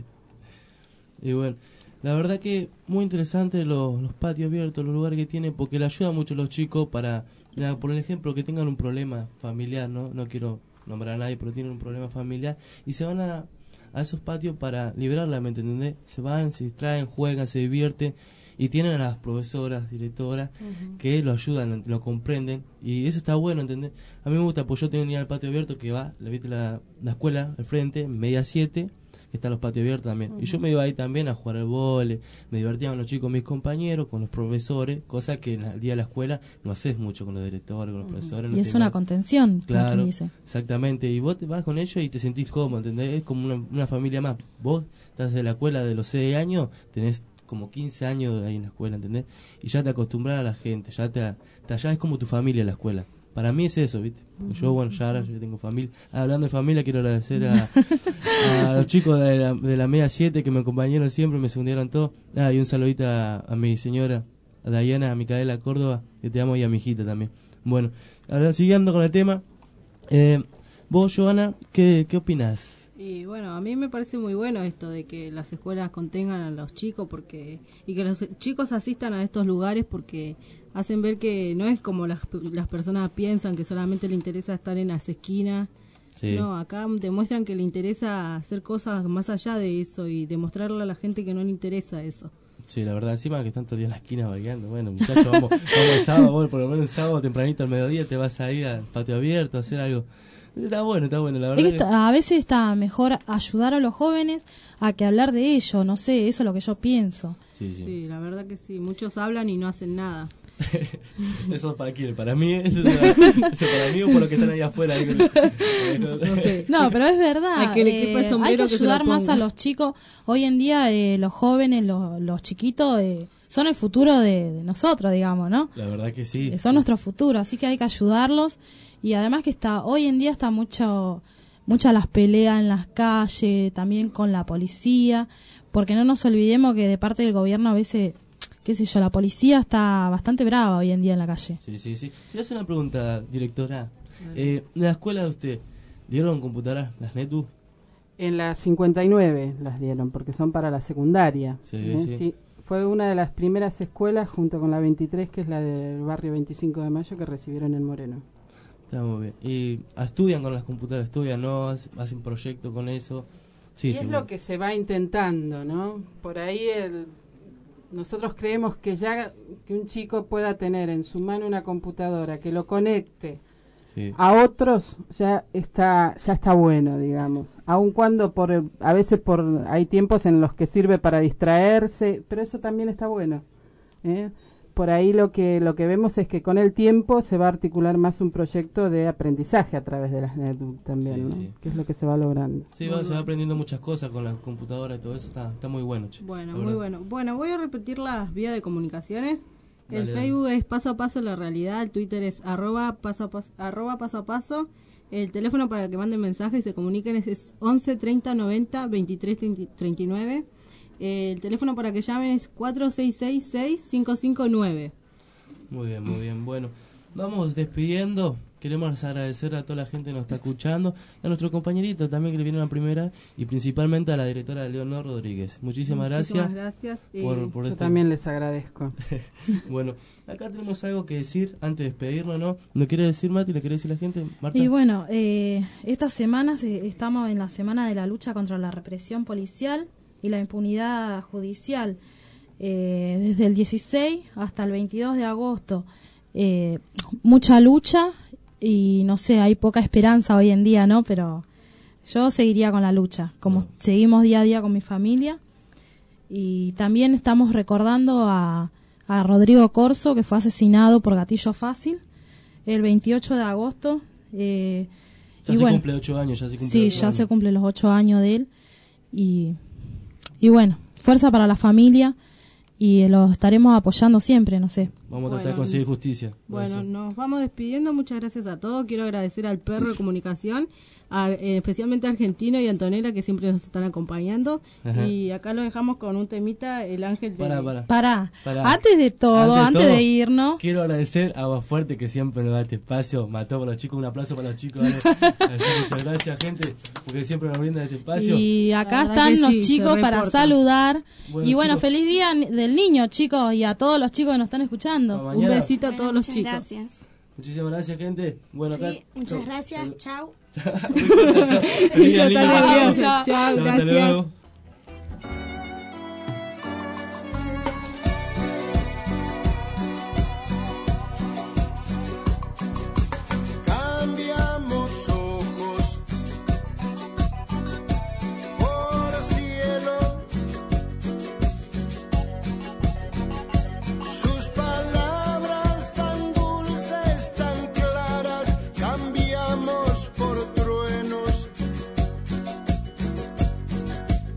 Y bueno, la verdad que muy interesante los, los patios abiertos, los lugares que tiene, porque le ayuda mucho a los chicos para, ya, por ejemplo, que tengan un problema familiar, ¿no? No quiero nombrar a nadie, pero tienen un problema familiar y se van a, a esos patios para liberar la mente, ¿entendés? Se van, se distraen, juegan, se divierten y tienen a las profesoras, directoras, Ujú. que lo ayudan, lo comprenden, y eso está bueno, ¿entendés? A mí me gusta, pues yo tenía el patio abierto que va, le viste la, la escuela al frente, media siete, que están los patios abiertos también. Ujú. Y yo me iba ahí también a jugar al vóley, me divertía con los chicos, mis compañeros, con los profesores, cosa que en el día de la escuela no haces mucho con los directores, con los profesores. no Y es te una van- contención, como Claro, quien dice. exactamente, y vos te vas con ellos y te sentís cómodo, ¿entendés? Es como una, una familia más. Vos estás de la escuela de los seis años, tenés como quince años ahí en la escuela, ¿entendés? Y ya te acostumbras a la gente, ya te, te ya es como tu familia la escuela. Para mí es eso, ¿viste? Yo, bueno, ya ahora yo tengo familia. Ah, hablando de familia, quiero agradecer a, a los chicos de la, de la media siete que me acompañaron siempre, me secundaron todo. Ah, y un saludito a, a mi señora, a Diana, a Micaela Córdoba, que te amo, y a mi hijita también. Bueno, ahora siguiendo con el tema, eh, vos, Joana, ¿qué, qué opinás? Y bueno, a mí me parece muy bueno esto de que las escuelas contengan a los chicos porque y que los chicos asistan a estos lugares porque hacen ver que no es como las, las personas piensan, que solamente le interesa estar en las esquinas. Sí. No, acá demuestran que le interesa hacer cosas más allá de eso y demostrarle a la gente que no le interesa eso. Sí, la verdad, encima que están todo el día en la esquina bailando. Bueno, muchachos, vamos, vamos el sábado, vos por lo menos el sábado tempranito al mediodía te vas a ir al patio abierto a hacer algo. Está bueno, está bueno, la verdad. Es que que- está- a veces está mejor ayudar a los jóvenes a que hablar de ello, no sé, eso es lo que yo pienso. Sí, sí. Sí, la verdad que sí. Muchos hablan y no hacen nada. ¿Eso es para quién? ¿Para mí? ¿Eso es para, eso para mí o por los que están ahí afuera? Ahí con- No sé. No, pero es verdad. Al que le quepa el eh, sombrero hay que que se lo ayudar más ponga. a los chicos. Hoy en día eh, los jóvenes, los, los chiquitos, eh, son el futuro de, de nosotros, digamos, ¿no? La verdad que sí. Eh, son nuestro futuro, así que hay que ayudarlos. Y además que está hoy en día está mucho muchas las peleas en las calles, también con la policía, porque no nos olvidemos que de parte del gobierno a veces, qué sé yo, la policía está bastante brava hoy en día en la calle. Sí, sí, sí. Te voy a hacer una pregunta, directora. Eh, en la escuela de usted, ¿dieron computadoras, las NETU? En la cincuenta y nueve las dieron, porque son para la secundaria. Sí, ¿eh? sí. Fue una de las primeras escuelas, junto con la veintitrés, que es la del barrio veinticinco de mayo, que recibieron el Moreno. Está muy bien. ¿Y estudian con las computadoras? ¿Estudian? ¿No? ¿Hacen proyectos con eso? Sí, y sí. es lo que se va intentando, ¿no? Por ahí el, nosotros creemos que ya que un chico pueda tener en su mano una computadora, que lo conecte Sí. a otros, ya está ya está bueno, digamos. Aun cuando por a veces por hay tiempos en los que sirve para distraerse, pero eso también está bueno, ¿eh? Por ahí lo que lo que vemos es que con el tiempo se va a articular más un proyecto de aprendizaje a través de las NETU también, Sí, ¿no? sí. Que es lo que se va logrando. Sí, va- se va aprendiendo muchas cosas con las computadoras y todo eso. Está, está muy bueno, che. Bueno, La muy verdad. bueno. Bueno, voy a repetir las vías de comunicaciones. El Dale, dale. Facebook es paso a paso la realidad, el Twitter es arroba paso a paso, arroba paso a paso. El teléfono para que manden mensajes y se comuniquen es, es once treinta noventa veintitrés treinta y nueve. Eh, el teléfono para que llamen es cuatro seis seis seis cinco cinco nueve. Muy bien, muy bien. Bueno, vamos despidiendo. Queremos agradecer a toda la gente que nos está escuchando, y a nuestro compañerito también que le viene la primera, y principalmente a la directora Leonor Rodríguez. Muchísimas gracias. Muchísimas gracias. por, Eh, por Yo este- también les agradezco. Bueno, acá tenemos algo que decir antes de despedirnos, ¿no? ¿No quiere decir, Mati? ¿Le quiere decir la gente, Marta? Y bueno, eh, estas semanas eh, estamos en la semana de la lucha contra la represión policial y la impunidad judicial. Eh, desde el dieciséis hasta el veintidós de agosto. Eh, mucha lucha y no sé, hay poca esperanza hoy en día, ¿no? Pero yo seguiría con la lucha, como seguimos día a día con mi familia. Y también estamos recordando a, a Rodrigo Corso, que fue asesinado por gatillo fácil el veintiocho de agosto. Eh, Ya y se bueno, cumple ocho años, ya se cumple sí, ocho ya años. se cumplen los ocho años de él. Y, y bueno, fuerza para la familia y lo estaremos apoyando siempre, no sé. Vamos a tratar Bueno, de conseguir justicia. por Bueno, eso. nos vamos despidiendo. Muchas gracias a todos. Quiero agradecer al perro de comunicación, a- eh, especialmente a Argentino y a Antonella, que siempre nos están acompañando. Ajá. Y acá lo dejamos con un temita, El Ángel de... Pará, pará. Pará. Pará. Antes de todo, antes, todo, de irnos, quiero agradecer a Agua Fuerte que siempre nos da este espacio. Mató para los chicos, un aplauso para los chicos. Dale. Así, muchas gracias, gente, porque siempre nos brindan este espacio. y acá La verdad están que los sí, se chicos para reportan. saludar. Bueno, y bueno, chicos. feliz día ni- del niño, chicos, y a todos los chicos que nos están escuchando. Hasta Un mañana. besito a todos los Muchas chicos. gracias. Muchísimas gracias, gente. Bueno, acá. Sí, muchas gracias. Chao. Feliz día, Hasta niño. luego. Chao, Chao, Chao, hasta gracias. luego. Cambiamos ojos por cielo, sus palabras tan dulces, tan claras, cambiamos por truenos.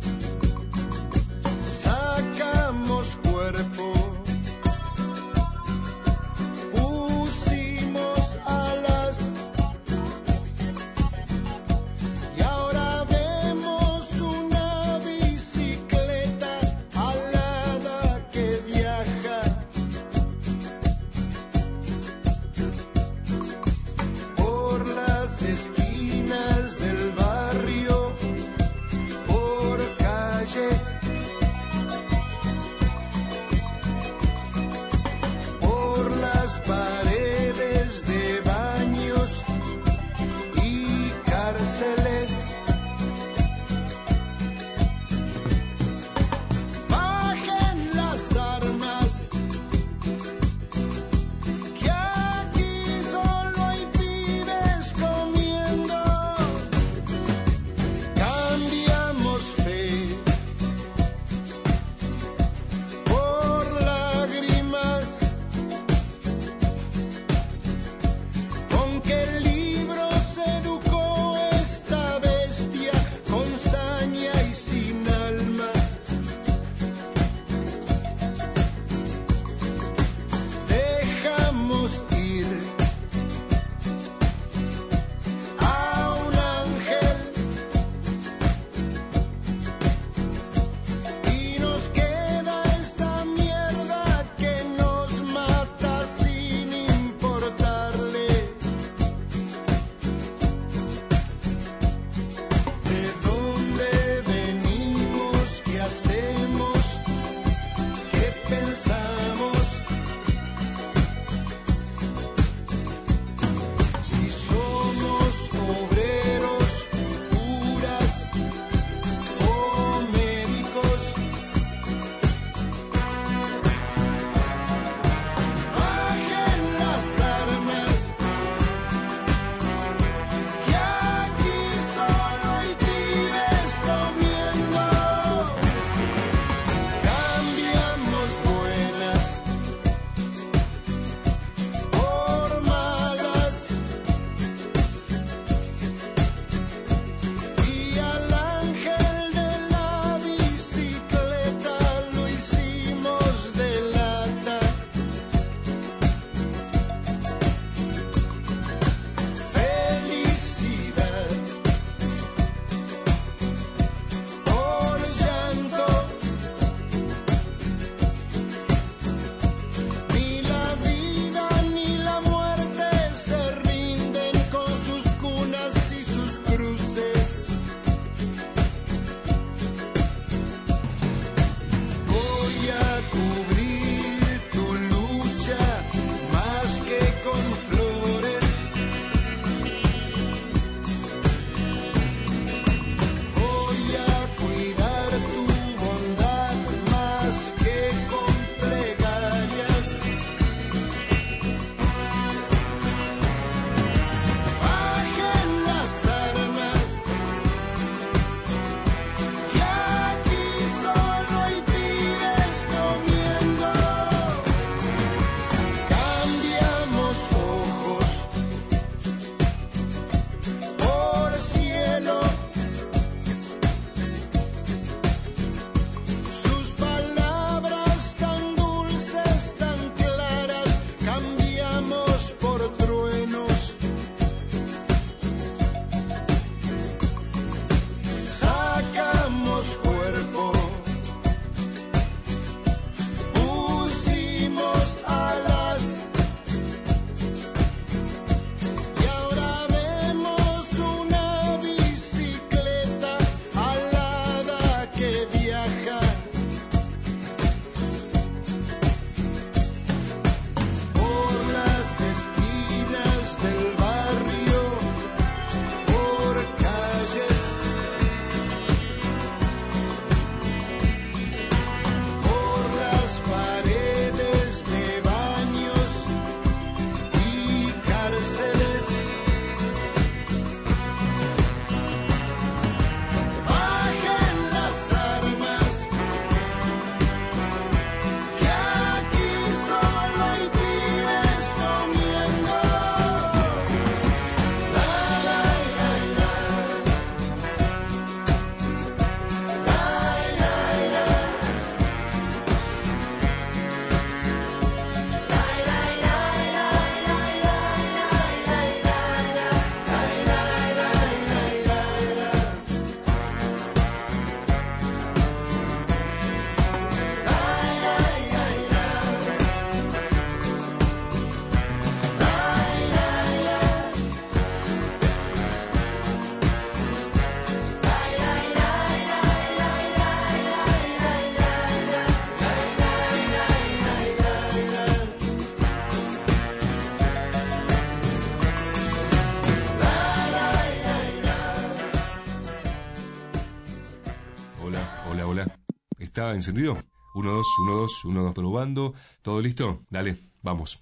Hola, hola, hola. ¿Está encendido? Uno, dos, uno, dos, uno, dos, probando. ¿Todo listo? Dale, vamos.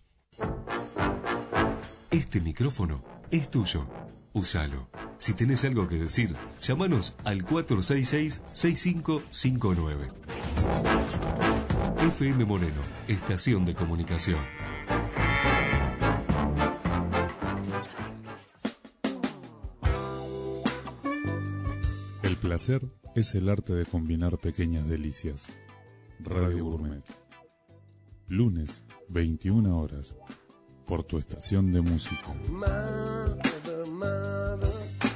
Este micrófono es tuyo. Úsalo. Si tenés algo que decir, llámanos al cuatro seis seis, seis cinco cinco nueve. F M Moreno, estación de comunicación. El placer es el arte de combinar pequeñas delicias. Radio Gourmet. Lunes, veintiuna horas, por tu estación de música. Mother, mother,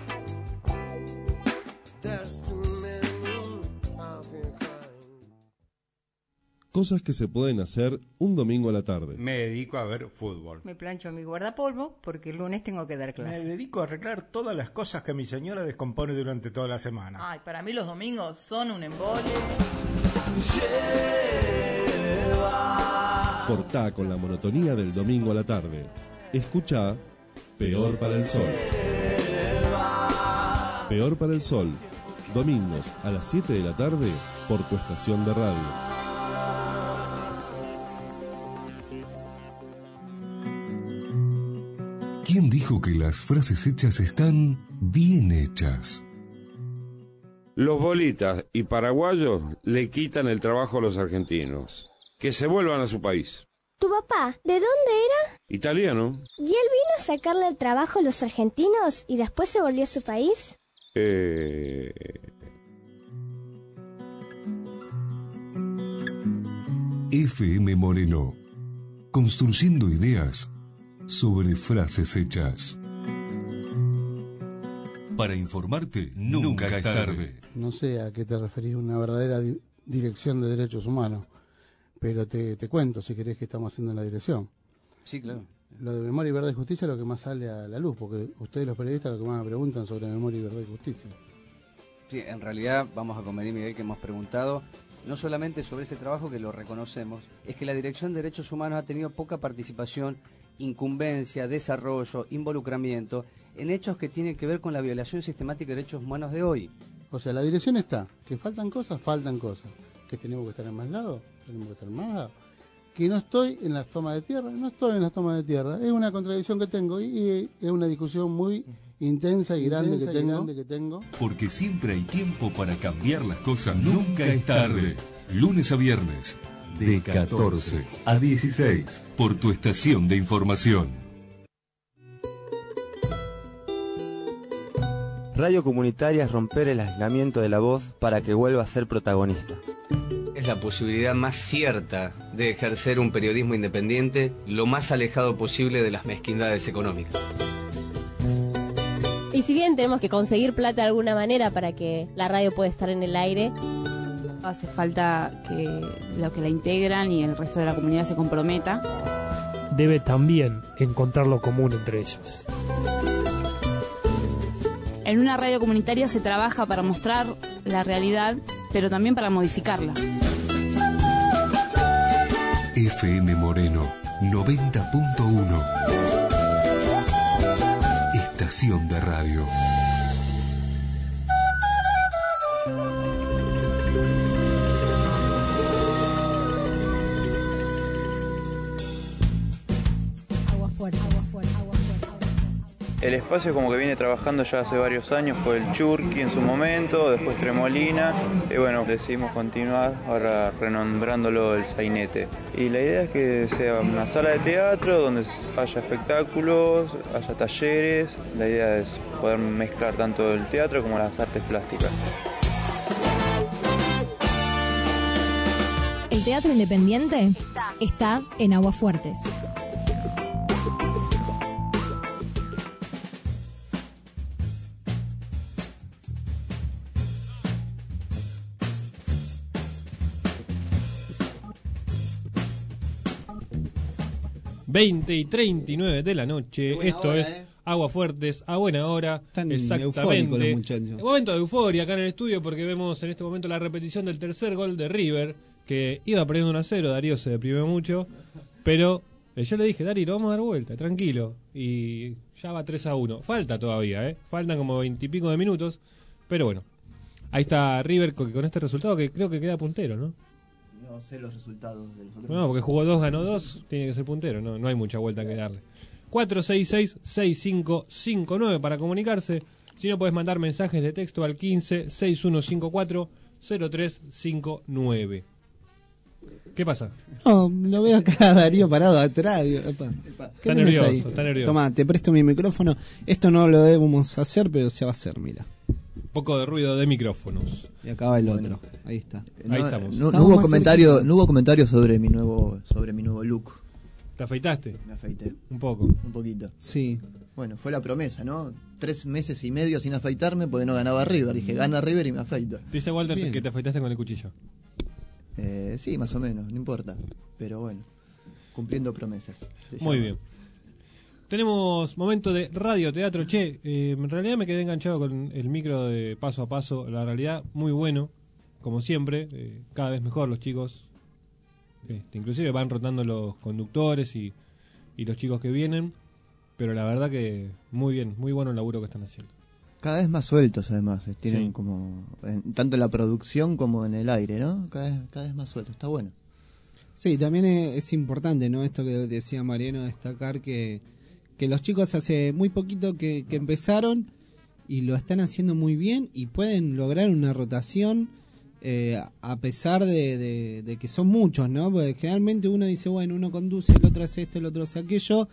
there's too many of your kind. Cosas que se pueden hacer un domingo a la tarde. Me dedico a ver fútbol. Me plancho mi guardapolvo porque el lunes tengo que dar clase. Me dedico a arreglar todas las cosas que mi señora descompone durante toda la semana. Ay, para mí los domingos son un embole. Cortá con la monotonía del domingo a la tarde. Escuchá Peor para el Sol. Peor para el Sol. Domingos a las siete de la tarde por tu estación de radio. ¿Quién dijo que las frases hechas están bien hechas? Los bolitas y paraguayos le quitan el trabajo a los argentinos. Que se vuelvan a su país. ¿Tu papá, de dónde era? Italiano. ¿Y él vino a sacarle el trabajo a los argentinos y después se volvió a su país? Eh... F M Moreno. Construyendo ideas sobre frases hechas. Para informarte, nunca, nunca es tarde. No sé a qué te referís, una verdadera di- dirección de derechos humanos, pero te, te cuento, si querés, que estamos haciendo en la dirección. Sí, claro. Lo de Memoria y Verdad y Justicia es lo que más sale a la luz, porque ustedes los periodistas lo que más me preguntan sobre Memoria y Verdad y Justicia. Sí, en realidad vamos a convenir, Miguel, que hemos preguntado no solamente sobre ese trabajo, que lo reconocemos, es que la Dirección de Derechos Humanos ha tenido poca participación, incumbencia, desarrollo, involucramiento en hechos que tienen que ver con la violación sistemática de derechos humanos de hoy. O sea, la dirección está, que faltan cosas, faltan cosas, que tenemos que estar en más lados, tenemos que estar en más lados, que no estoy en las tomas de tierra, no estoy en las tomas de tierra, es una contradicción que tengo y, y es una discusión muy intensa y grande, intensa que, y tengo, grande que tengo. Porque siempre hay tiempo para cambiar las cosas, nunca es tarde. Lunes a viernes, de catorce a dieciséis, por tu estación de información. Radio comunitaria es romper el aislamiento de la voz para que vuelva a ser protagonista. Es la posibilidad más cierta de ejercer un periodismo independiente lo más alejado posible de las mezquindades económicas. Y si bien tenemos que conseguir plata de alguna manera para que la radio pueda estar en el aire, hace falta que los que la integran y el resto de la comunidad se comprometa. Debe también encontrar lo común entre ellos. En una radio comunitaria se trabaja para mostrar la realidad, pero también para modificarla. F M Moreno noventa punto uno. Estación de radio. Agua fuerte, agua fuerte, agua fuerte. El espacio como que viene trabajando ya hace varios años, fue el Churqui en su momento, después Tremolina, y bueno, decidimos continuar ahora renombrándolo el Sainete. Y la idea es que sea una sala de teatro donde haya espectáculos, haya talleres, la idea es poder mezclar tanto el teatro como las artes plásticas. El teatro independiente está, está en Aguafuertes. veinte y treinta y nueve de la noche. Esto hora, es eh. Aguafuertes a buena hora. Están exactamente. eufóricos los muchachos. Momento de euforia acá en el estudio porque vemos en este momento la repetición del tercer gol de River, que iba perdiendo uno a cero. Darío se deprimió mucho, pero eh, yo le dije, Darío, lo vamos a dar vuelta, tranquilo. Y ya va tres a uno. Falta todavía, ¿eh? Faltan como veintipico de minutos, pero bueno. Ahí está River con, con este resultado que creo que queda puntero, ¿no? No sé los resultados de los otros. No, porque jugó dos, ganó dos, tiene que ser puntero, no, no hay mucha vuelta que darle. cuatro seis seis, seis cinco cinco nueve para comunicarse. Si no, puedes mandar mensajes de texto al quince, sesenta y uno cincuenta y cuatro, cero tres cincuenta y nueve. ¿Qué pasa? No, lo veo acá Darío parado atrás. Digo, epa, ¿qué está tenés nervioso, ahí? está nervioso. Tomá, te presto mi micrófono. Esto no lo debemos hacer, pero se va a hacer, mira. Un poco de ruido de micrófonos. Y acá va el otro. Ahí está. No, Ahí estamos. No, no Estamos hubo más comentario, cerquita. no hubo comentario sobre mi nuevo, sobre mi nuevo look. ¿Te afeitaste? Me afeité. Un poco. Un poquito. Sí. Bueno, fue la promesa, ¿no? Tres meses y medio sin afeitarme porque no ganaba River. Dije, gana River y me afeito. Dice Walter Bien. que te afeitaste con el cuchillo. Eh, sí, más o menos, no importa. Pero bueno, cumpliendo promesas. se Muy llama. bien. Tenemos momento de radioteatro. Che, eh, en realidad me quedé enganchado con el micro de paso a paso. La realidad, muy bueno, como siempre. Eh, cada vez mejor los chicos. Este, inclusive van rotando los conductores y, y los chicos que vienen. Pero la verdad que muy bien, muy bueno el laburo que están haciendo. Cada vez más sueltos, además. eh, Tienen Sí. como. en- tanto en la producción como en el aire, ¿no? Cada vez, cada vez más sueltos. Está bueno. Sí, también es, es importante, ¿no? Esto que decía Mariano, destacar que, que los chicos hace muy poquito que, que empezaron y lo están haciendo muy bien y pueden lograr una rotación eh, a pesar de, de, de que son muchos, ¿no? Porque generalmente uno dice, bueno, uno conduce, el otro hace esto, el otro hace aquello.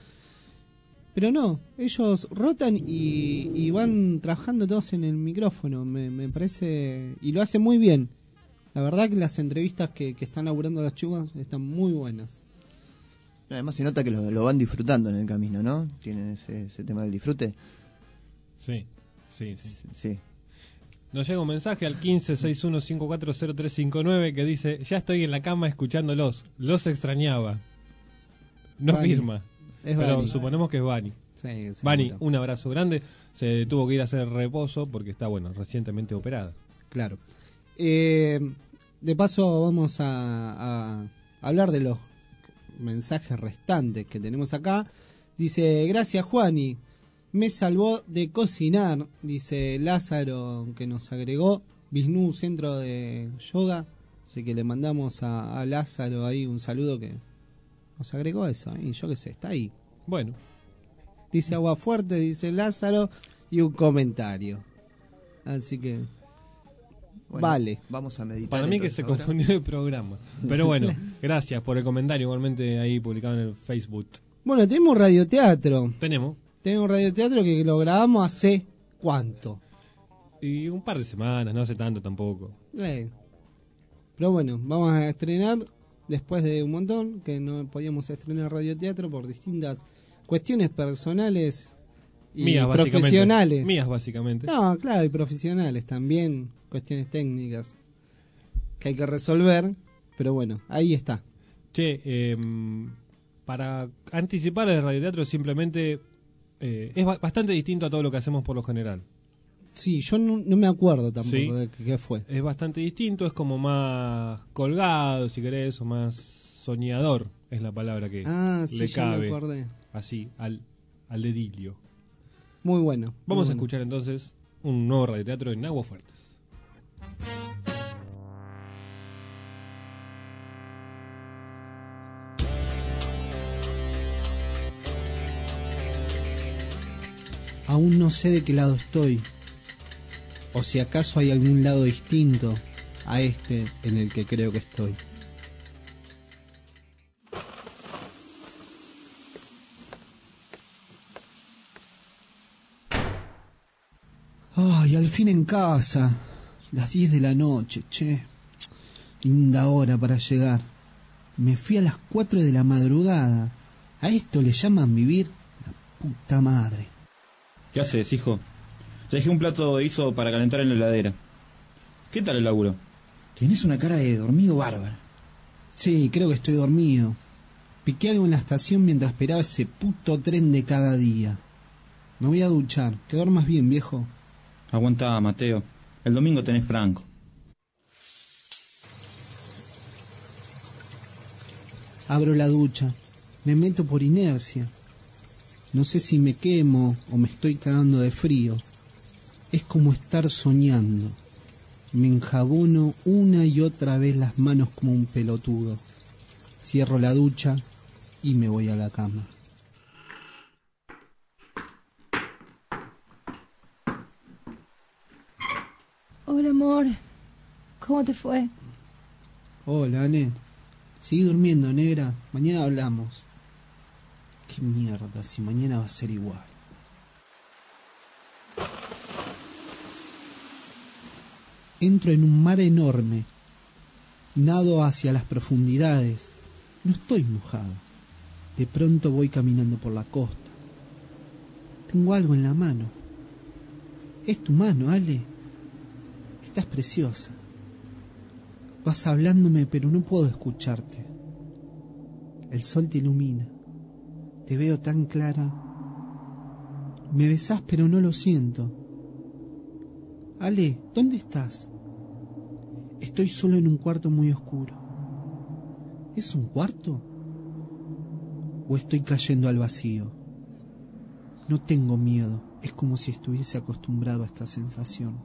Pero no, ellos rotan y, y van trabajando todos en el micrófono, me, me parece, y lo hacen muy bien. La verdad que las entrevistas que, que están laburando los chicos están muy buenas. Además se nota que lo, lo van disfrutando en el camino, ¿no? Tienen ese, ese tema del disfrute. Sí, sí, sí. Sí. Nos llega un mensaje al quince, sesenta y uno cincuenta y cuatro, cero tres cincuenta y nueve que dice: ya estoy en la cama escuchándolos, los extrañaba. No Vani. firma, Es pero Vani. suponemos que es Vani. Sí, Vani, seguro. un abrazo grande. Se tuvo que ir a hacer reposo porque está, bueno, recientemente operada. Claro. Eh, de paso vamos a, a hablar de los mensajes restantes que tenemos acá. Dice, gracias Juani, me salvó de cocinar, dice Lázaro, que nos agregó Vishnu Centro de Yoga. Así que le mandamos a, a Lázaro ahí un saludo que nos agregó eso. Y yo qué sé, está ahí. Bueno. Dice agua fuerte, dice Lázaro, y un comentario. Así que... Bueno, vale. Vamos a meditar. Para mí que se entonces ahora. confundió el programa. Pero bueno, gracias por el comentario igualmente ahí publicado en el Facebook. Bueno, tenemos radioteatro. Tenemos. Tenemos radioteatro que lo grabamos hace... ¿cuánto? Y un par de semanas, no hace tanto tampoco. Eh. Pero bueno, vamos a estrenar después de un montón que no podíamos estrenar radioteatro por distintas cuestiones personales y Mías, básicamente. profesionales. Mías, básicamente. No, claro, y profesionales también, cuestiones técnicas que hay que resolver, pero bueno, ahí está. Che, eh, para anticipar el radioteatro simplemente eh, es ba- bastante distinto a todo lo que hacemos por lo general. Sí, yo no, no me acuerdo tampoco Sí. de qué fue. Es bastante distinto, es como más colgado, si querés, o más soñador, es la palabra que Ah, sí, le ya me cabe acordé. así al, al dedilio. Muy bueno. muy Vamos a bueno. escuchar entonces un nuevo radioteatro en Aguas Fuertes. Aún no sé de qué lado estoy, o si acaso hay algún lado distinto a este en el que creo que estoy. Ay, al fin en casa, las diez de la noche, che. Linda hora para llegar. Me fui a las cuatro de la madrugada. ¿A esto le llaman vivir? La puta madre. ¿Qué haces, hijo? Te dejé un plato de guiso para calentar en la heladera. ¿Qué tal el laburo? Tienes una cara de dormido bárbara. Sí, creo que estoy dormido. Piqué algo en la estación mientras esperaba ese puto tren de cada día. Me voy a duchar. Que duermas bien, viejo. Aguanta, Mateo. El domingo tenés franco. Abro la ducha. Me meto por inercia. No sé si me quemo o me estoy cagando de frío. Es como estar soñando. Me enjabono una y otra vez las manos como un pelotudo. Cierro la ducha y me voy a la cama. Hola, amor. ¿Cómo te fue? Hola, Ane. Seguí durmiendo, negra. Mañana hablamos. Qué mierda, si mañana va a ser igual. Entro en un mar enorme. Nado hacia las profundidades. No estoy mojado. De pronto voy caminando por la costa. Tengo algo en la mano. Es tu mano, Ale. Estás preciosa. Vas hablándome, pero no puedo escucharte. El sol te ilumina. Te veo tan clara. Me besás, pero no lo siento. Ale, ¿dónde estás? Estoy solo en un cuarto muy oscuro. ¿Es un cuarto? ¿O estoy cayendo al vacío? No tengo miedo. Es como si estuviese acostumbrado a esta sensación.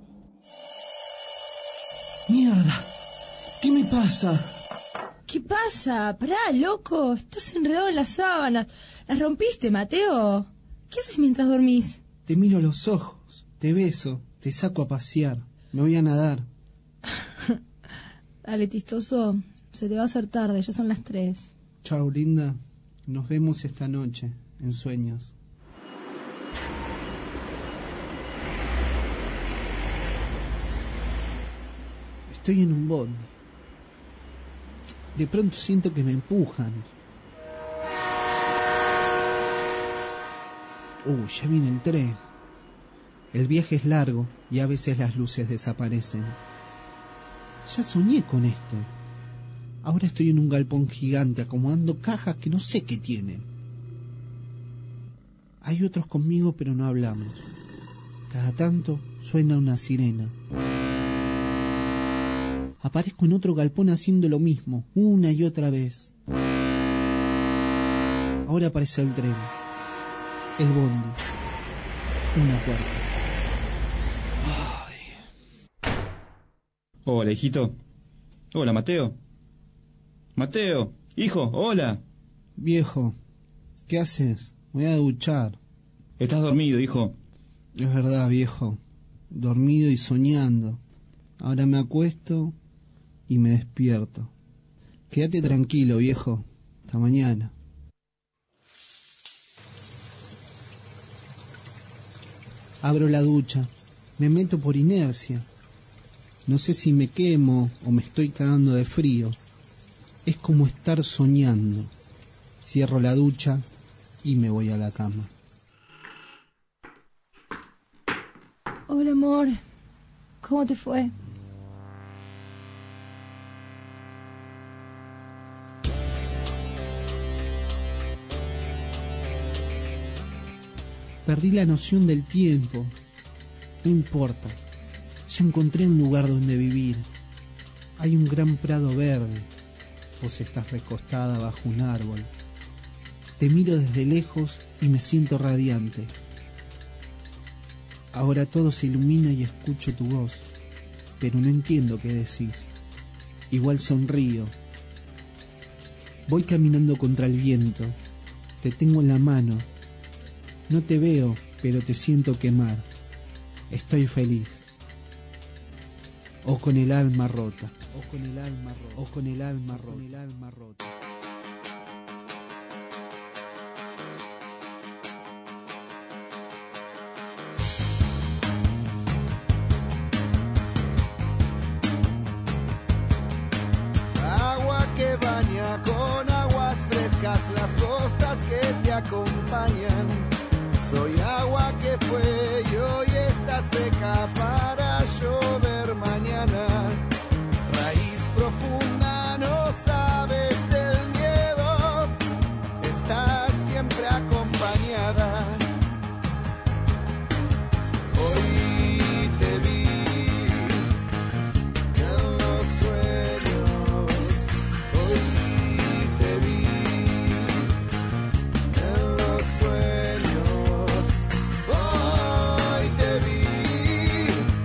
¡Mierda! ¿Qué me pasa? ¿Qué pasa? Pará, loco. Estás enredado en las sábanas. ¿Las rompiste, Mateo? ¿Qué haces mientras dormís? Te miro a los ojos, te beso, te saco a pasear. Me voy a nadar. Dale, chistoso. Se te va a hacer tarde, ya son las tres. Chao, linda. Nos vemos esta noche, en sueños. Estoy en un bondi. De pronto siento que me empujan. Uy, ya viene el tren. El viaje es largo y a veces las luces desaparecen. Ya soñé con esto. Ahora estoy en un galpón gigante acomodando cajas que no sé qué tienen. Hay otros conmigo, pero no hablamos. Cada tanto suena una sirena. Aparezco en otro galpón haciendo lo mismo, una y otra vez. Ahora aparece el tren, el bondi, una puerta. Ay. Hola, hijito. Hola, Mateo. Mateo, hijo, hola. Viejo, ¿qué haces? Me voy a duchar. Estás dormido, hijo. Es verdad, viejo. Dormido y soñando. Ahora me acuesto y me despierto. Quédate tranquilo, viejo. Hasta mañana. Abro la ducha. Me meto por inercia. No sé si me quemo o me estoy cagando de frío. Es como estar soñando. Cierro la ducha y me voy a la cama. Hola, amor. ¿Cómo te fue? Perdí la noción del tiempo. No importa. Ya encontré un lugar donde vivir. Hay un gran prado verde. Vos estás recostada bajo un árbol. Te miro desde lejos y me siento radiante. Ahora todo se ilumina y escucho tu voz, pero no entiendo qué decís. Igual sonrío. Voy caminando contra el viento. Te tengo en la mano. No te veo, pero te siento quemar. Estoy feliz. O con el alma rota. O con el alma rota. O con el alma rota. Con el alma rota. Agua que baña con aguas frescas las costas que te acompañan. Soy agua que fue y hoy está seca para llover mañana. Raíz profunda, no sabes del miedo, estás siempre acompañada. Hoy te vi en los sueños, hoy te vi en los sueños. Hoy te vi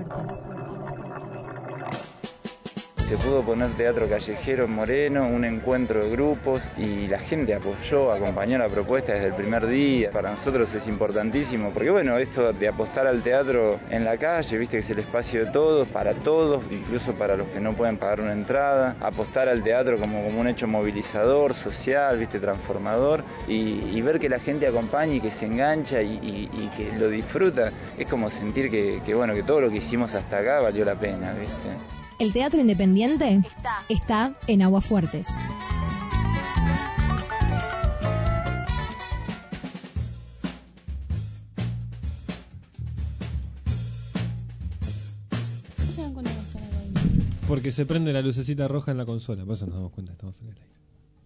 Se pudo poner teatro callejero en Moreno, un encuentro de grupos y la gente apoyó, acompañó la propuesta desde el primer día. Para nosotros es importantísimo porque bueno, esto de apostar al teatro en la calle, viste que es el espacio de todos, para todos, incluso para los que no pueden pagar una entrada. Apostar al teatro como, como un hecho movilizador, social, viste, transformador y, y ver que la gente acompaña y que se engancha y, y, y que lo disfruta. Es como sentir que, que, bueno, que todo lo que hicimos hasta acá valió la pena, viste. El teatro independiente está, está en Aguafuertes. Porque se prende la lucecita roja en la consola, por eso nos damos cuenta, estamos en el aire.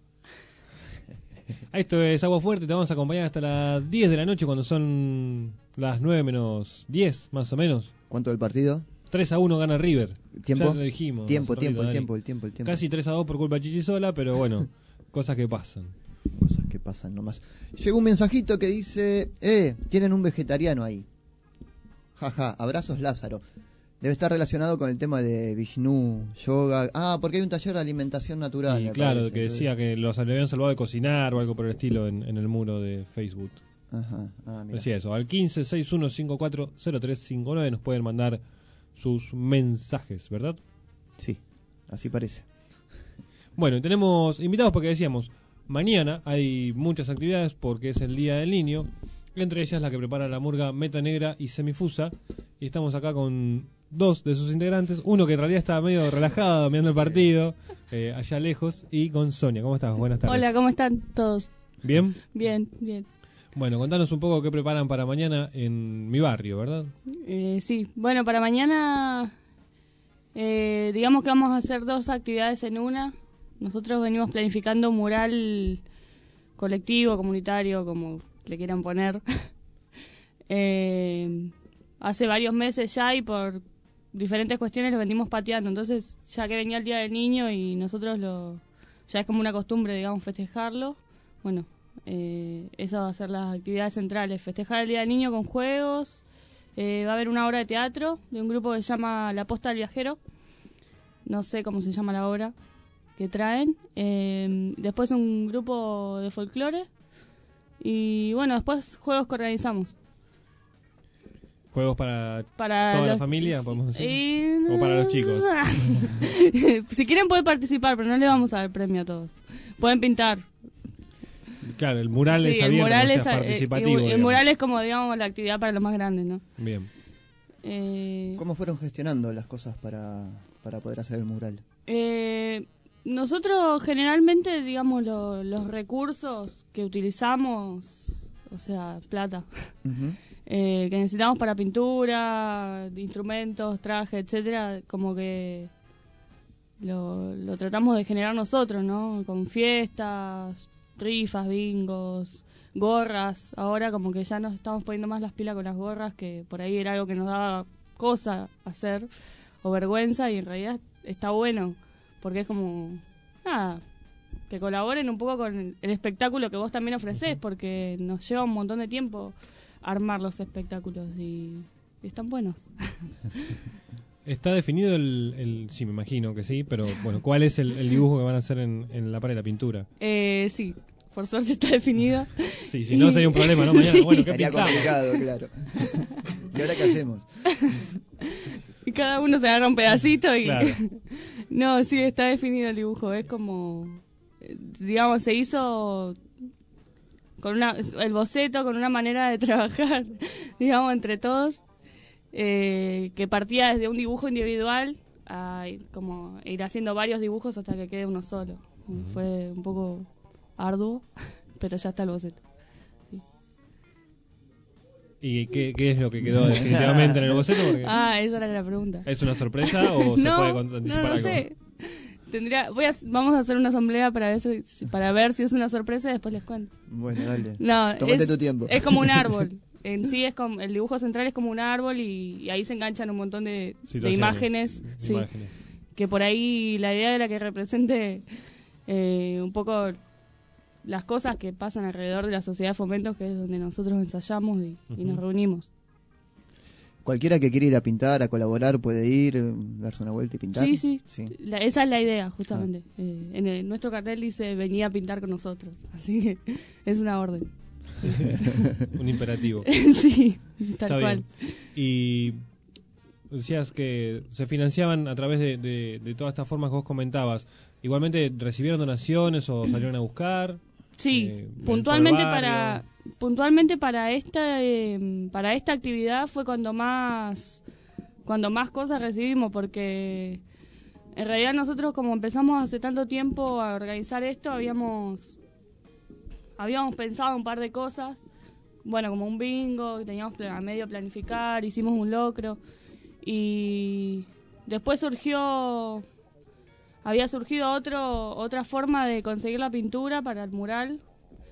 Esto es Agua Fuerte, te vamos a acompañar hasta las diez de la noche cuando son las nueve menos diez, más o menos. ¿Cuánto del partido? tres a uno gana River. ¿Tiempo? Ya lo dijimos. Tiempo, ratito, tiempo, el Dani. tiempo, el tiempo, el tiempo. Casi tres a dos por culpa de Chichisola, pero bueno, cosas que pasan. Cosas que pasan nomás. Llegó un mensajito que dice, eh, tienen un vegetariano ahí. Jaja, abrazos Lázaro. Debe estar relacionado con el tema de Vishnu, yoga. Ah, porque hay un taller de alimentación natural. Y me claro, parece, que decía que los habían salvado de cocinar o algo por el estilo en, en el muro de Facebook. Ajá, ah, mira. Decía eso, al quince sesenta y uno cincuenta y cuatro cero tres cincuenta y nueve nos pueden mandar sus mensajes, ¿verdad? Sí, así parece. Bueno, y tenemos invitados porque decíamos, mañana hay muchas actividades porque es el Día del Niño, entre ellas la que prepara la murga Meta Negra y Semifusa, y estamos acá con dos de sus integrantes, uno que en realidad estaba medio relajado mirando el partido, eh, allá lejos, y con Sonia. ¿Cómo estás? Buenas tardes. Hola, ¿cómo están todos? ¿Bien? Bien, bien. Bueno, contanos un poco qué preparan para mañana en mi barrio, ¿verdad? Eh, sí, bueno, para mañana eh, digamos que vamos a hacer dos actividades en una. Nosotros venimos planificando un mural colectivo, comunitario, como le quieran poner. eh, hace varios meses ya y por diferentes cuestiones lo venimos pateando. Entonces, ya que venía el Día del Niño y nosotros lo ya es como una costumbre, digamos, festejarlo, bueno... Eh, esa va a ser las actividades centrales, festejar el Día del Niño con juegos, eh, va a haber una obra de teatro de un grupo que se llama La Posta del Viajero, no sé cómo se llama la obra que traen, eh, después un grupo de folclore y bueno, después juegos que organizamos. ¿Juegos para, para toda los, la familia, podemos decir? Eh, ¿O para los chicos? Si quieren pueden participar, pero no le vamos a dar premio a todos. Pueden pintar. Claro, el mural sí, es el abierto, mural o sea, es, participativo. El, el mural es como, digamos, la actividad para los más grandes, ¿no? Bien. Eh, ¿Cómo fueron gestionando las cosas para, para poder hacer el mural? Eh, nosotros generalmente, digamos, lo, los recursos que utilizamos, o sea, plata, uh-huh. eh, que necesitamos para pintura, instrumentos, trajes, etcétera, como que lo, lo tratamos de generar nosotros, ¿no? Con fiestas, rifas, bingos, gorras. Ahora como que ya nos estamos poniendo más las pilas con las gorras, que por ahí era algo que nos daba cosa hacer o vergüenza, y en realidad está bueno porque es como nada, que colaboren un poco con el, el espectáculo que vos también ofrecés, porque nos lleva un montón de tiempo armar los espectáculos y, y están buenos. Está definido el, el... Sí, me imagino que sí, pero bueno, ¿cuál es el, el dibujo que van a hacer en, en la pared, la pintura? Eh, sí, por suerte está definido. Sí, si no sería un problema, ¿no? Mañana, Sí. bueno, ¿qué Estaría pintamos? complicado, claro. ¿Y ahora qué hacemos? Y cada uno se agarra un pedacito y... Claro. No, sí, está definido el dibujo. Es como... eh, digamos, se hizo... con una el boceto, con una manera de trabajar, digamos, entre todos, eh, que partía desde un dibujo individual a ir, como ir haciendo varios dibujos hasta que quede uno solo. Uh-huh. Fue un poco arduo, pero ya está el boceto. Sí. ¿Y qué, qué es lo que quedó definitivamente en el boceto? Porque Ah, esa era la pregunta. ¿es una sorpresa o se no, puede con- anticipar no, no algo? sé. Tendría, voy a, vamos a hacer una asamblea para ver si, para ver si es una sorpresa y después les cuento. Bueno, dale. No, Tómate es, tu tiempo. es como un árbol. En sí es como, el dibujo central es como un árbol y, y ahí se enganchan un montón de, de Situaciones, imágenes, sí, imágenes. que por ahí la idea era que represente eh, un poco las cosas que pasan alrededor de la sociedad de Fomentos, que es donde nosotros ensayamos y, y nos reunimos. Cualquiera que quiera ir a pintar, a colaborar, puede ir, eh, darse una vuelta y pintar. Sí, sí, La- esa es la idea, justamente. Ah. Eh, en el- nuestro cartel dice, venía a pintar con nosotros, así que es una orden. Un imperativo. Sí, tal Está cual. bien. Y decías que se financiaban a través de, de, de todas estas formas que vos comentabas. Igualmente, ¿recibieron donaciones o salieron a buscar? Sí, Eh, puntualmente por el para puntualmente para esta eh, para esta actividad fue cuando más cuando más cosas recibimos, porque en realidad nosotros, como empezamos hace tanto tiempo a organizar esto, habíamos habíamos pensado un par de cosas, bueno, como un bingo que teníamos pla- a medio planificar, hicimos un locro y después surgió había surgido otro otra forma de conseguir la pintura para el mural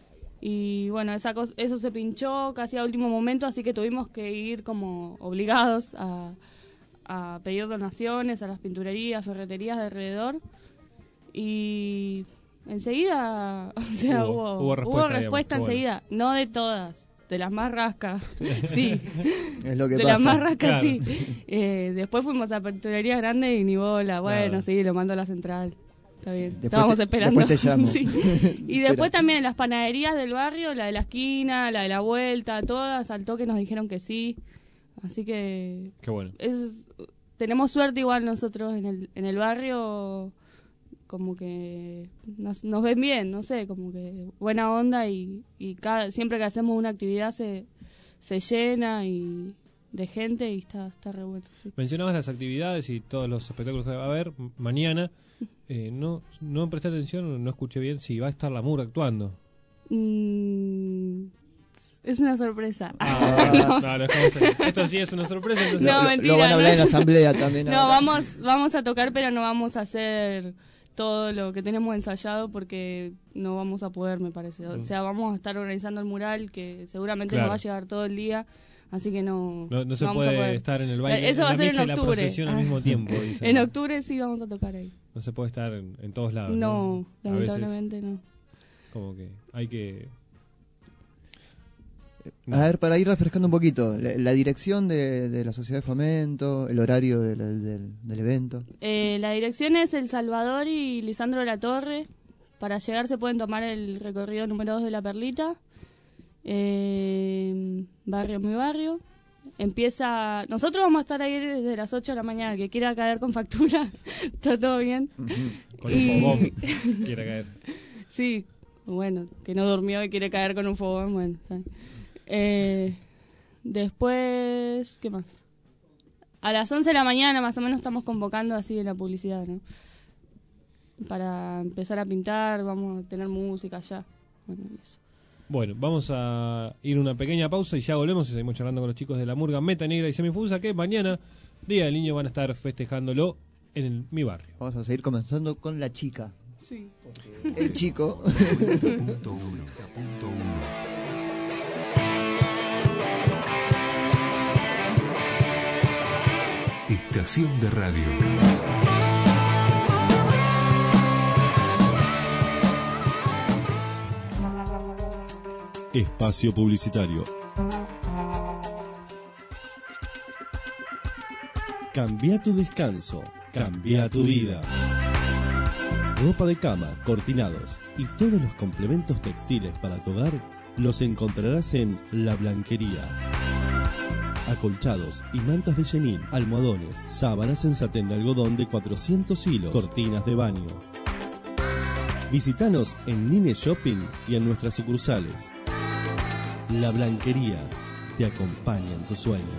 y bueno, esa cosa, eso se pinchó casi a último momento, así que tuvimos que ir como obligados a, a pedir donaciones a las pinturerías, ferreterías de alrededor y enseguida, o sea, Hubo- hubo, hubo respuesta, digamos, respuesta qué bueno. enseguida, no de todas, de las más rascas, sí, Es lo que de pasa. las más rascas, Claro. sí. Eh, después fuimos a pinturerías grandes y ni bola, bueno, Claro. sí, lo mando a la central. Está bien, Después estábamos te- esperando. después te llamo. Sí. Y Espera. después también en las panaderías del barrio, la de la esquina, la de la vuelta, todas al toque nos dijeron que sí. Así que Qué bueno. es tenemos suerte igual nosotros en el en el barrio, como que nos, nos ven bien, no sé, como que buena onda y, y cada, siempre que hacemos una actividad se, se llena y de gente y está, está re bueno. Sí. Mencionabas las actividades y todos los espectáculos que va a haber m- mañana. Eh, no, no presté atención, no escuché bien si va a estar la Murga actuando. Mm, es una sorpresa. Ah, No. no, no, es como se- esto sí es una sorpresa. entonces- No, Lo- lo mentira. van a hablar no en la es- asamblea también No, ahora. vamos, vamos a tocar, pero no vamos a hacer todo lo que tenemos ensayado porque no vamos a poder, me parece. O Mm. sea, vamos a estar organizando el mural que seguramente Claro. nos va a llevar todo el día, así que no. No, no se vamos a puede poder. estar en el baile, Eso en va la a ser misa en y la octubre. procesión al Ah. mismo tiempo, dicen. En octubre sí vamos a tocar ahí. No se puede estar en, en todos lados. No, A veces lamentablemente no. como que hay que... A ver, para ir refrescando un poquito, la, la dirección de, de la Sociedad de Fomento, el horario de la- del, del evento. Eh, la dirección es El Salvador y Lisandro de la Torre. Para llegar se pueden tomar el recorrido número dos de La Perlita. Eh, barrio Mi Barrio. Empieza... Nosotros vamos a estar ahí desde las ocho de la mañana. El que quiera caer con factura, está todo bien. Con un Y- fogón quiera caer. Sí, bueno, que no durmió y quiere caer con un fogón, bueno. ¿sabes? Eh, después, ¿qué más? A las once de la mañana más o menos estamos convocando así en la publicidad, ¿no? Para empezar a pintar, vamos a tener música ya. Bueno, y eso. Bueno, vamos a ir a una pequeña pausa y ya volvemos y seguimos charlando con los chicos de la Murga Meta Negra y Semifusa, que mañana, Día del Niño, van a estar festejándolo en el, mi barrio. Vamos a seguir comenzando con la chica. Sí. El chico. Punto uno, punto uno. Estación de radio. Espacio publicitario. Cambia tu descanso, cambia tu vida. Ropa de cama, cortinados y todos los complementos textiles para tu hogar los encontrarás en La Blanquería. Acolchados y mantas de chenil, almohadones, sábanas en satén de algodón de cuatrocientos hilos, cortinas de baño. Visítanos en Nine Shopping y en nuestras sucursales. La Blanquería te acompaña en tus sueños.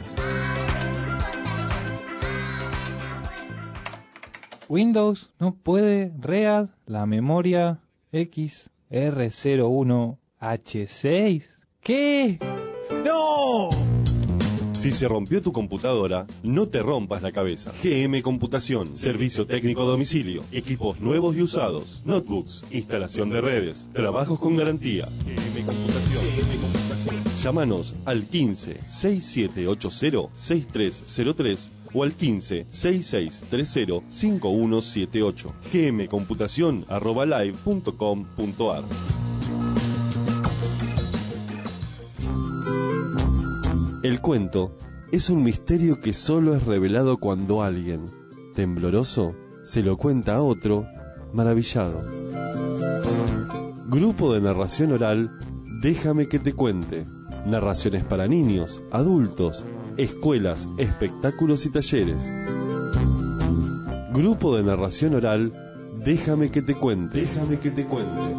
Windows no puede read la memoria X R cero uno H seis. ¿Qué? ¡No! Si se rompió tu computadora, no te rompas la cabeza. G M Computación, servicio técnico a domicilio, equipos nuevos y usados, notebooks, instalación de redes, trabajos con garantía. G M Computación. G M Computación. Llámanos al quince, sesenta y siete ochenta, sesenta y tres cero tres o al quince, sesenta y seis treinta, cincuenta y uno setenta y ocho. gmcomputación arroba live punto com punto ar. El cuento es un misterio que solo es revelado cuando alguien, tembloroso, se lo cuenta a otro, maravillado. Grupo de narración oral, Déjame que te cuente. Narraciones para niños, adultos, escuelas, espectáculos y talleres. Grupo de narración oral, Déjame que te cuente. Déjame que te cuente.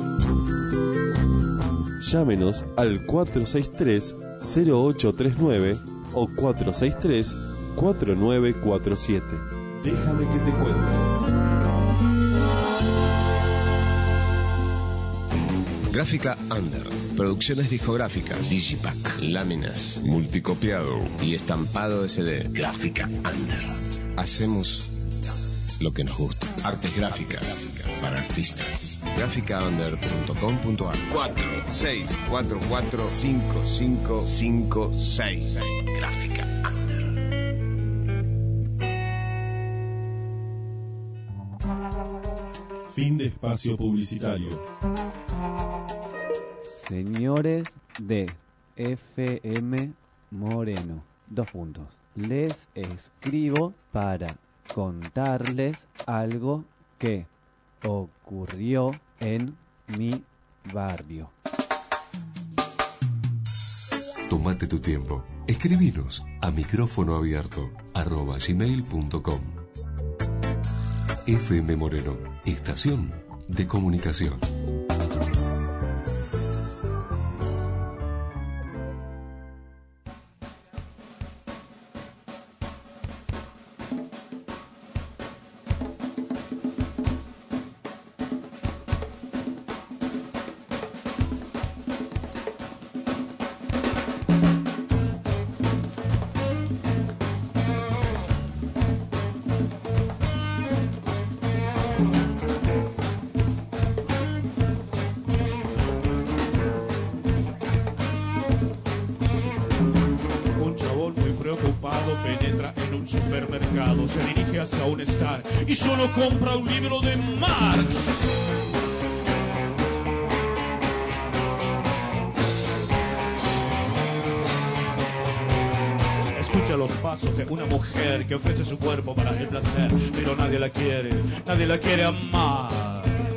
Llámenos al cuatro seis tres, cero ocho tres nueve o cuatro seis tres, cuatro nueve cuatro siete. Déjame que te cuente. Gráfica Under. Producciones discográficas. Digipack. Láminas. Multicopiado. Y estampado S D. Gráfica Under. Hacemos lo que nos gusta. Artes gráficas para artistas. gráfica under punto com punto a r. cuatro seis cuatro cuatro cinco cinco cinco seis. Gráfica Under. Fin de espacio publicitario. Señores de F M Moreno, dos puntos. Les escribo para contarles algo que ocurrió en mi barrio. Tómate tu tiempo. Escribinos a micrófono abierto arroba gmail punto com. F M Moreno, estación de comunicación. Penetra en un supermercado, se dirige hacia un stand y solo compra un libro de Marx. Escucha los pasos de una mujer que ofrece su cuerpo para el placer, pero nadie la quiere, nadie la quiere amar.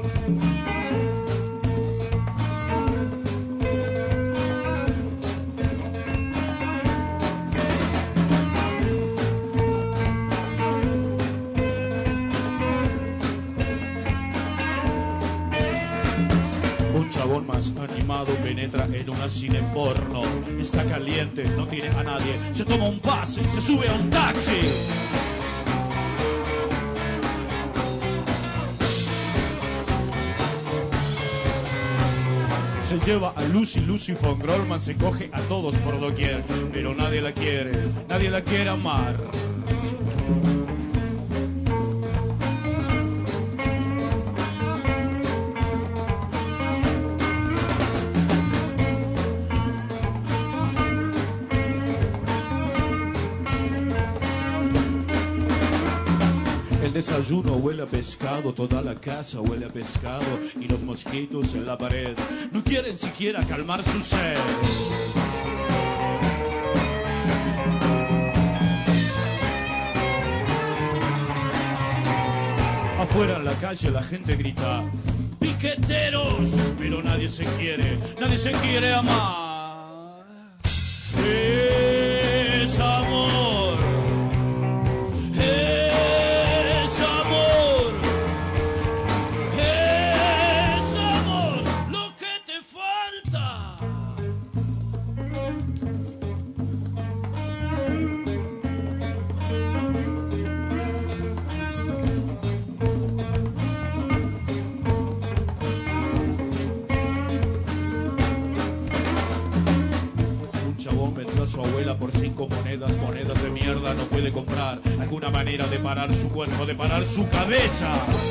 Más animado penetra en una cine porno. Está caliente, no tiene a nadie. Se toma un pase, se sube a un taxi. Se lleva a Lucy, Lucy von Grollman se coge a todos por doquier, pero nadie la quiere, nadie la quiere amar. Desayuno huele a pescado, toda la casa huele a pescado y los mosquitos en la pared no quieren siquiera calmar su sed. Afuera en la calle la gente grita ¡piqueteros! Pero nadie se quiere, nadie se quiere amar. Es amor. Su abuela por cinco monedas, monedas de mierda, no puede comprar alguna manera de parar su cuerpo, de parar su cabeza.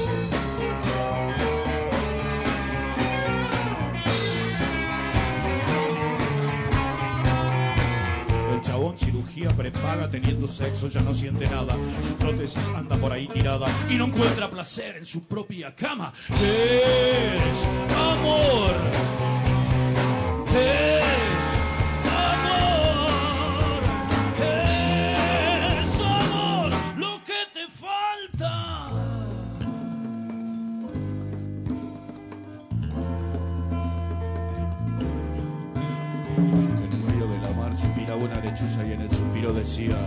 El chabón cirugía prepaga, teniendo sexo ya no siente nada. Su prótesis anda por ahí tirada y no encuentra placer en su propia cama. Es amor. Es amor. desear.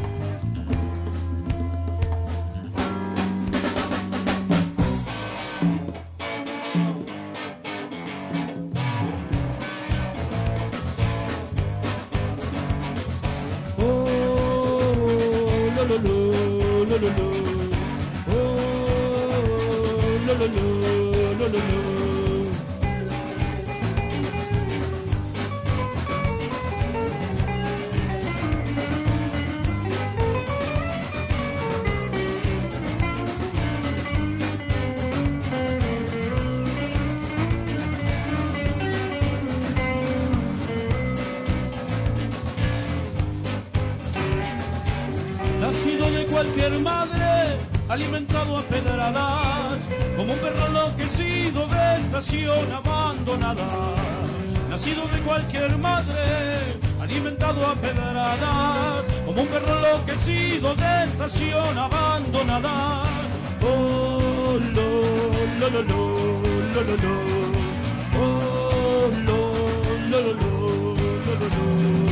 Nacido de cualquier madre, alimentado a pedradas, como un perro enloquecido de estación abandonada. Nacido de cualquier madre, alimentado a pedradas, como un perro enloquecido de estación abandonada. Oh, lo, lo, lo, lo, lo, lo, lo. Oh, lo, lo, lo, lo, lo, lo, lo.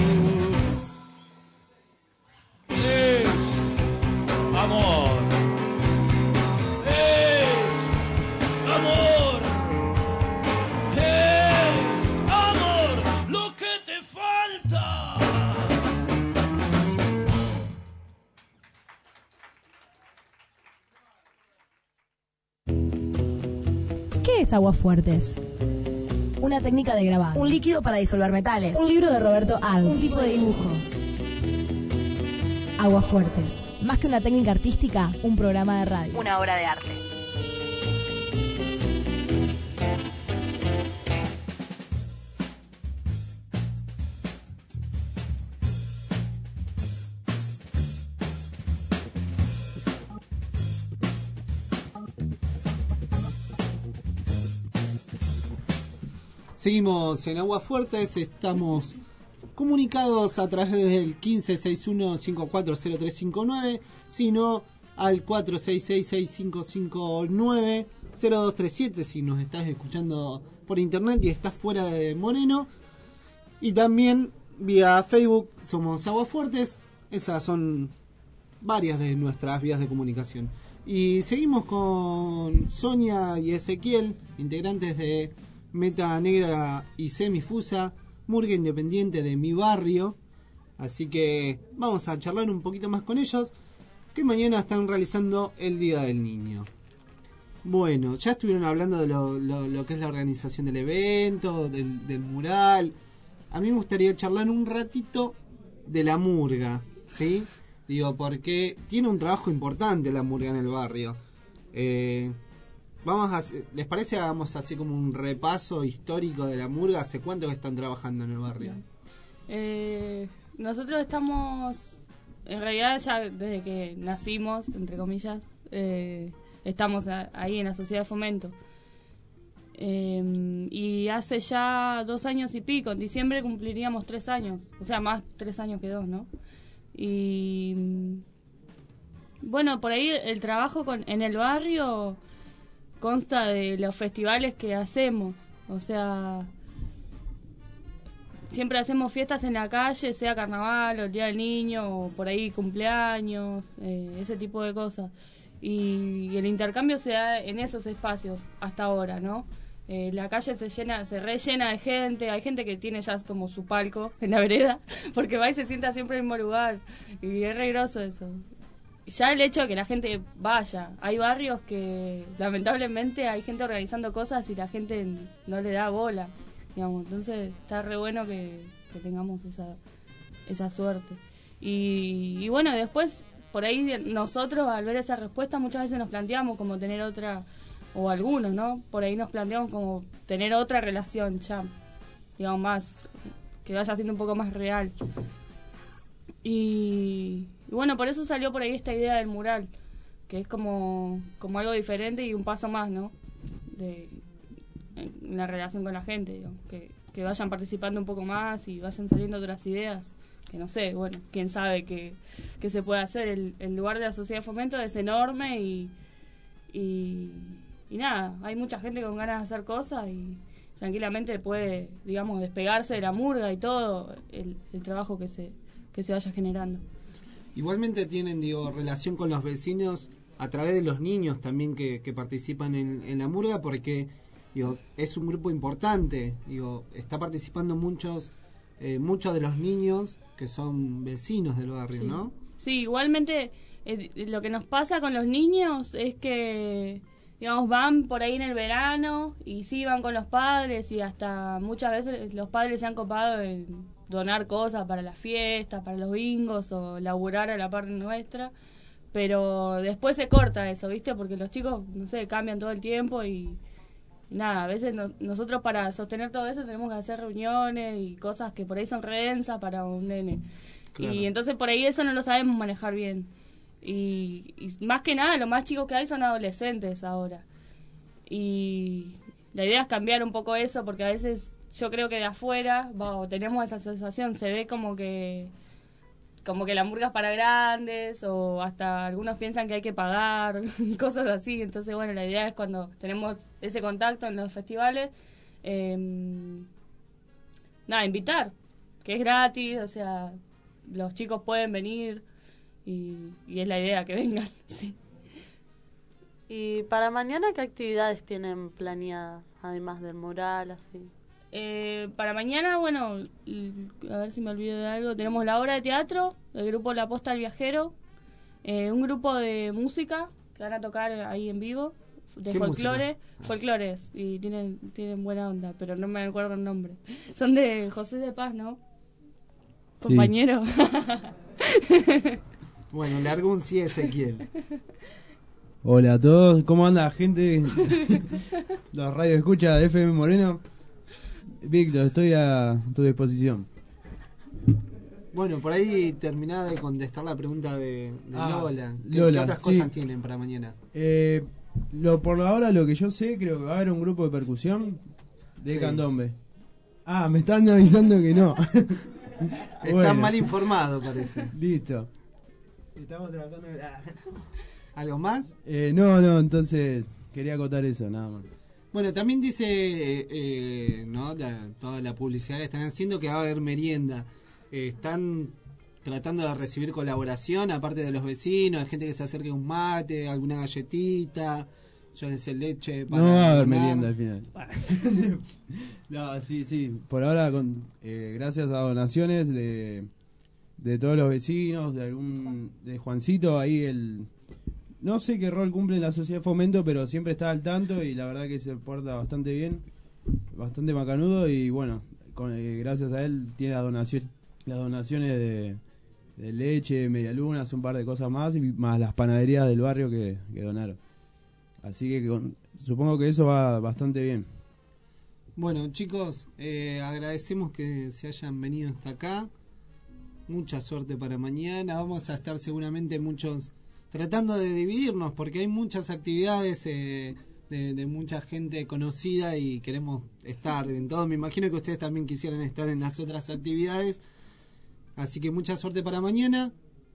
Es amor. Es amor. Es amor lo que te falta. ¿Qué es Aguafuertes? Una técnica de grabado. Un líquido para disolver metales. Un libro de Roberto Arlt. Un tipo de dibujo. Aguafuertes. Más que una técnica artística, un programa de radio. Una obra de arte. Seguimos en Aguafuertes, estamos comunicados a través del quince sesenta y uno cincuenta y cuatro cero tres cincuenta y nueve, sino al cuatro seis seis seis cinco cinco nueve cero dos tres siete si nos estás escuchando por internet y estás fuera de Moreno. Y también vía Facebook somos Aguafuertes. Esas son varias de nuestras vías de comunicación. Y seguimos con Sonia y Ezequiel, integrantes de Meta Negra y Semifusa, murga independiente de mi barrio. Así que vamos a charlar un poquito más con ellos, que mañana están realizando el Día del Niño. Bueno, ya estuvieron hablando de lo, lo, lo que es la organización del evento, del, del mural. A mí me gustaría charlar un ratito de la murga, ¿sí? Digo, porque tiene un trabajo importante la murga en el barrio. Eh... Vamos a, ¿les parece hagamos así como un repaso histórico de la murga? ¿Hace cuánto que están trabajando en el barrio? Eh, nosotros estamos, en realidad ya desde que nacimos, entre comillas, eh, estamos a, ahí en la Sociedad de Fomento. Eh, y hace ya dos años y pico, en diciembre cumpliríamos tres años, o sea, más tres años que dos, ¿no? Y bueno, por ahí el trabajo con, en el barrio consta de los festivales que hacemos, o sea, siempre hacemos fiestas en la calle, sea carnaval o el Día del Niño o por ahí cumpleaños, eh, ese tipo de cosas. Y, y el intercambio se da en esos espacios hasta ahora, ¿no? Eh, la calle se llena, se rellena de gente, hay gente que tiene ya como su palco en la vereda, porque va y se sienta siempre en el mismo lugar, y es re groso eso. Ya el hecho de que la gente vaya, hay barrios que lamentablemente hay gente organizando cosas y la gente no le da bola, digamos, entonces está re bueno que, que tengamos esa esa suerte. Y, y bueno, después por ahí nosotros al ver esa respuesta muchas veces nos planteamos como tener otra, o algunos, ¿no? Por ahí nos planteamos como tener otra relación ya, digamos, más, que vaya siendo un poco más real. Y... Y bueno, por eso salió por ahí esta idea del mural, que es como, como algo diferente y un paso más, ¿no? De, en la relación con la gente, digamos, que, que vayan participando un poco más y vayan saliendo otras ideas, que no sé, bueno, quién sabe qué, qué se puede hacer. El, el lugar de la Sociedad de Fomento es enorme y, y, y nada, hay mucha gente con ganas de hacer cosas y tranquilamente puede, digamos, despegarse de la murga y todo el, el trabajo que se que se vaya generando. Igualmente tienen, digo, relación con los vecinos a través de los niños también que, que participan en, en la murga, porque digo, es un grupo importante, digo, está participando muchos eh, muchos de los niños que son vecinos del barrio, Sí. ¿no? Sí, igualmente eh, lo que nos pasa con los niños es que, digamos, van por ahí en el verano y sí van con los padres y hasta muchas veces los padres se han copado en donar cosas para las fiestas, para los bingos o laburar a la parte nuestra, pero después se corta eso, ¿viste? Porque los chicos, no sé, cambian todo el tiempo y nada, a veces nos- nosotros para sostener todo eso tenemos que hacer reuniones y cosas que por ahí son re densas para un nene. Claro. Y entonces por ahí eso no lo sabemos manejar bien. Y, y más que nada, los más chicos que hay son adolescentes ahora. Y la idea es cambiar un poco eso, porque a veces yo creo que de afuera, va, o tenemos esa sensación, se ve como que como que la murga es para grandes, o hasta algunos piensan que hay que pagar, cosas así. Entonces, bueno, la idea es cuando tenemos ese contacto en los festivales, eh, nada, invitar, que es gratis, o sea, los chicos pueden venir y, y es la idea que vengan, sí. ¿Y para mañana qué actividades tienen planeadas, además del mural, así? Eh, para mañana, bueno, l- a ver si me olvido de algo, tenemos la obra de teatro del grupo La Posta del Viajero, eh, un grupo de música que van a tocar ahí en vivo, de ¿Qué folclore, folclores, y tienen tienen buena onda, pero no me acuerdo el nombre. Son de José de Paz, ¿no? Compañero. Bueno, le hago un sí a Ezequiel. Hola a todos, ¿cómo anda gente? Los radios escucha de F M Moreno. Víctor, estoy a tu disposición. Bueno, por ahí terminaba de contestar la pregunta de, de Ah, Lola. ¿Qué, Lola, qué otras sí. cosas tienen para mañana? Eh, lo, por ahora lo que yo sé, creo que va a haber un grupo de percusión de Sí. candombe. Ah, me están avisando que no. Estás Bueno. mal informado, parece. Listo. Estamos trabajando. ¿Algo más? Eh, no, no, entonces quería acotar eso, nada más. Bueno, también dice, eh, eh, ¿no? La- toda la publicidad que están haciendo que va a haber merienda. Eh, están tratando de recibir colaboración, aparte de los vecinos, de gente que se acerque a un mate, alguna galletita, yo no sé, leche para No va a haber donar. merienda al final. No, sí, sí. Por ahora, con, eh, gracias a donaciones de, de todos los vecinos, de algún de Juancito, ahí el... No sé qué rol cumple en la sociedad de fomento, pero siempre está al tanto y la verdad que se porta bastante bien, bastante macanudo y bueno, con, eh, gracias a él tiene la donación, las donaciones de, de leche, medialunas, un par de cosas más y más las panaderías del barrio que, que donaron. Así que con- supongo que eso va bastante bien. Bueno, chicos, eh, agradecemos que se hayan venido hasta acá. Mucha suerte para mañana. Vamos a estar seguramente muchos tratando de dividirnos porque hay muchas actividades eh, de, de mucha gente conocida y queremos estar en todo. Me imagino que ustedes también quisieran estar en las otras actividades. Así que mucha suerte para mañana.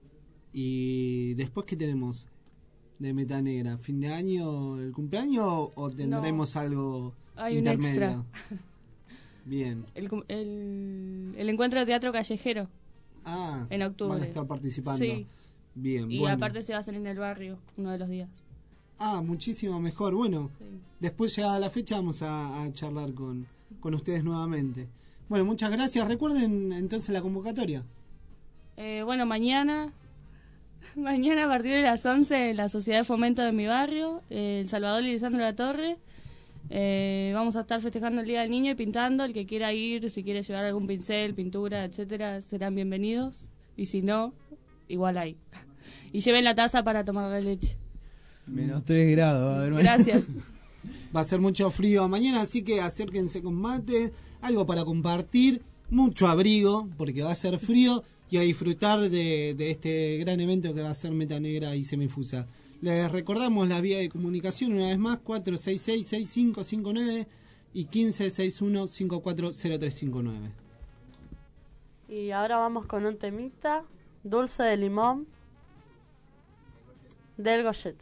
Y después, ¿qué tenemos de Meta Negra? ¿Fin de año, el cumpleaños o tendremos No. algo Hay un intermedio? extra. Bien. El, cum- el, el encuentro de teatro callejero. Ah, en octubre. van a estar participando. Sí. Bien, Y bueno. aparte se va a hacer en el barrio uno de los días. Ah, muchísimo mejor. Bueno, después llegada la fecha vamos a, a charlar con, con ustedes nuevamente. Bueno, muchas gracias. Recuerden entonces la convocatoria. Eh, bueno, mañana, mañana a partir de las once, en la Sociedad de Fomento de mi barrio, eh, El Salvador y Lisandro La Torre. Eh, vamos a estar festejando el Día del Niño y pintando. El que quiera ir, si quiere llevar algún pincel, pintura, etcétera, serán bienvenidos. Y si no, igual hay. Y lleven la taza para tomar la leche. Menos tres grados. va a haber Gracias. Va a ser mucho frío mañana, así que acérquense con mate, algo para compartir, mucho abrigo, porque va a ser frío, y a disfrutar de, de este gran evento que va a ser Meta Negra y Semifusa. Les recordamos la vía de comunicación una vez más, cuatro seis seis, seis cinco cinco nueve y uno cinco seis uno, cinco cuatro cero tres cinco nueve. Y ahora vamos con un temita, Dulce de Limón, del Goyete.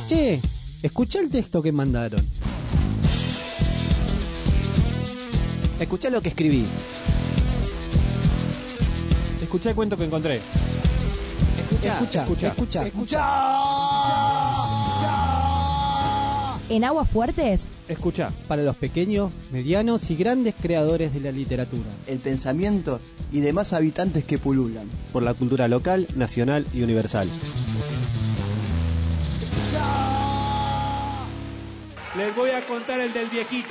Che, escuchá el texto que mandaron. Escuchá lo que escribí. Escuchá el cuento que encontré. Escuchá, escucha, escuchá, escucha. escuchá. En Aguas Fuertes, Escuchá. Para los pequeños, medianos y grandes creadores de la literatura. El pensamiento y demás habitantes que pululan. Por la cultura local, nacional y universal. Les voy a contar el del viejito.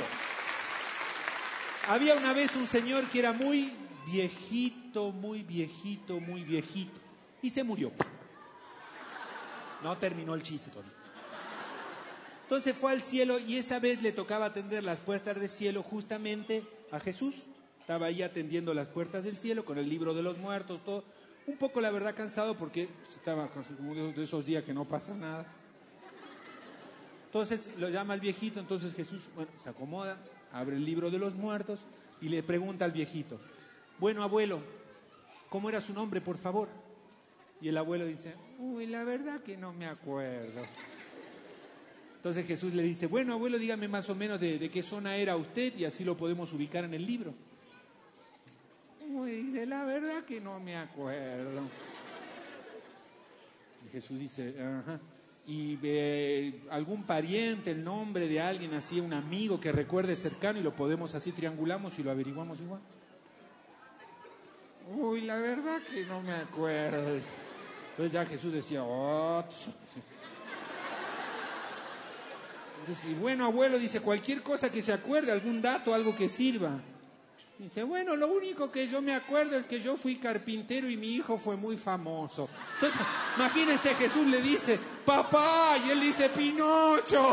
Había una vez un señor que era muy viejito, muy viejito, muy viejito. Y se murió. No terminó el chiste todavía. Entonces fue al cielo y esa vez le tocaba atender las puertas del cielo justamente a Jesús. Estaba ahí atendiendo las puertas del cielo con el libro de los muertos, todo. Un poco, la verdad, cansado porque estaba como de esos días que no pasa nada. Entonces lo llama al viejito, entonces Jesús, bueno, se acomoda, abre el libro de los muertos y le pregunta al viejito, bueno, abuelo, ¿cómo era su nombre, por favor? Y el abuelo dice, uy, la verdad que no me acuerdo. Entonces Jesús le dice, bueno, abuelo, dígame más o menos de, de qué zona era usted y así lo podemos ubicar en el libro. Uy, dice, la verdad que no me acuerdo. Y Jesús dice, ajá. Y eh, algún pariente, el nombre de alguien así, un amigo que recuerde cercano y lo podemos así, triangulamos y lo averiguamos igual. Uy, la verdad que no me acuerdo. Entonces ya Jesús decía, oh, entonces, y bueno, abuelo, dice, cualquier cosa que se acuerde, algún dato, algo que sirva. Dice, bueno, lo único que yo me acuerdo es que yo fui carpintero y mi hijo fue muy famoso. Entonces, imagínense, Jesús le dice, papá, y él dice, Pinocho.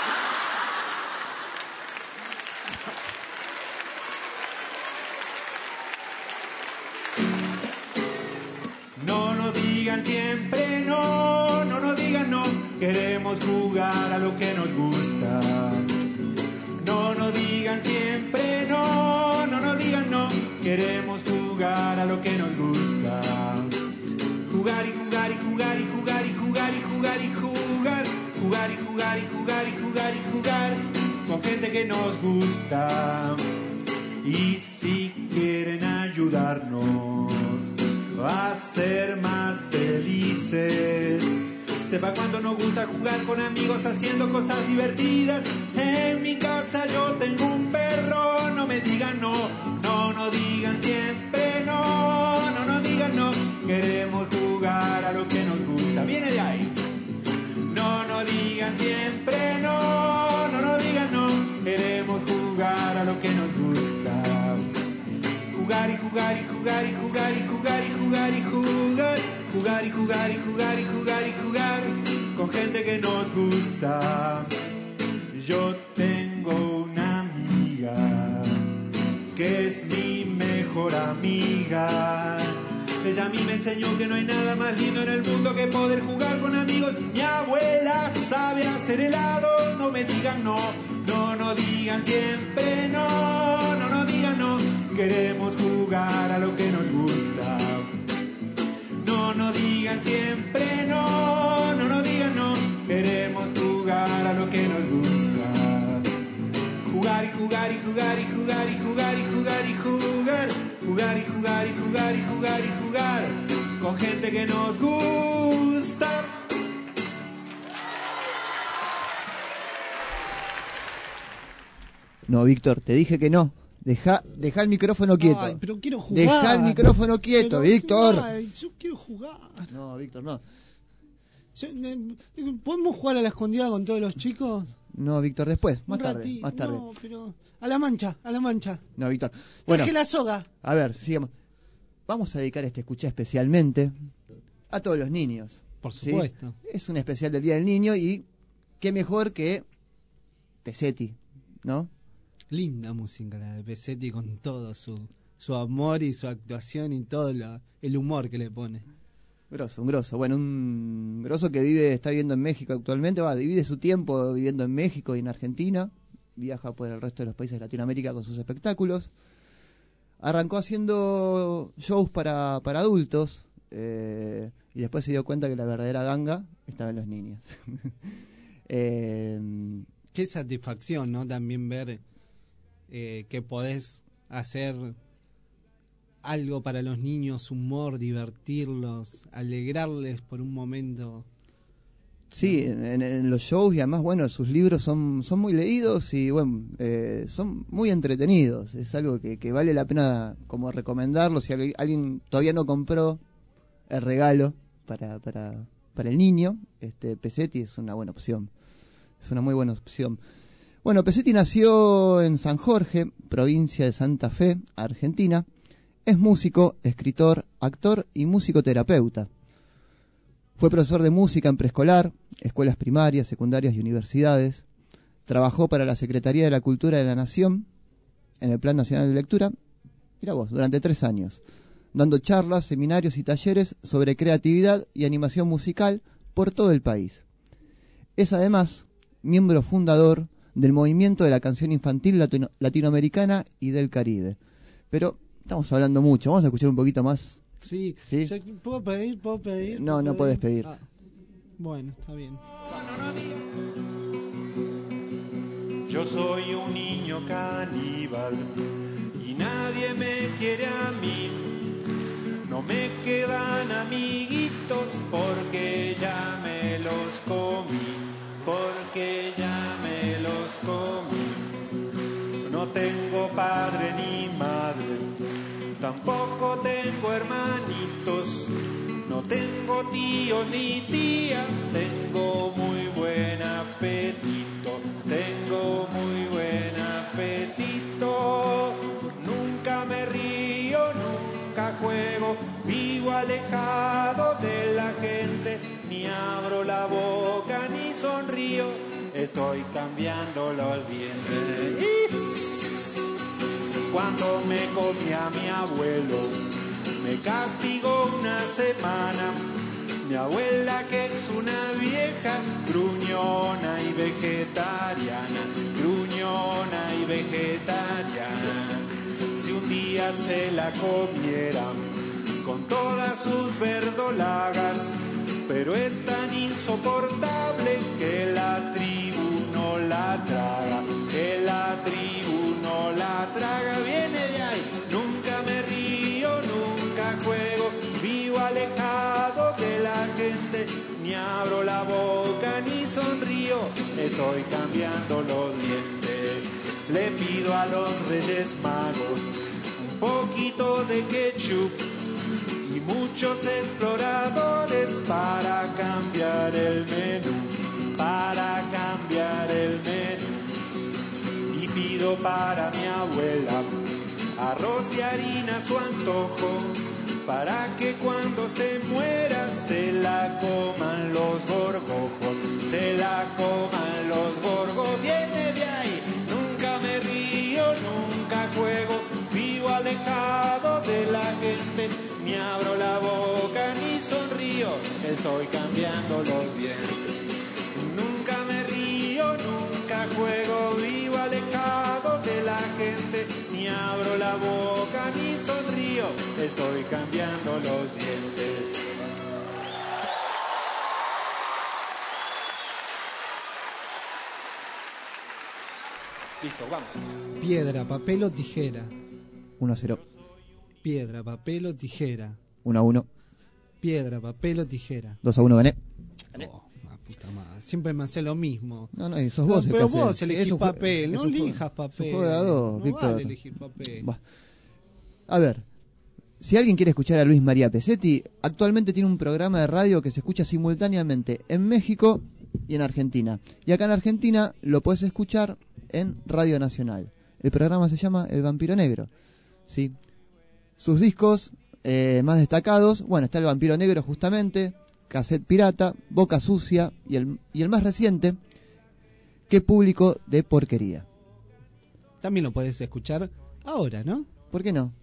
No nos digan siempre no, no nos digan no, queremos jugar a lo que nos gusta. No nos digan siempre no, no nos digan no, queremos jugar a lo que nos gusta. Jugar y jugar y jugar y jugar y jugar y jugar y jugar, jugar y jugar y jugar y jugar y jugar con gente que nos gusta. Y si quieren ayudarnos a ser más felices, sepa cuánto nos gusta jugar con amigos haciendo cosas divertidas. En mi casa yo tengo un perro, no me digan no, no nos digan siempre no, no nos digan no, queremos jugar a lo que nos gusta. Viene de ahí. No nos digan siempre no, no nos digan no, queremos jugar a lo que nos gusta. Jugar y jugar y jugar y jugar y jugar y jugar y jugar, jugar y jugar y jugar y jugar y jugar con gente que nos gusta. Yo tengo una amiga que es mi mejor amiga. Ella a mí me enseñó que no hay nada más lindo en el mundo que poder jugar con amigos. Mi abuela sabe hacer helado, no me digan no, no nos digan siempre no, no nos digan no, queremos jugar a lo que nos gusta. No nos digan siempre no, no nos digan no, queremos jugar a lo que nos gusta. Jugar y jugar y jugar y jugar y jugar y jugar y jugar, jugar y jugar y jugar y jugar y jugar con gente que nos gusta. No, Víctor, te dije que no. Deja, deja el micrófono quieto. Ay, pero quiero jugar. Deja el micrófono quieto, Pero, Víctor. ay, yo quiero jugar. No, Víctor, no. Yo, eh, ¿Podemos jugar a la escondida con todos los chicos? No, Víctor, después, más Un tarde, ratito, más tarde. No, pero a la mancha, a la mancha. No, Víctor. Bueno, Traje la soga. A ver, sigamos. Vamos a dedicar este escucha especialmente a todos los niños. Por ¿sí? supuesto. Es un especial del Día del Niño y qué mejor que Pesetti, ¿no? Linda música la de Pesetti con todo su, su amor y su actuación y todo lo, el humor que le pone. Grosso, un grosso. Bueno, un grosso que vive, está viviendo en México actualmente, va, divide su tiempo viviendo en México y en Argentina, viaja por el resto de los países de Latinoamérica con sus espectáculos. Arrancó haciendo shows para, para adultos eh, y después se dio cuenta que la verdadera ganga estaba en los niños. Eh, Qué satisfacción, ¿no? También ver eh, que podés hacer algo para los niños, humor, divertirlos, alegrarles por un momento. Sí, en, en los shows, y además, bueno, sus libros son, son muy leídos y, bueno, eh, son muy entretenidos. Es algo que, que vale la pena como recomendarlo. Si alguien, alguien todavía no compró el regalo para, para, para el niño, este Pesetti es una buena opción. Es una muy buena opción. Bueno, Pesetti nació en San Jorge, provincia de Santa Fe, Argentina. Es músico, escritor, actor y musicoterapeuta. Fue profesor de música en preescolar, escuelas primarias, secundarias y universidades. Trabajó para la Secretaría de la Cultura de la Nación en el Plan Nacional de Lectura, mira vos, durante tres años, dando charlas, seminarios y talleres sobre creatividad y animación musical por todo el país. Es además miembro fundador del movimiento de la canción infantil latino- latinoamericana y del Caribe. Pero estamos hablando mucho, vamos a escuchar un poquito más. Sí, ¿Sí? Yo- ¿puedo pedir? ¿Puedo pedir? No, no ¿Puedo podés pedir. Ah, bueno, está bien. Yo soy un niño caníbal y nadie me quiere a mí. No me quedan amiguitos porque ya me los comí, porque ya me los comí. No tengo padre ni madre, tampoco tengo hermanitos, no tengo tíos ni tías, tengo muy buen apetito, tengo muy buen apetito. Nunca me río, nunca juego, vivo alejado de la gente, ni abro la boca ni sonrío, estoy cambiando los dientes. Cuando me comía mi abuelo, me castigó una semana. Mi abuela, que es una vieja gruñona y vegetariana, gruñona y vegetariana. Si un día se la comieran con todas sus verdolagas, pero es tan insoportable que la tribu no la traga, que la tribu no la traga. Viene de ahí, nunca me río, nunca juego, vivo alejado de la gente, ni abro la boca ni sonrío, estoy cambiando los dientes. Le pido a los Reyes Magos un poquito de ketchup y muchos exploradores para cambiar el menú, para cambiar el menú. Y pido para mi abuela arroz y harina a su antojo, para que cuando se muera se la coman los gorgojos, se la coman los gorgos. Viene de ahí, nunca me río, nunca juego, vivo alejado de la gente, ni abro la boca ni sonrío, estoy cambiando los dientes. Nunca me río, nunca juego, vivo alejado de la gente, ni abro la boca ni sonrío, estoy cambiando los dientes. Listo, vamos. Piedra, papel o tijera. uno a cero. Piedra, papel o tijera. uno a uno. Piedra, papel o tijera. dos a uno gané. Oh, la puta madre. Siempre me hace lo mismo. No, no, y sos vos el pero que vos hace. elegís Es un jue- papel, es no un jue- elijas papel. es un juego de a dos, no Víctor. vale elegir papel. Va. A ver, si alguien quiere escuchar a Luis María Pesetti, actualmente tiene un programa de radio que se escucha simultáneamente en México y en Argentina. Y acá en Argentina lo puedes escuchar en Radio Nacional. El programa se llama El Vampiro Negro. ¿Sí? Sus discos eh, más destacados, bueno, está El Vampiro Negro justamente, Cassette Pirata, Boca Sucia y el, y el más reciente, Qué Público de Porquería. También lo puedes escuchar ahora, ¿no? ¿Por qué no?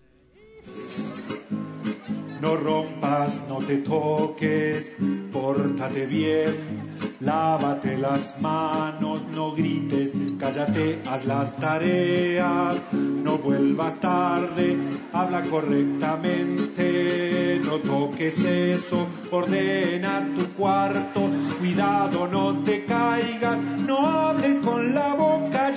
No rompas, no te toques, pórtate bien, lávate las manos, no grites, cállate, haz las tareas, no vuelvas tarde, habla correctamente, no toques eso, ordena tu cuarto, cuidado, no te caigas, no hables con la boca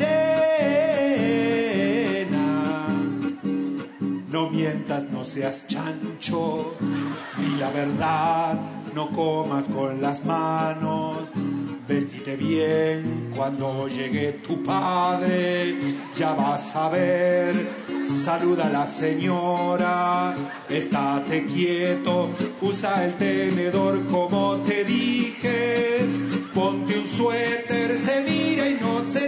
llena. No mientas, no seas chancho, di la verdad, no comas con las manos. Vestite bien cuando llegue tu padre, ya vas a ver. Saluda a la señora, estate quieto, usa el tenedor como te dije. Ponte un suéter, se mira y no se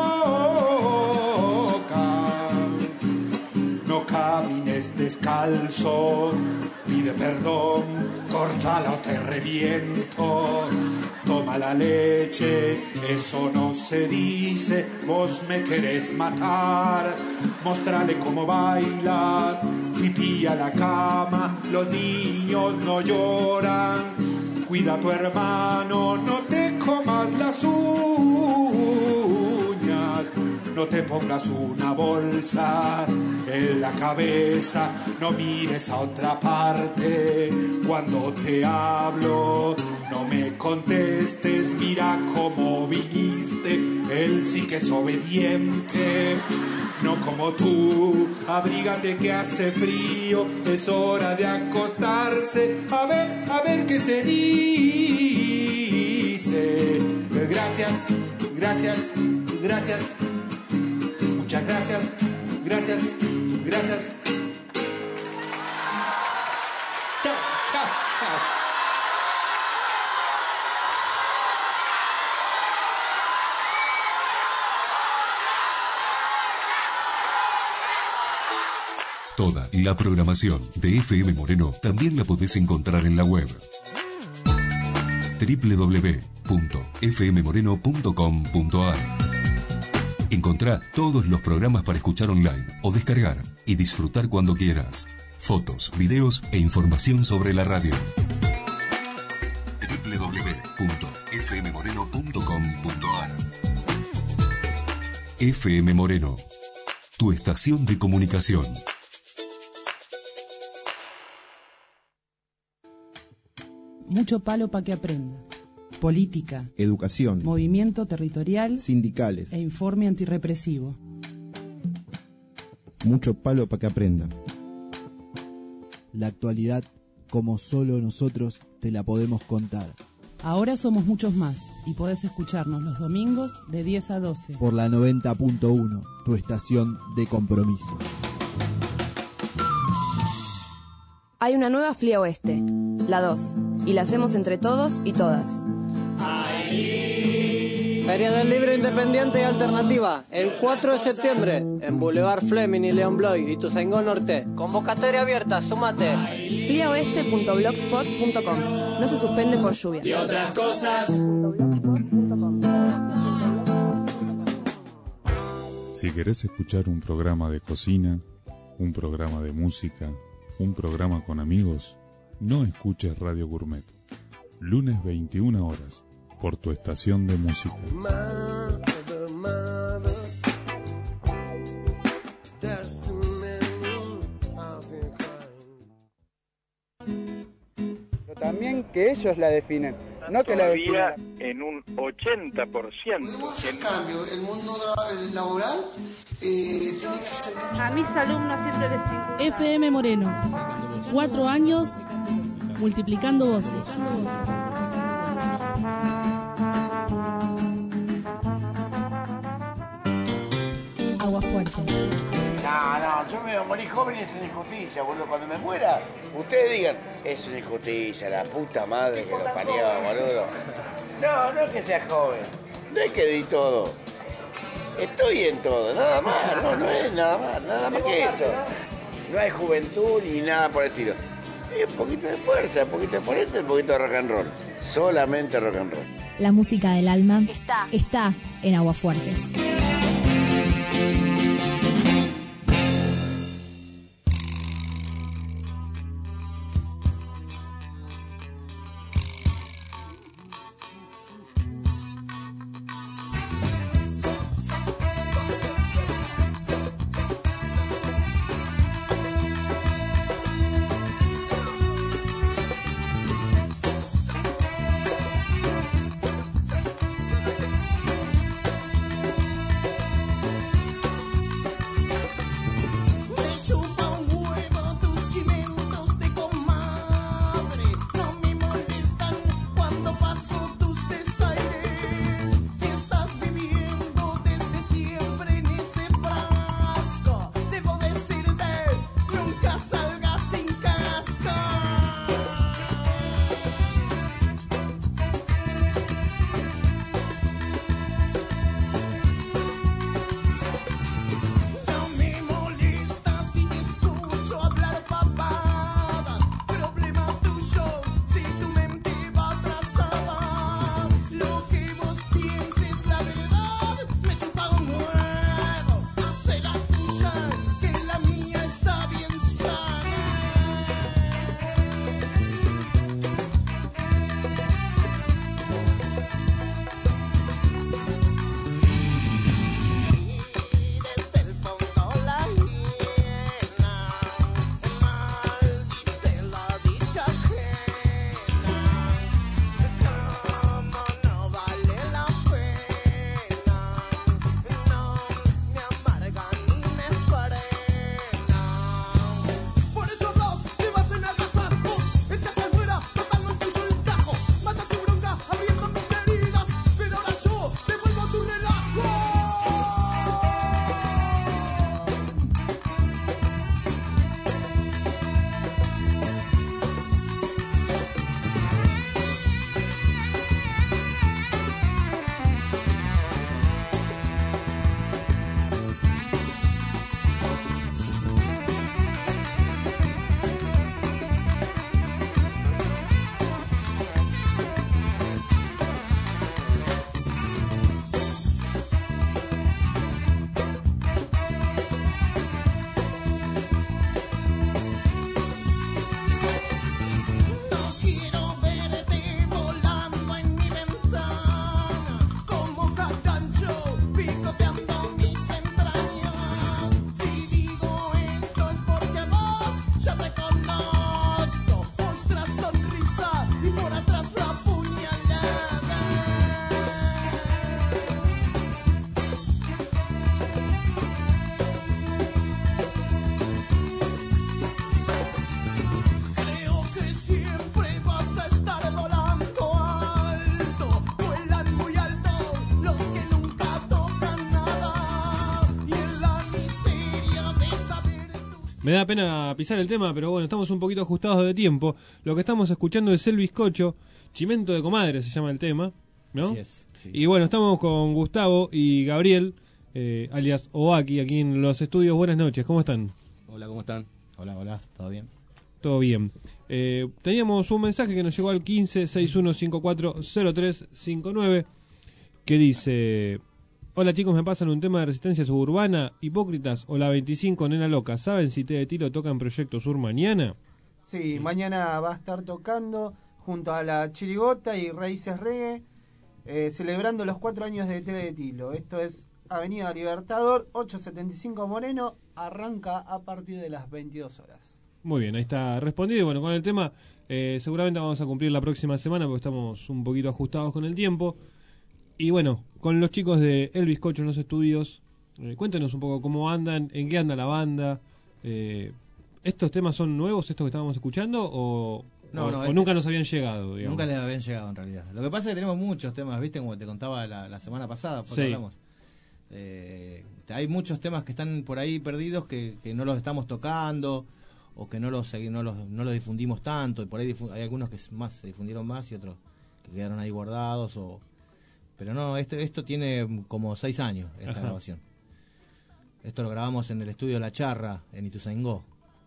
toca. No camines descalzo, pide perdón, córtala o te reviento. Toma la leche, eso no se dice, vos me querés matar. Mostrale cómo bailas, pipí a la cama, los niños no lloran. Cuida a tu hermano, no te comas las uñas. No te pongas una bolsa en la cabeza, no mires a otra parte cuando te hablo. No me contestes, mira cómo viniste, él sí que es obediente. No como tú, abrígate que hace frío, es hora de acostarse. A ver, a ver qué se dice. Gracias, gracias, gracias. Muchas gracias, gracias, gracias. Chao, chao, chao. Toda la programación de F M Moreno también la podés encontrar en la web doble u doble u doble u punto f m moreno punto com punto a r. Encontrá todos los programas para escuchar online o descargar y disfrutar cuando quieras. Fotos, videos e información sobre la radio. doble u doble u doble u punto f m moreno punto com punto a r. F M Moreno, tu estación de comunicación. Mucho palo para que aprenda. Política, educación, movimiento territorial, sindicales e informe antirrepresivo. Mucho palo para que aprenda. La actualidad, como solo nosotros te la podemos contar. Ahora somos muchos más y podés escucharnos los domingos de diez a doce. Por la noventa punto uno, tu estación de compromiso. Hay una nueva F L I A Oeste, la dos, y la hacemos entre todos y todas. Feria del Libro Independiente y Alternativa, el cuatro de septiembre, en Boulevard Fleming y León Bloy, Ituzaingó Norte. Convocatoria abierta, sumate. F L I A oeste punto blogspot punto com. No se suspende por lluvia. Y otras cosas. Si querés escuchar un programa de cocina, un programa de música, un programa con amigos, no escuches Radio Gourmet. Lunes veintiuna horas, por tu estación de música. Mother, mother, there's too many of your kind. Pero también que ellos la definen, no que la Todavía definen. en un ochenta por ciento. En cambio, el mundo laboral eh, tiene que ser... A mis alumnos siempre les digo... F M Moreno, cuatro años multiplicando voces. Agua fuerte. No, no, yo me voy a morir joven y es una injusticia, boludo. Cuando me muera, ustedes digan, es una injusticia, la puta madre que lo parió, boludo. No, no es que sea joven, no es que di todo. Estoy en todo, nada más, no, no es nada más, nada más que eso. No hay juventud ni nada por el estilo. Es un poquito de fuerza, un poquito de fuerza, un poquito de rock and roll. Solamente rock and roll. La música del alma está, está en Aguafuertes. Me da pena pisar el tema, pero bueno, estamos un poquito ajustados de tiempo. Lo que estamos escuchando es El Bizcocho, Chimento de Comadre se llama el tema, ¿no? Así es, sí. Y bueno, estamos con Gustavo y Gabriel, eh, alias Oaki, aquí en los estudios. Buenas noches, ¿cómo están? Hola, ¿cómo están? Hola, hola, ¿todo bien? Todo bien. Eh, teníamos un mensaje que nos llegó al quince sesenta y uno cincuenta y cuatro cero tres cincuenta y nueve que dice: hola chicos, me pasan un tema de resistencia suburbana, Hipócritas o la veinticinco, Nena Loca. ¿Saben si T de Tiro toca en Proyecto Sur mañana? Sí, mañana va a estar tocando junto a la Chirigota y Raíces Reggae, eh, celebrando los cuatro años de T de Tilo. Esto es Avenida Libertador, ochocientos setenta y cinco Moreno, arranca a partir de las veintidós horas. Muy bien, ahí está respondido. Y bueno, con el tema eh, seguramente vamos a cumplir la próxima semana porque estamos un poquito ajustados con el tiempo. Y bueno, con los chicos de El Bizcocho en los estudios, eh, cuéntenos un poco cómo andan, en qué anda la banda. Eh, ¿Estos temas son nuevos, estos que estábamos escuchando, o, no, o, no, o este, nunca nos habían llegado? Digamos? Nunca les habían llegado en realidad. Lo que pasa es que tenemos muchos temas, ¿viste? Como te contaba la, la semana pasada, porque sí. hablamos. Eh, hay muchos temas que están por ahí perdidos que, que no los estamos tocando o que no los, no los, no los difundimos tanto. Y por ahí difu- hay algunos que más se difundieron más y otros que quedaron ahí guardados o... Pero no, este, esto tiene como seis años, esta Ajá. grabación. Esto lo grabamos en el estudio La Charra, en Ituzaingó.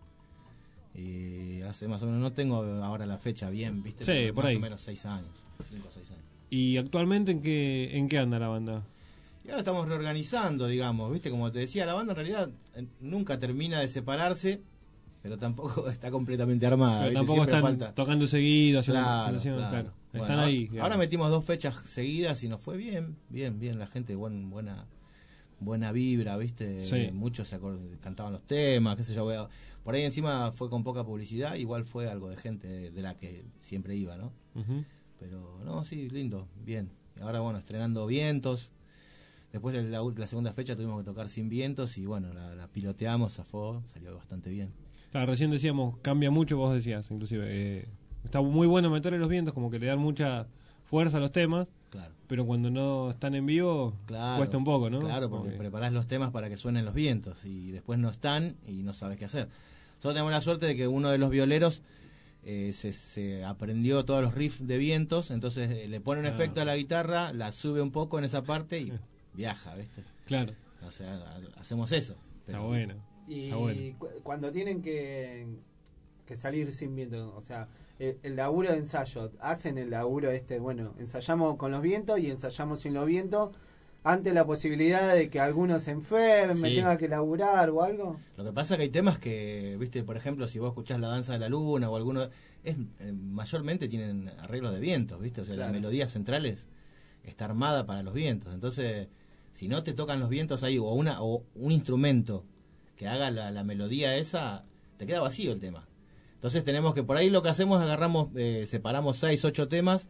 Y hace más o menos, no tengo ahora la fecha bien, ¿viste? Sí, Pero por más ahí. o menos seis años, cinco o seis años. ¿Y actualmente en qué, en qué anda la banda? Y ahora estamos reorganizando, digamos, ¿viste? Como te decía, la banda en realidad eh, nunca termina de separarse, pero tampoco está completamente armada. Pero ¿viste? tampoco Siempre están falta... tocando seguido, haciendo Claro, presentaciones, claro. claro. Bueno, Están ahora, ahí. digamos. ahora metimos dos fechas seguidas y nos fue bien, bien, bien. La gente, buen, buena buena vibra, ¿viste? Sí. Muchos se acord- cantaban los temas, qué sé yo. voy a- Por ahí encima fue con poca publicidad, igual fue algo de gente de, de la que siempre iba, ¿no? Ujú. Pero, no, sí, lindo, bien. Ahora, bueno, estrenando Vientos. Después de la, ult- la segunda fecha tuvimos que tocar Sin Vientos y, bueno, la, la piloteamos, zafó, salió bastante bien. Claro, recién decíamos, cambia mucho, vos decías, inclusive. Eh, está muy bueno meterle los vientos, como que le dan mucha fuerza a los temas. Claro. Pero cuando no están en vivo, Claro, cuesta un poco, ¿no? Claro, porque Como que- preparás los temas para que suenen los vientos y después no están y no sabes qué hacer. Nosotros tenemos la suerte de que uno de los violeros eh, se, se aprendió todos los riffs de vientos, entonces eh, le pone un Ah. efecto a la guitarra, la sube un poco en esa parte y viaja, ¿viste? Claro. O sea, ha- hacemos eso. Está bueno. Y Está bueno. cu- cuando tienen que, que salir sin viento, o sea, el, el laburo de ensayo, hacen el laburo este, bueno, ensayamos con los vientos y ensayamos sin los vientos, ante la posibilidad de que alguno se enferme, Sí. tenga que laburar o algo. Lo que pasa es que hay temas que, viste, por ejemplo, si vos escuchás La Danza de la Luna o alguno, es eh, mayormente tienen arreglos de vientos, viste, o sea, Claro. la melodía central es, está armada para los vientos. Entonces, si no te tocan los vientos ahí o una o un instrumento que haga la, la melodía esa, te queda vacío el tema. Entonces tenemos que, por ahí lo que hacemos, agarramos, eh, separamos seis, ocho temas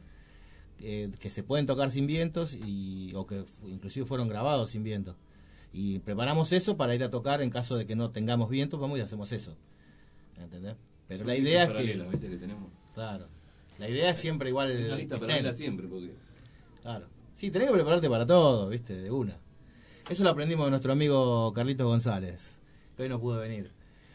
eh, que se pueden tocar sin vientos y o que fu- inclusive fueron grabados sin vientos. Y preparamos eso para ir a tocar en caso de que no tengamos vientos, vamos y hacemos eso. ¿Entendés? Pero Son la listas idea es que... paralelas, ¿viste? que tenemos. Claro. La idea es siempre igual... Es una que lista estén. paralela siempre, porque... Claro. Sí, tenés que prepararte para todo, ¿viste? De una. Eso lo aprendimos de nuestro amigo Carlitos González, que hoy no pudo venir.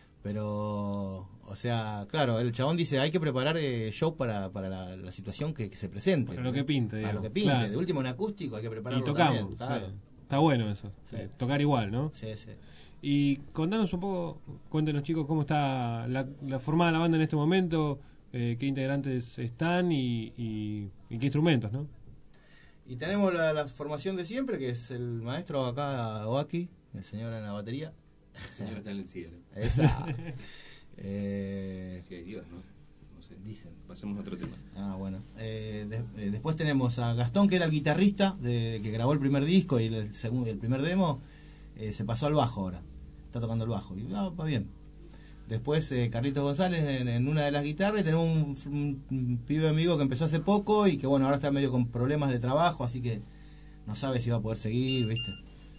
Pero, o sea, claro, el chabón dice, hay que preparar eh, show para, para la, la situación que, que se presente. Para lo que pinte, Para digamos. lo que pinte. Claro. De último, un acústico hay que prepararlo Y tocamos. también, claro. sí. Está bueno eso. Sí. sí, Tocar igual, ¿no? Sí, sí. Y contanos un poco, cuéntenos chicos, cómo está la, la formada la banda en este momento, eh, qué integrantes están y, y, y qué instrumentos, ¿no? Y tenemos la, la formación de siempre, que es el maestro acá, Oaki, el señor en la batería. El señor está en el cielo. Esa. eh, Si hay Dios, ¿no? No sé. Dicen. Pasemos a otro tema. Ah, bueno. Eh, de- eh, después tenemos a Gastón, que era el guitarrista de, que grabó el primer disco y el, segundo, el primer demo. Eh, se pasó al bajo ahora. Está tocando el bajo. Y ah, va bien. Después eh, Carlitos González en, en una de las guitarras. Y tenemos un, un- un pibe amigo que empezó hace poco y que bueno, ahora está medio con problemas de trabajo, así que no sabe si va a poder seguir, ¿viste?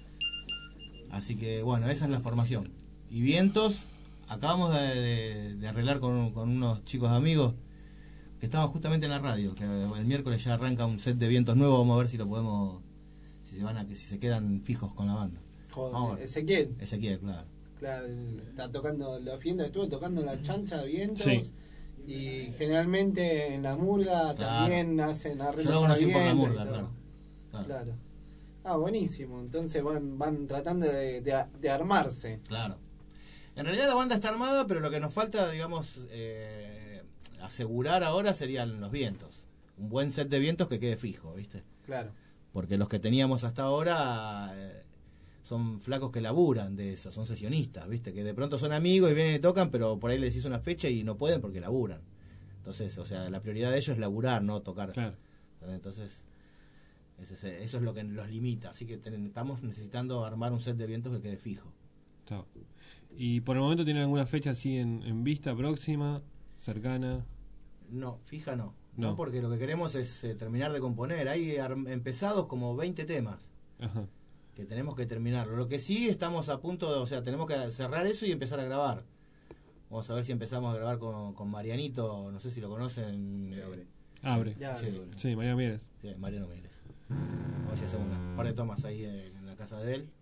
Así que bueno, esa es la formación. Y Vientos, acabamos de, de- de arreglar con, con unos chicos amigos que estaban justamente en la radio, que el miércoles ya arranca un set de Vientos nuevo, vamos a ver si lo podemos, si se van a, que si se quedan fijos con la banda. Vamos a Con ver. Ezequiel. Ezequiel, claro. Claro, está tocando los vientos, estuve tocando la chancha de vientos. Sí. Y generalmente en la murga también Claro. hacen Yo arreglos lo para conocí por la vientos y murga, todo. claro. Claro. Claro. Ah, buenísimo. Entonces van van tratando de, de, de armarse. Claro. En realidad la banda está armada, pero lo que nos falta, digamos, eh, asegurar ahora serían los vientos. Un buen set de vientos que quede fijo, ¿viste? Claro. Porque los que teníamos hasta ahora eh, son flacos que laburan de eso, son sesionistas, ¿viste? Que de pronto son amigos y vienen y tocan, pero por ahí les decís una fecha y no pueden porque laburan. Entonces, o sea, la prioridad de ellos es laburar, no tocar. Claro. Entonces, ese es- eso es lo que los limita. Así que ten- estamos necesitando armar un set de vientos que quede fijo. Está. ¿Y por el momento tienen alguna fecha así en, en vista próxima, cercana? No, fija no. No, No. porque lo que queremos es eh, terminar de componer. Hay arm- empezados como veinte temas Ajá. que tenemos que terminarlo. Lo que sí estamos a punto de, o sea, tenemos que cerrar eso y empezar a grabar. Vamos a ver si empezamos a grabar con, con Marianito, no sé si lo conocen. eh, Abre. Ya, Sí, Sí, Mariano Mieres. sí, Mariano Mieres. A ver si hacemos un par de tomas ahí en, en la casa de él.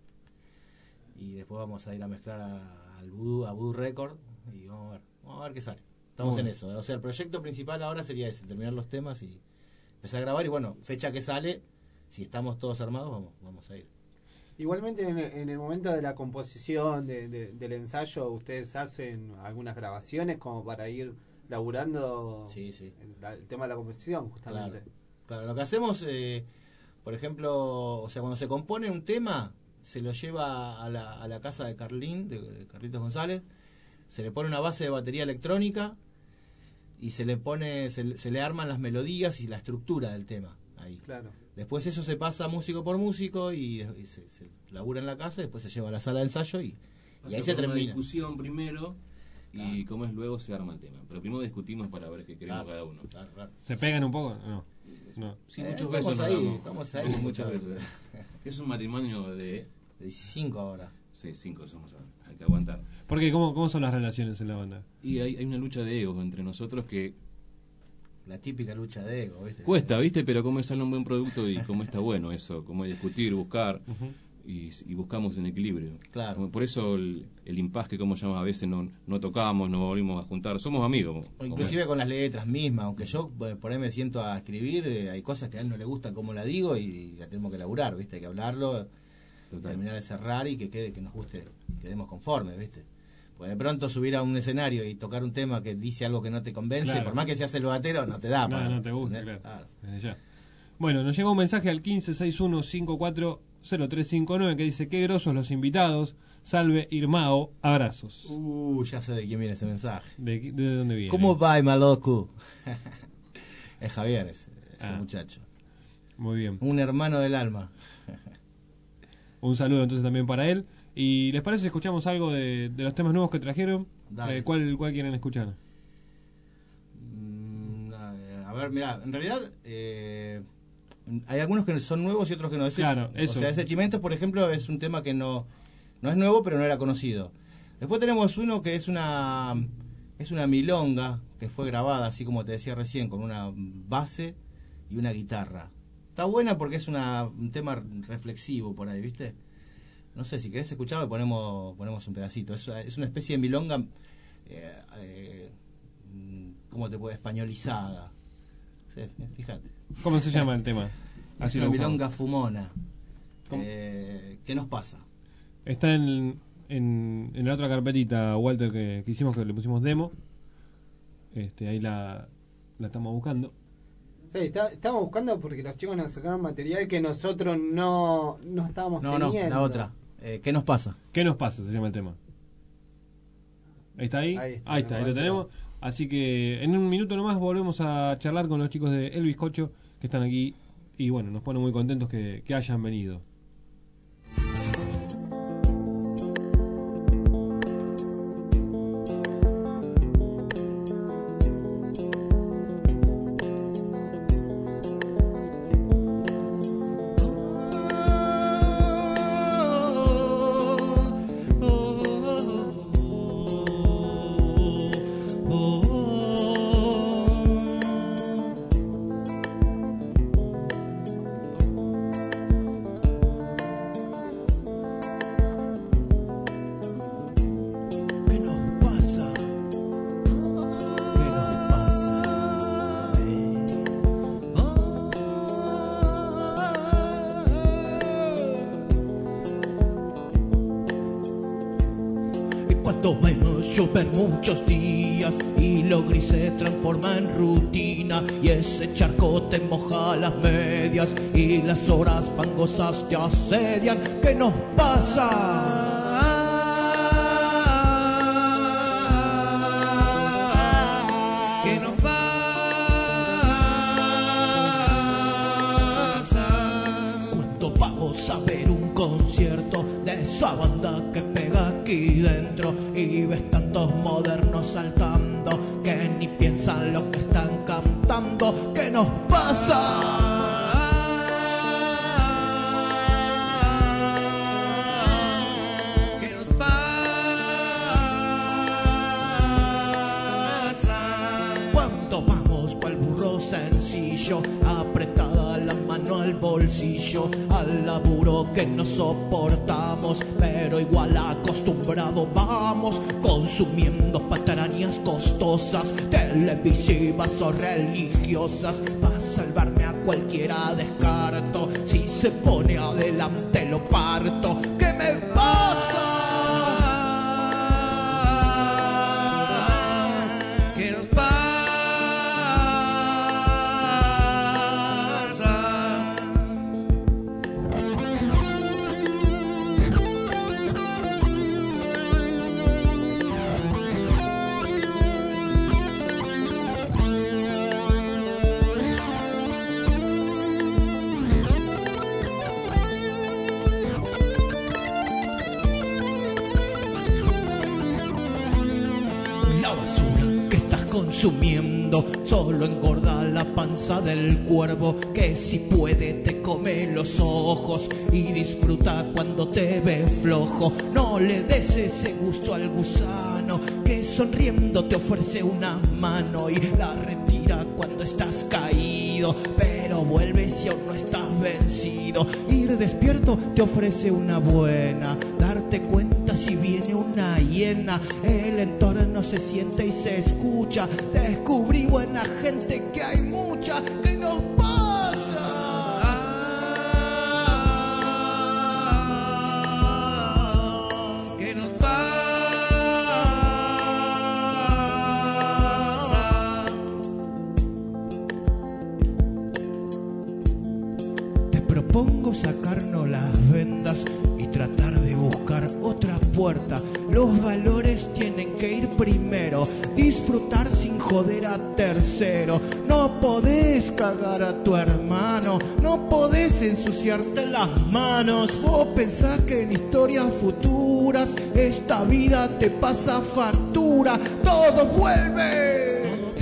Y después vamos a ir a mezclar a, al Voodoo, a Voodoo Record. Y vamos a ver, vamos a ver qué sale. Estamos Bueno. en eso. O sea, el proyecto principal ahora sería ese, terminar los temas y empezar a grabar. Y bueno, fecha que sale, si estamos todos armados, vamos, vamos a ir. Igualmente en, el- en el momento de la composición, de, de- del ensayo, ustedes hacen algunas grabaciones como para ir laburando Sí, sí. El, la- el tema de la composición, justamente. Claro, claro. Lo que hacemos, eh, por ejemplo, o sea, cuando se compone un tema, se lo lleva a la, a la casa de Carlín, de, de Carlitos González, se le pone una base de batería electrónica y se le pone, se, le- se le arman las melodías y la estructura del tema ahí. Claro. Después eso se pasa músico por músico y, y se, se labura en la casa, después se lleva a la sala de ensayo y, y Pasa ahí se por una termina. discusión primero y como es luego se arma el tema. Pero primero discutimos para ver qué queremos Claro, cada uno. claro, claro. ¿Se pegan un poco? No. No. Sí, Eh, muchos estamos besos nos ahí, damos. estamos ahí, Muchas muchas veces. veces. Es un matrimonio de... De dieciséis ahora. Sí, cinco somos ahora. Hay que aguantar. Porque ¿cómo, cómo son las relaciones en la banda? Y hay, hay una lucha de egos entre nosotros que La típica lucha de ego, ¿viste? cuesta, ¿viste? Pero cómo sale un buen producto y cómo está bueno eso, cómo discutir, buscar y, y buscamos un equilibrio. Claro. Como por eso el, el impas que como llamas a veces no, no tocamos, no volvimos a juntar, somos amigos. O inclusive con las letras mismas, aunque yo eh, por ahí me siento a escribir, eh, hay cosas que a él no le gustan como la digo y la tenemos que elaborar, ¿viste? Hay que hablarlo, terminar de cerrar y que quede, que nos guste, quedemos conformes, ¿viste? Pues de pronto subir a un escenario y tocar un tema que dice algo que no te convence, Claro. por más que seas el batero, no te da. No, para- no te gusta, ¿entendés? claro. Desde ya. Bueno, nos llegó un mensaje al quince sesenta y uno cincuenta y cuatro cero tres cincuenta y nueve que dice: qué grosos los invitados, salve Irmao, abrazos. Uh, ya sé de quién viene ese mensaje. ¿De, qué- de dónde viene? ¿Cómo va, maloco? Es Javier, ese, ese Ah. muchacho. Muy bien. Un hermano del alma. Un saludo entonces también para él. ¿Y les parece si escuchamos algo de, de los temas nuevos que trajeron? Dale. Eh, ¿cuál, ¿Cuál quieren escuchar? Mm, A ver, mira, en realidad eh, hay algunos que son nuevos y otros que no. Ese, Claro, eso. O sea, ese Chimentos, por ejemplo, es un tema que no, no es nuevo, pero no era conocido. Después tenemos uno que es una es una milonga que fue grabada, así como te decía recién, con una base y una guitarra. Está buena porque es una, un tema reflexivo por ahí, ¿viste? No sé, si querés escucharlo, ponemos ponemos un pedacito. Es, es una especie de milonga, eh, eh, ¿cómo te puede? Españolizada. Sí, fíjate. ¿Cómo se llama el tema? Es Así una lo milonga buscamos. fumona. Eh, ¿Qué nos pasa? Está en, en, en la otra carpetita, Walter, que, que hicimos, que le pusimos demo. Este, ahí la, la estamos buscando. Sí, está- estamos buscando porque los chicos nos sacaron material que nosotros no, no estábamos No, no, teniendo. la otra. Eh, ¿Qué nos pasa? ¿Qué nos pasa? Se llama el tema. ¿Está ahí? Ahí está, ahí está, ahí lo Walter. tenemos. Así que en un minuto nomás volvemos a charlar con los chicos de El Bizcocho que están aquí. Y bueno, nos pone muy contentos que, que hayan venido. Oh Cuando vemos llover muchos días y lo gris se transforma en rutina y ese charco te moja las medias y las horas fangosas te asedian, ¿qué nos pasa? ¿Qué nos pasa? Cuando vamos a ver un concierto de esa banda que pega aquí dentro y ves tantos modernos saltando que ni piensan lo que están cantando, ¿qué nos pasa? ¿Qué nos pasa? Cuando vamos cual burro sencillo, apretada la mano al bolsillo, al laburo que no soportamos, pero igual acostumbrado vamos, consumiendo patrañas costosas, televisivas o religiosas, para salvarme a cualquiera descarto, si se pone adelante lo parto, ¿qué me pasa? ¿Qué nos pasa? Consumiendo solo engorda la panza del cuervo, que si puede te come los ojos y disfruta cuando te ve flojo. No le des ese gusto al gusano que sonriendo te ofrece una mano y la retira cuando estás caído, pero vuelves si aún no estás vencido. Ir despierto te ofrece una buena, darte cuenta si viene una hiena, el entorno se siente y se escucha, descubrí buena gente que hay mucha, ¿qué nos pasa? ¿Qué nos pasa? Te propongo sacarnos las vendas y tratar de buscar otra puerta. Los valores tienen que ir primero, disfrutar sin joder a tercero. No podés cagar a tu hermano, no podés ensuciarte las manos. Vos pensás que en historias futuras esta vida te pasa factura, todo vuelve.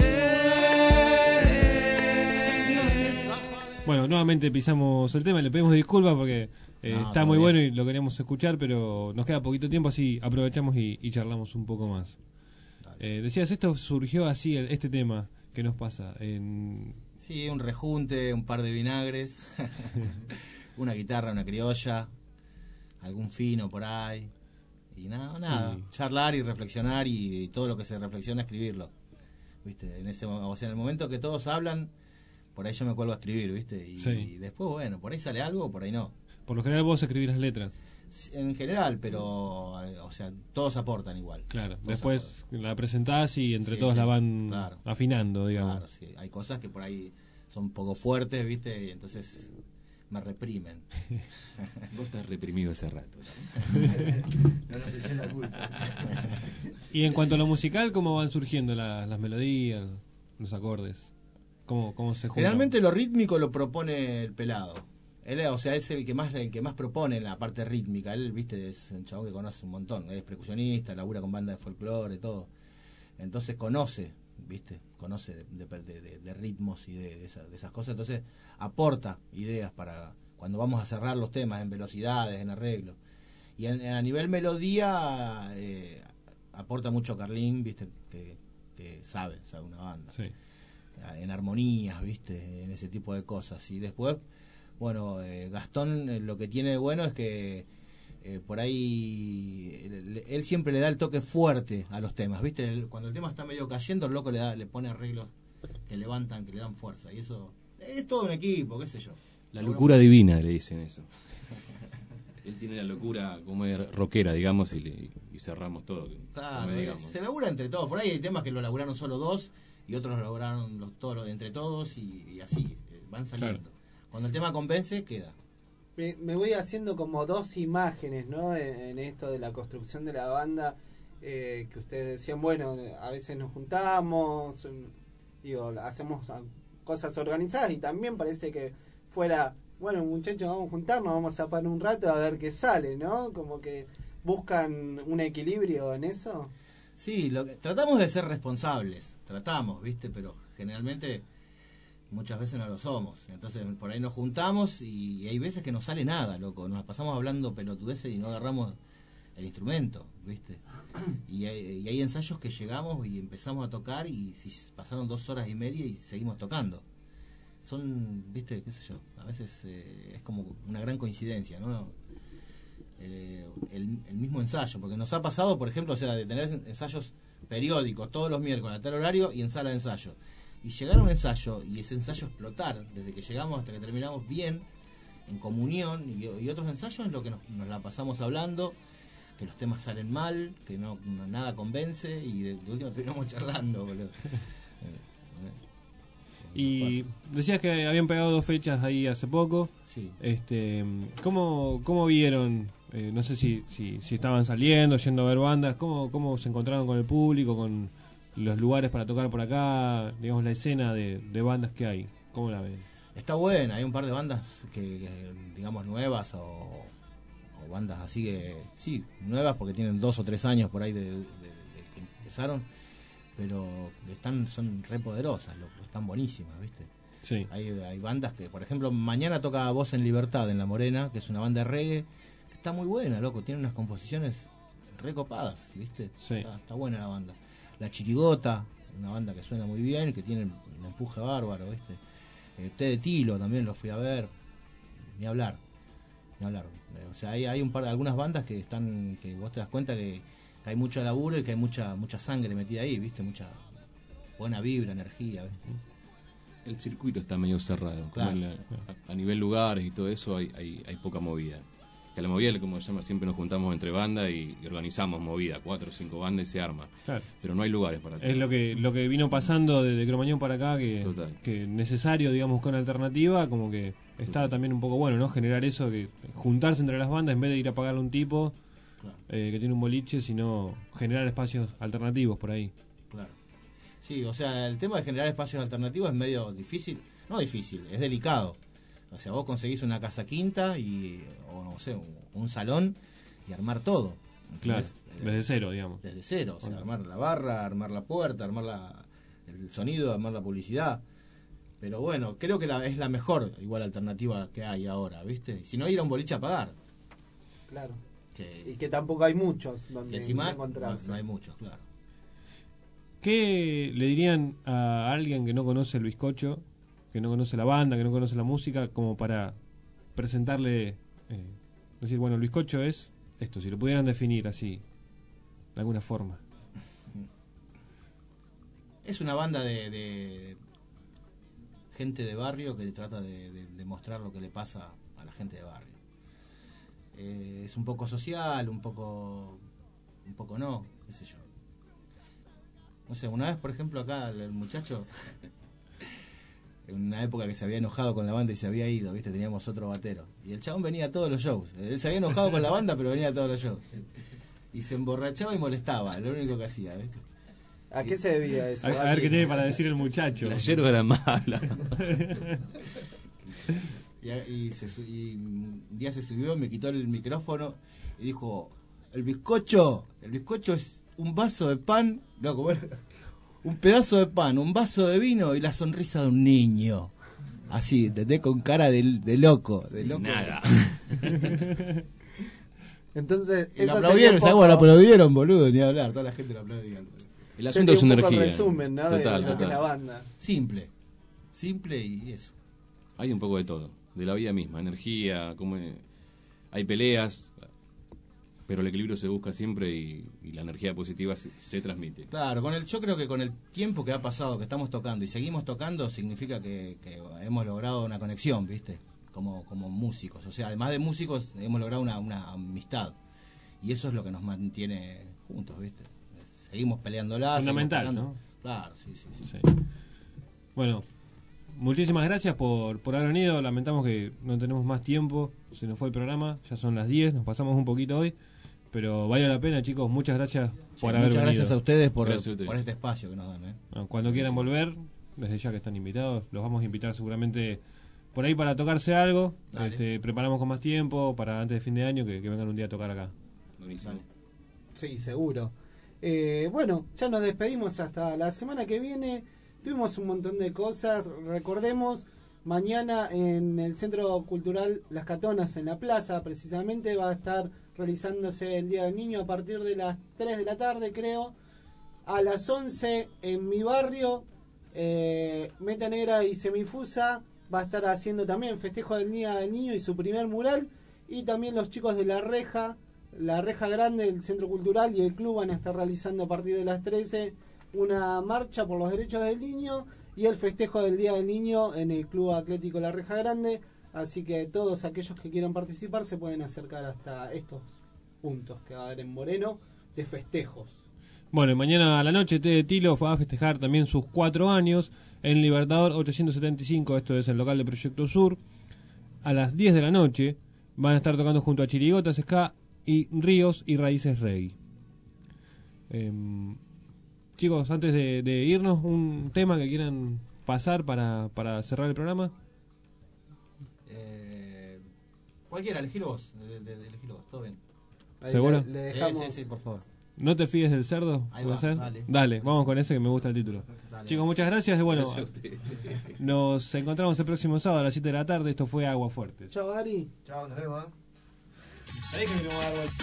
Bueno, nuevamente pisamos el tema, le pedimos disculpas porque eh, No, está todo muy bien. bueno y lo queríamos escuchar, pero nos queda poquito tiempo, así aprovechamos y, y charlamos un poco más. Eh, decías, esto surgió así, el- este tema, ¿qué nos pasa? En... Sí, un rejunte, un par de vinagres, una guitarra, una criolla, algún fino por ahí, y nada, nada, Sí. charlar y reflexionar y, y todo lo que se reflexiona escribirlo, ¿viste? En ese, mo- o sea, en el momento que todos hablan, por ahí yo me cuelgo a escribir, ¿viste? Y, Sí. y después, bueno, por ahí sale algo, por ahí no. Por lo general vos escribís las letras. En general, pero, eh, o sea, todos aportan igual. Claro, Todos después la presentás y entre Sí, todos sí, la van claro. afinando, digamos. Claro, sí. Hay cosas que por ahí son un poco fuertes, ¿viste? Y entonces me reprimen. Vos estás reprimido hace rato. No nos echen la culpa. Y en cuanto a lo musical, ¿cómo van surgiendo la- las melodías, los acordes? ¿Cómo, cómo se juntan? Generalmente lo rítmico lo propone el pelado. Él, o sea, es el que más el que más propone la parte rítmica. Él, viste, es un chabón que conoce un montón. Es percusionista, labura con banda de folclore, todo. Entonces conoce, viste, conoce de, de, de- de ritmos y de, de esa- de esas cosas. Entonces aporta ideas para cuando vamos a cerrar los temas en velocidades, en arreglos. Y en- a nivel melodía eh, aporta mucho Carlín, viste, que, que sabe, sabe una banda. Sí. En armonías, viste, en ese tipo de cosas. Y después, bueno, eh, Gastón eh, lo que tiene de bueno es que eh, por ahí él, él siempre le da el toque fuerte a los temas, viste. El- cuando el tema está medio cayendo, el loco le da, le pone arreglos que levantan, que le dan fuerza. Y eso es todo un equipo, qué sé yo. La locura divina, le dicen eso. Él tiene la locura como es rockera, digamos, y, le, y cerramos todo. Claro, como digamos. se labura entre todos. Por ahí hay temas que lo laburaron solo dos y otros lo laburaron los, todos entre todos y, y así, eh, van saliendo. Claro. Cuando el tema convence, queda. Me, me voy haciendo como dos imágenes, ¿no? En, en esto de la construcción de la banda, eh, que ustedes decían, bueno, a veces nos juntamos, digo, hacemos cosas organizadas y también parece que fuera, bueno, muchachos, vamos a juntarnos, vamos a parar un rato a ver qué sale, ¿no? Como que buscan un equilibrio en eso. Sí, lo que, tratamos de ser responsables, tratamos, ¿viste? Pero generalmente muchas veces no lo somos. Entonces por ahí nos juntamos y, y hay veces que no sale nada, loco. Nos pasamos hablando pelotudeces y no agarramos el instrumento, ¿viste? Y hay, y hay ensayos que llegamos y empezamos a tocar y si pasaron dos horas y media y seguimos tocando. Son, ¿viste? ¿Qué sé yo? A veces eh, es como una gran coincidencia, ¿no? Eh, el, el mismo ensayo, porque nos ha pasado, por ejemplo, o sea, de tener ensayos periódicos todos los miércoles a tal horario y en sala de ensayo. Y llegar a un ensayo y ese ensayo explotar, desde que llegamos hasta que terminamos bien, en comunión, y, y otros ensayos en lo que nos, nos la pasamos hablando, que los temas salen mal, que no, no nada convence, y de, de último terminamos charlando, boludo. Y decías que habían pegado dos fechas ahí hace poco. Sí. Este, ¿cómo, cómo vieron? Eh, no sé si, si, si estaban saliendo, yendo a ver bandas. ¿Cómo, cómo se encontraron con el público, con los lugares para tocar por acá? Digamos, la escena de, de bandas que hay. ¿Cómo la ven? Está buena, hay un par de bandas que, que digamos, nuevas o, o bandas así que, sí, nuevas porque tienen dos o tres años por ahí de, de, de que empezaron. Pero están son re poderosas, loco, están buenísimas, ¿viste? Sí. Hay, hay bandas que, por ejemplo, mañana toca Voz en Libertad en La Morena, que es una banda de reggae, que está muy buena, loco, tiene unas composiciones recopadas, ¿viste? Sí. Está, está buena la banda. La Chirigota, una banda que suena muy bien y que tiene un empuje bárbaro, ¿viste? Eh, Té de Tilo también lo fui a ver, ni hablar, ni hablar. Eh, o sea, hay, hay un par de algunas bandas que están, que vos te das cuenta que que hay mucho laburo y que hay mucha mucha sangre metida ahí, ¿viste? Mucha buena vibra, energía, ¿viste? El circuito está medio cerrado. Claro. La, a, a nivel lugares y todo eso hay, hay, hay poca movida. Que la movida, como se llama, siempre nos juntamos entre bandas y, y organizamos movida, cuatro o cinco bandas y se arma. Claro. Pero no hay lugares para Es lo que lo que vino pasando desde Cromañón para acá, que, que necesario, digamos, buscar una alternativa, como que está Total. También un poco bueno, ¿no? Generar eso, que juntarse entre las bandas en vez de ir a pagarle a un tipo. Claro. Eh, que tiene un boliche, sino generar espacios alternativos por ahí. Claro. Sí, o sea, el tema de generar espacios alternativos es medio difícil, no difícil, es delicado. O sea, vos conseguís una casa quinta y, o no sé, un, un salón y armar todo. Claro, desde cero, digamos. Desde cero, o sea, armar la barra, armar la puerta, armar la, el sonido, armar la publicidad. Pero bueno, creo que la, es la mejor igual alternativa que hay ahora, ¿viste? Si no, ir a un boliche a pagar. Claro. Que, y que tampoco hay muchos donde encima encontrarse. No, no hay muchos, claro. ¿Qué le dirían a alguien que no conoce el bizcocho, que no conoce la banda, que no conoce la música, como para presentarle, eh, decir, bueno, el bizcocho es esto, si lo pudieran definir así, de alguna forma? Es una banda de, de gente de barrio que trata de, de, de mostrar lo que le pasa a la gente de barrio. Eh, es un poco social, un poco un poco no, qué sé yo. No sé, una vez, por ejemplo, acá el, el muchacho, en una época que se había enojado con la banda y se había ido, ¿viste? Teníamos otro batero. Y el chabón venía a todos los shows. Él se había enojado con la banda, pero venía a todos los shows. Y se emborrachaba y molestaba, lo único que hacía, ¿viste? ¿A qué se debía eso? A, a ver qué tiene para decir el muchacho. La yerba era mala. Y, y, se, y un día se subió, me quitó el micrófono y dijo, el bizcocho, el bizcocho es un vaso de pan, no, como era, un pedazo de pan, un vaso de vino y la sonrisa de un niño. Así, ¿entendés? Con cara de, de loco, de loco. Nada. Entonces, y lo aplaudieron, ¿sabes cómo lo aplaudieron, boludo? Ni hablar, toda la gente lo aplaudía. El asunto es energía. Un resumen, ¿no? Total, de, total. de la banda. Simple, simple y eso. Hay un poco de todo, de la vida misma, energía, como hay peleas, pero el equilibrio se busca siempre y, y la energía positiva se, se transmite. Claro, con el, yo creo que con el tiempo que ha pasado, que estamos tocando y seguimos tocando, significa que, que hemos logrado una conexión, ¿viste? como, como músicos. O sea, además de músicos, hemos logrado una, una amistad. Y eso es lo que nos mantiene juntos, ¿viste? Seguimos peleándola. Fundamental, seguimos ¿no? Claro, sí, sí, sí. Sí. Bueno, muchísimas gracias por, por haber venido. Lamentamos que no tenemos más tiempo. Se nos fue el programa. Ya son las diez. Nos pasamos un poquito hoy. Pero vale la pena, chicos. Muchas gracias por Sí, haber muchas venido. gracias a ustedes por, Gracias a ustedes. por este espacio que nos dan. ¿eh? Bueno, cuando quieran volver, desde ya que están invitados, los vamos a invitar seguramente por ahí para tocarse algo. Este, preparamos con más tiempo para antes de fin de año que, que vengan un día a tocar acá. Buenísimo. Sí, seguro. Eh, bueno, ya nos despedimos hasta la semana que viene. Tuvimos un montón de cosas. Recordemos, mañana en el Centro Cultural Las Catonas, en la plaza, precisamente, va a estar realizándose el Día del Niño a partir de las tres de la tarde, creo. A las once en mi barrio, eh, Meta Negra y Semifusa va a estar haciendo también festejo del Día del Niño y su primer mural. Y también los chicos de La Reja, La Reja Grande, el Centro Cultural y el Club van a estar realizando a partir de las trece una marcha por los derechos del niño y el festejo del Día del Niño en el Club Atlético La Reja Grande. Así que todos aquellos que quieran participar se pueden acercar hasta estos puntos que va a haber en Moreno de festejos. Bueno, y mañana a la noche T de Tilo va a festejar también sus cuatro años en Libertador ochocientos setenta y cinco, esto es el local de Proyecto Sur. A las diez de la noche van a estar tocando junto a Chirigotas, Ska y Ríos y Raíces Reggae. Eh, chicos, antes de, de irnos, un tema que quieran pasar para, para cerrar el programa. Eh, cualquiera, elegilo vos. De, de, de, elegilo vos, todo bien. ¿Seguro? Le, le dejamos... sí, sí, sí, por favor. ¿No te fíes del cerdo? Ahí ¿Puede va, ser? dale. Dale, vamos con ese que me gusta el título. Dale. Chicos, muchas gracias. Y bueno, Gracias a ustedes. nos encontramos el próximo sábado a las siete de la tarde. Esto fue Agua Fuerte. Chao, Ari. Chao, nos vemos. Ahí que me lo voy a dar vuelta.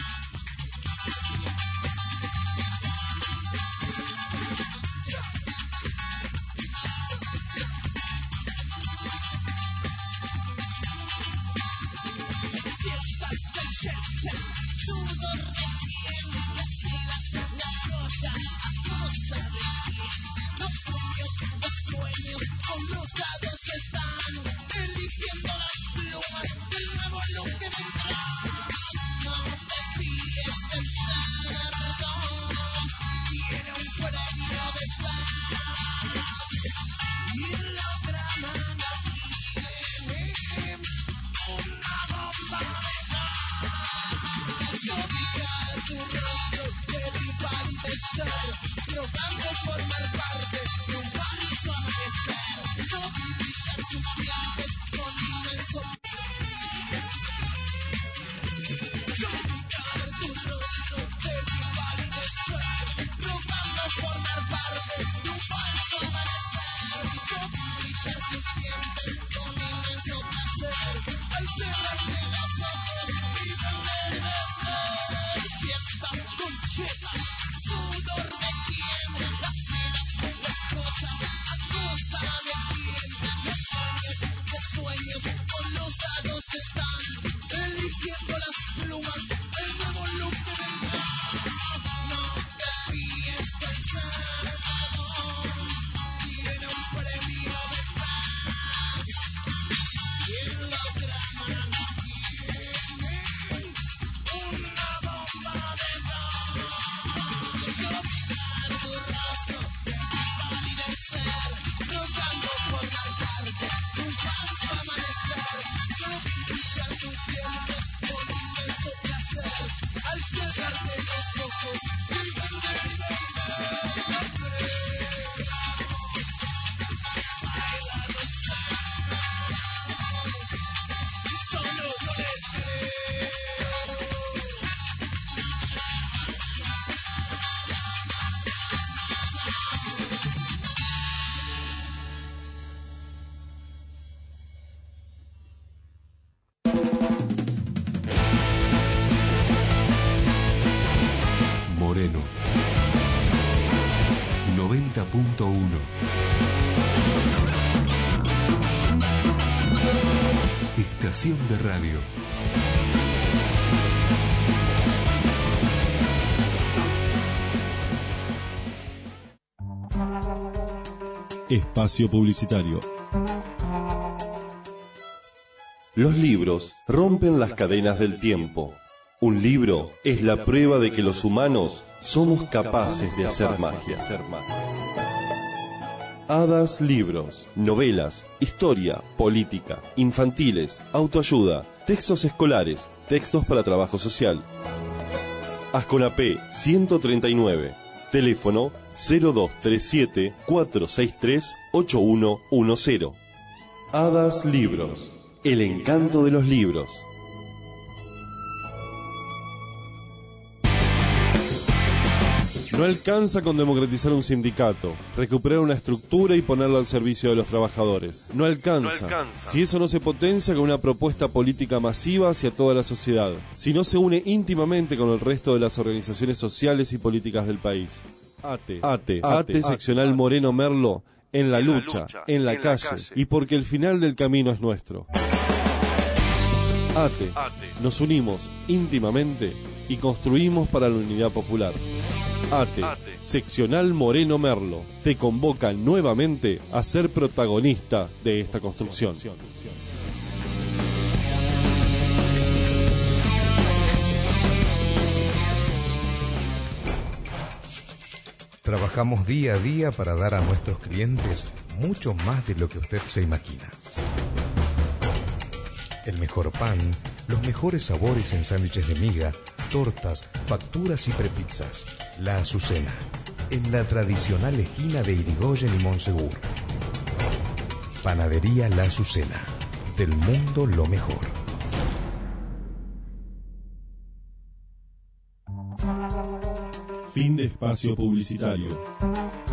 Fiestas del jet, sudor de quién, las ideas, las cosas, a costa de quién, los tuyos, los sueños, con los dados están, eligiendo las plumas del nuevo look que vendrá. No te fíes del cerdo, tiene un premio de paz, y la otra mano tiene una bomba de gas. Zodiar tu rostro debe palidecer, rogando formar parte de un falso amanecer. Yo brillar sus dientes con inmenso. Zodiar tu rostro debe palidecer, rogando formar parte de un falso amanecer. Yo brillar sus dientes con inmenso placer, al cerrarte los ojos y vender, vender. Fiestas con chetas, sudor de quién, las cenas, las cosas, a costa de quién, los sueños, los sueños, con los dados están, eligiendo las plumas, el nuevo look que vendrá. No te fíes del cerdo, tiene un premio de paz, y en la otra mano tiene una bomba de gas. Zodiar tu rostro debe palidecer, rogando formar parte de un falso amanecer. Yo brillar tus dientes con inmenso placer, al cerrarte los ojos y vender, vender. Baila gozar, solo con el tren. Moreno noventa punto uno. Estación de radio. Espacio publicitario. Los libros rompen las cadenas del tiempo. Un libro es la prueba de que los humanos somos capaces de hacer magia. Hadas Libros, novelas, historia, política, infantiles, autoayuda, textos escolares, textos para trabajo social. Asconapé ciento treinta y nueve, teléfono cero dos tres siete, cuatro seis tres, ocho uno uno cero. Hadas Libros, el encanto de los libros. No alcanza con democratizar un sindicato, recuperar una estructura y ponerlo al servicio de los trabajadores. No alcanza, no alcanza. Si eso no se potencia con una propuesta política masiva hacia toda la sociedad, si no se une íntimamente con el resto de las organizaciones sociales y políticas del país. ATE, ATE, ATE, seccional Moreno Merlo, en la lucha, en la calle, y porque el final del camino es nuestro. ATE, nos unimos íntimamente y construimos para la unidad popular. ATE, seccional Moreno Merlo, te convoca nuevamente a ser protagonista de esta construcción. Trabajamos día a día para dar a nuestros clientes mucho más de lo que usted se imagina. El mejor pan, los mejores sabores en sándwiches de miga, tortas, facturas y prepizzas. La Azucena, en la tradicional esquina de Irigoyen y Monsegur. Panadería La Azucena, del mundo lo mejor. Fin de espacio publicitario.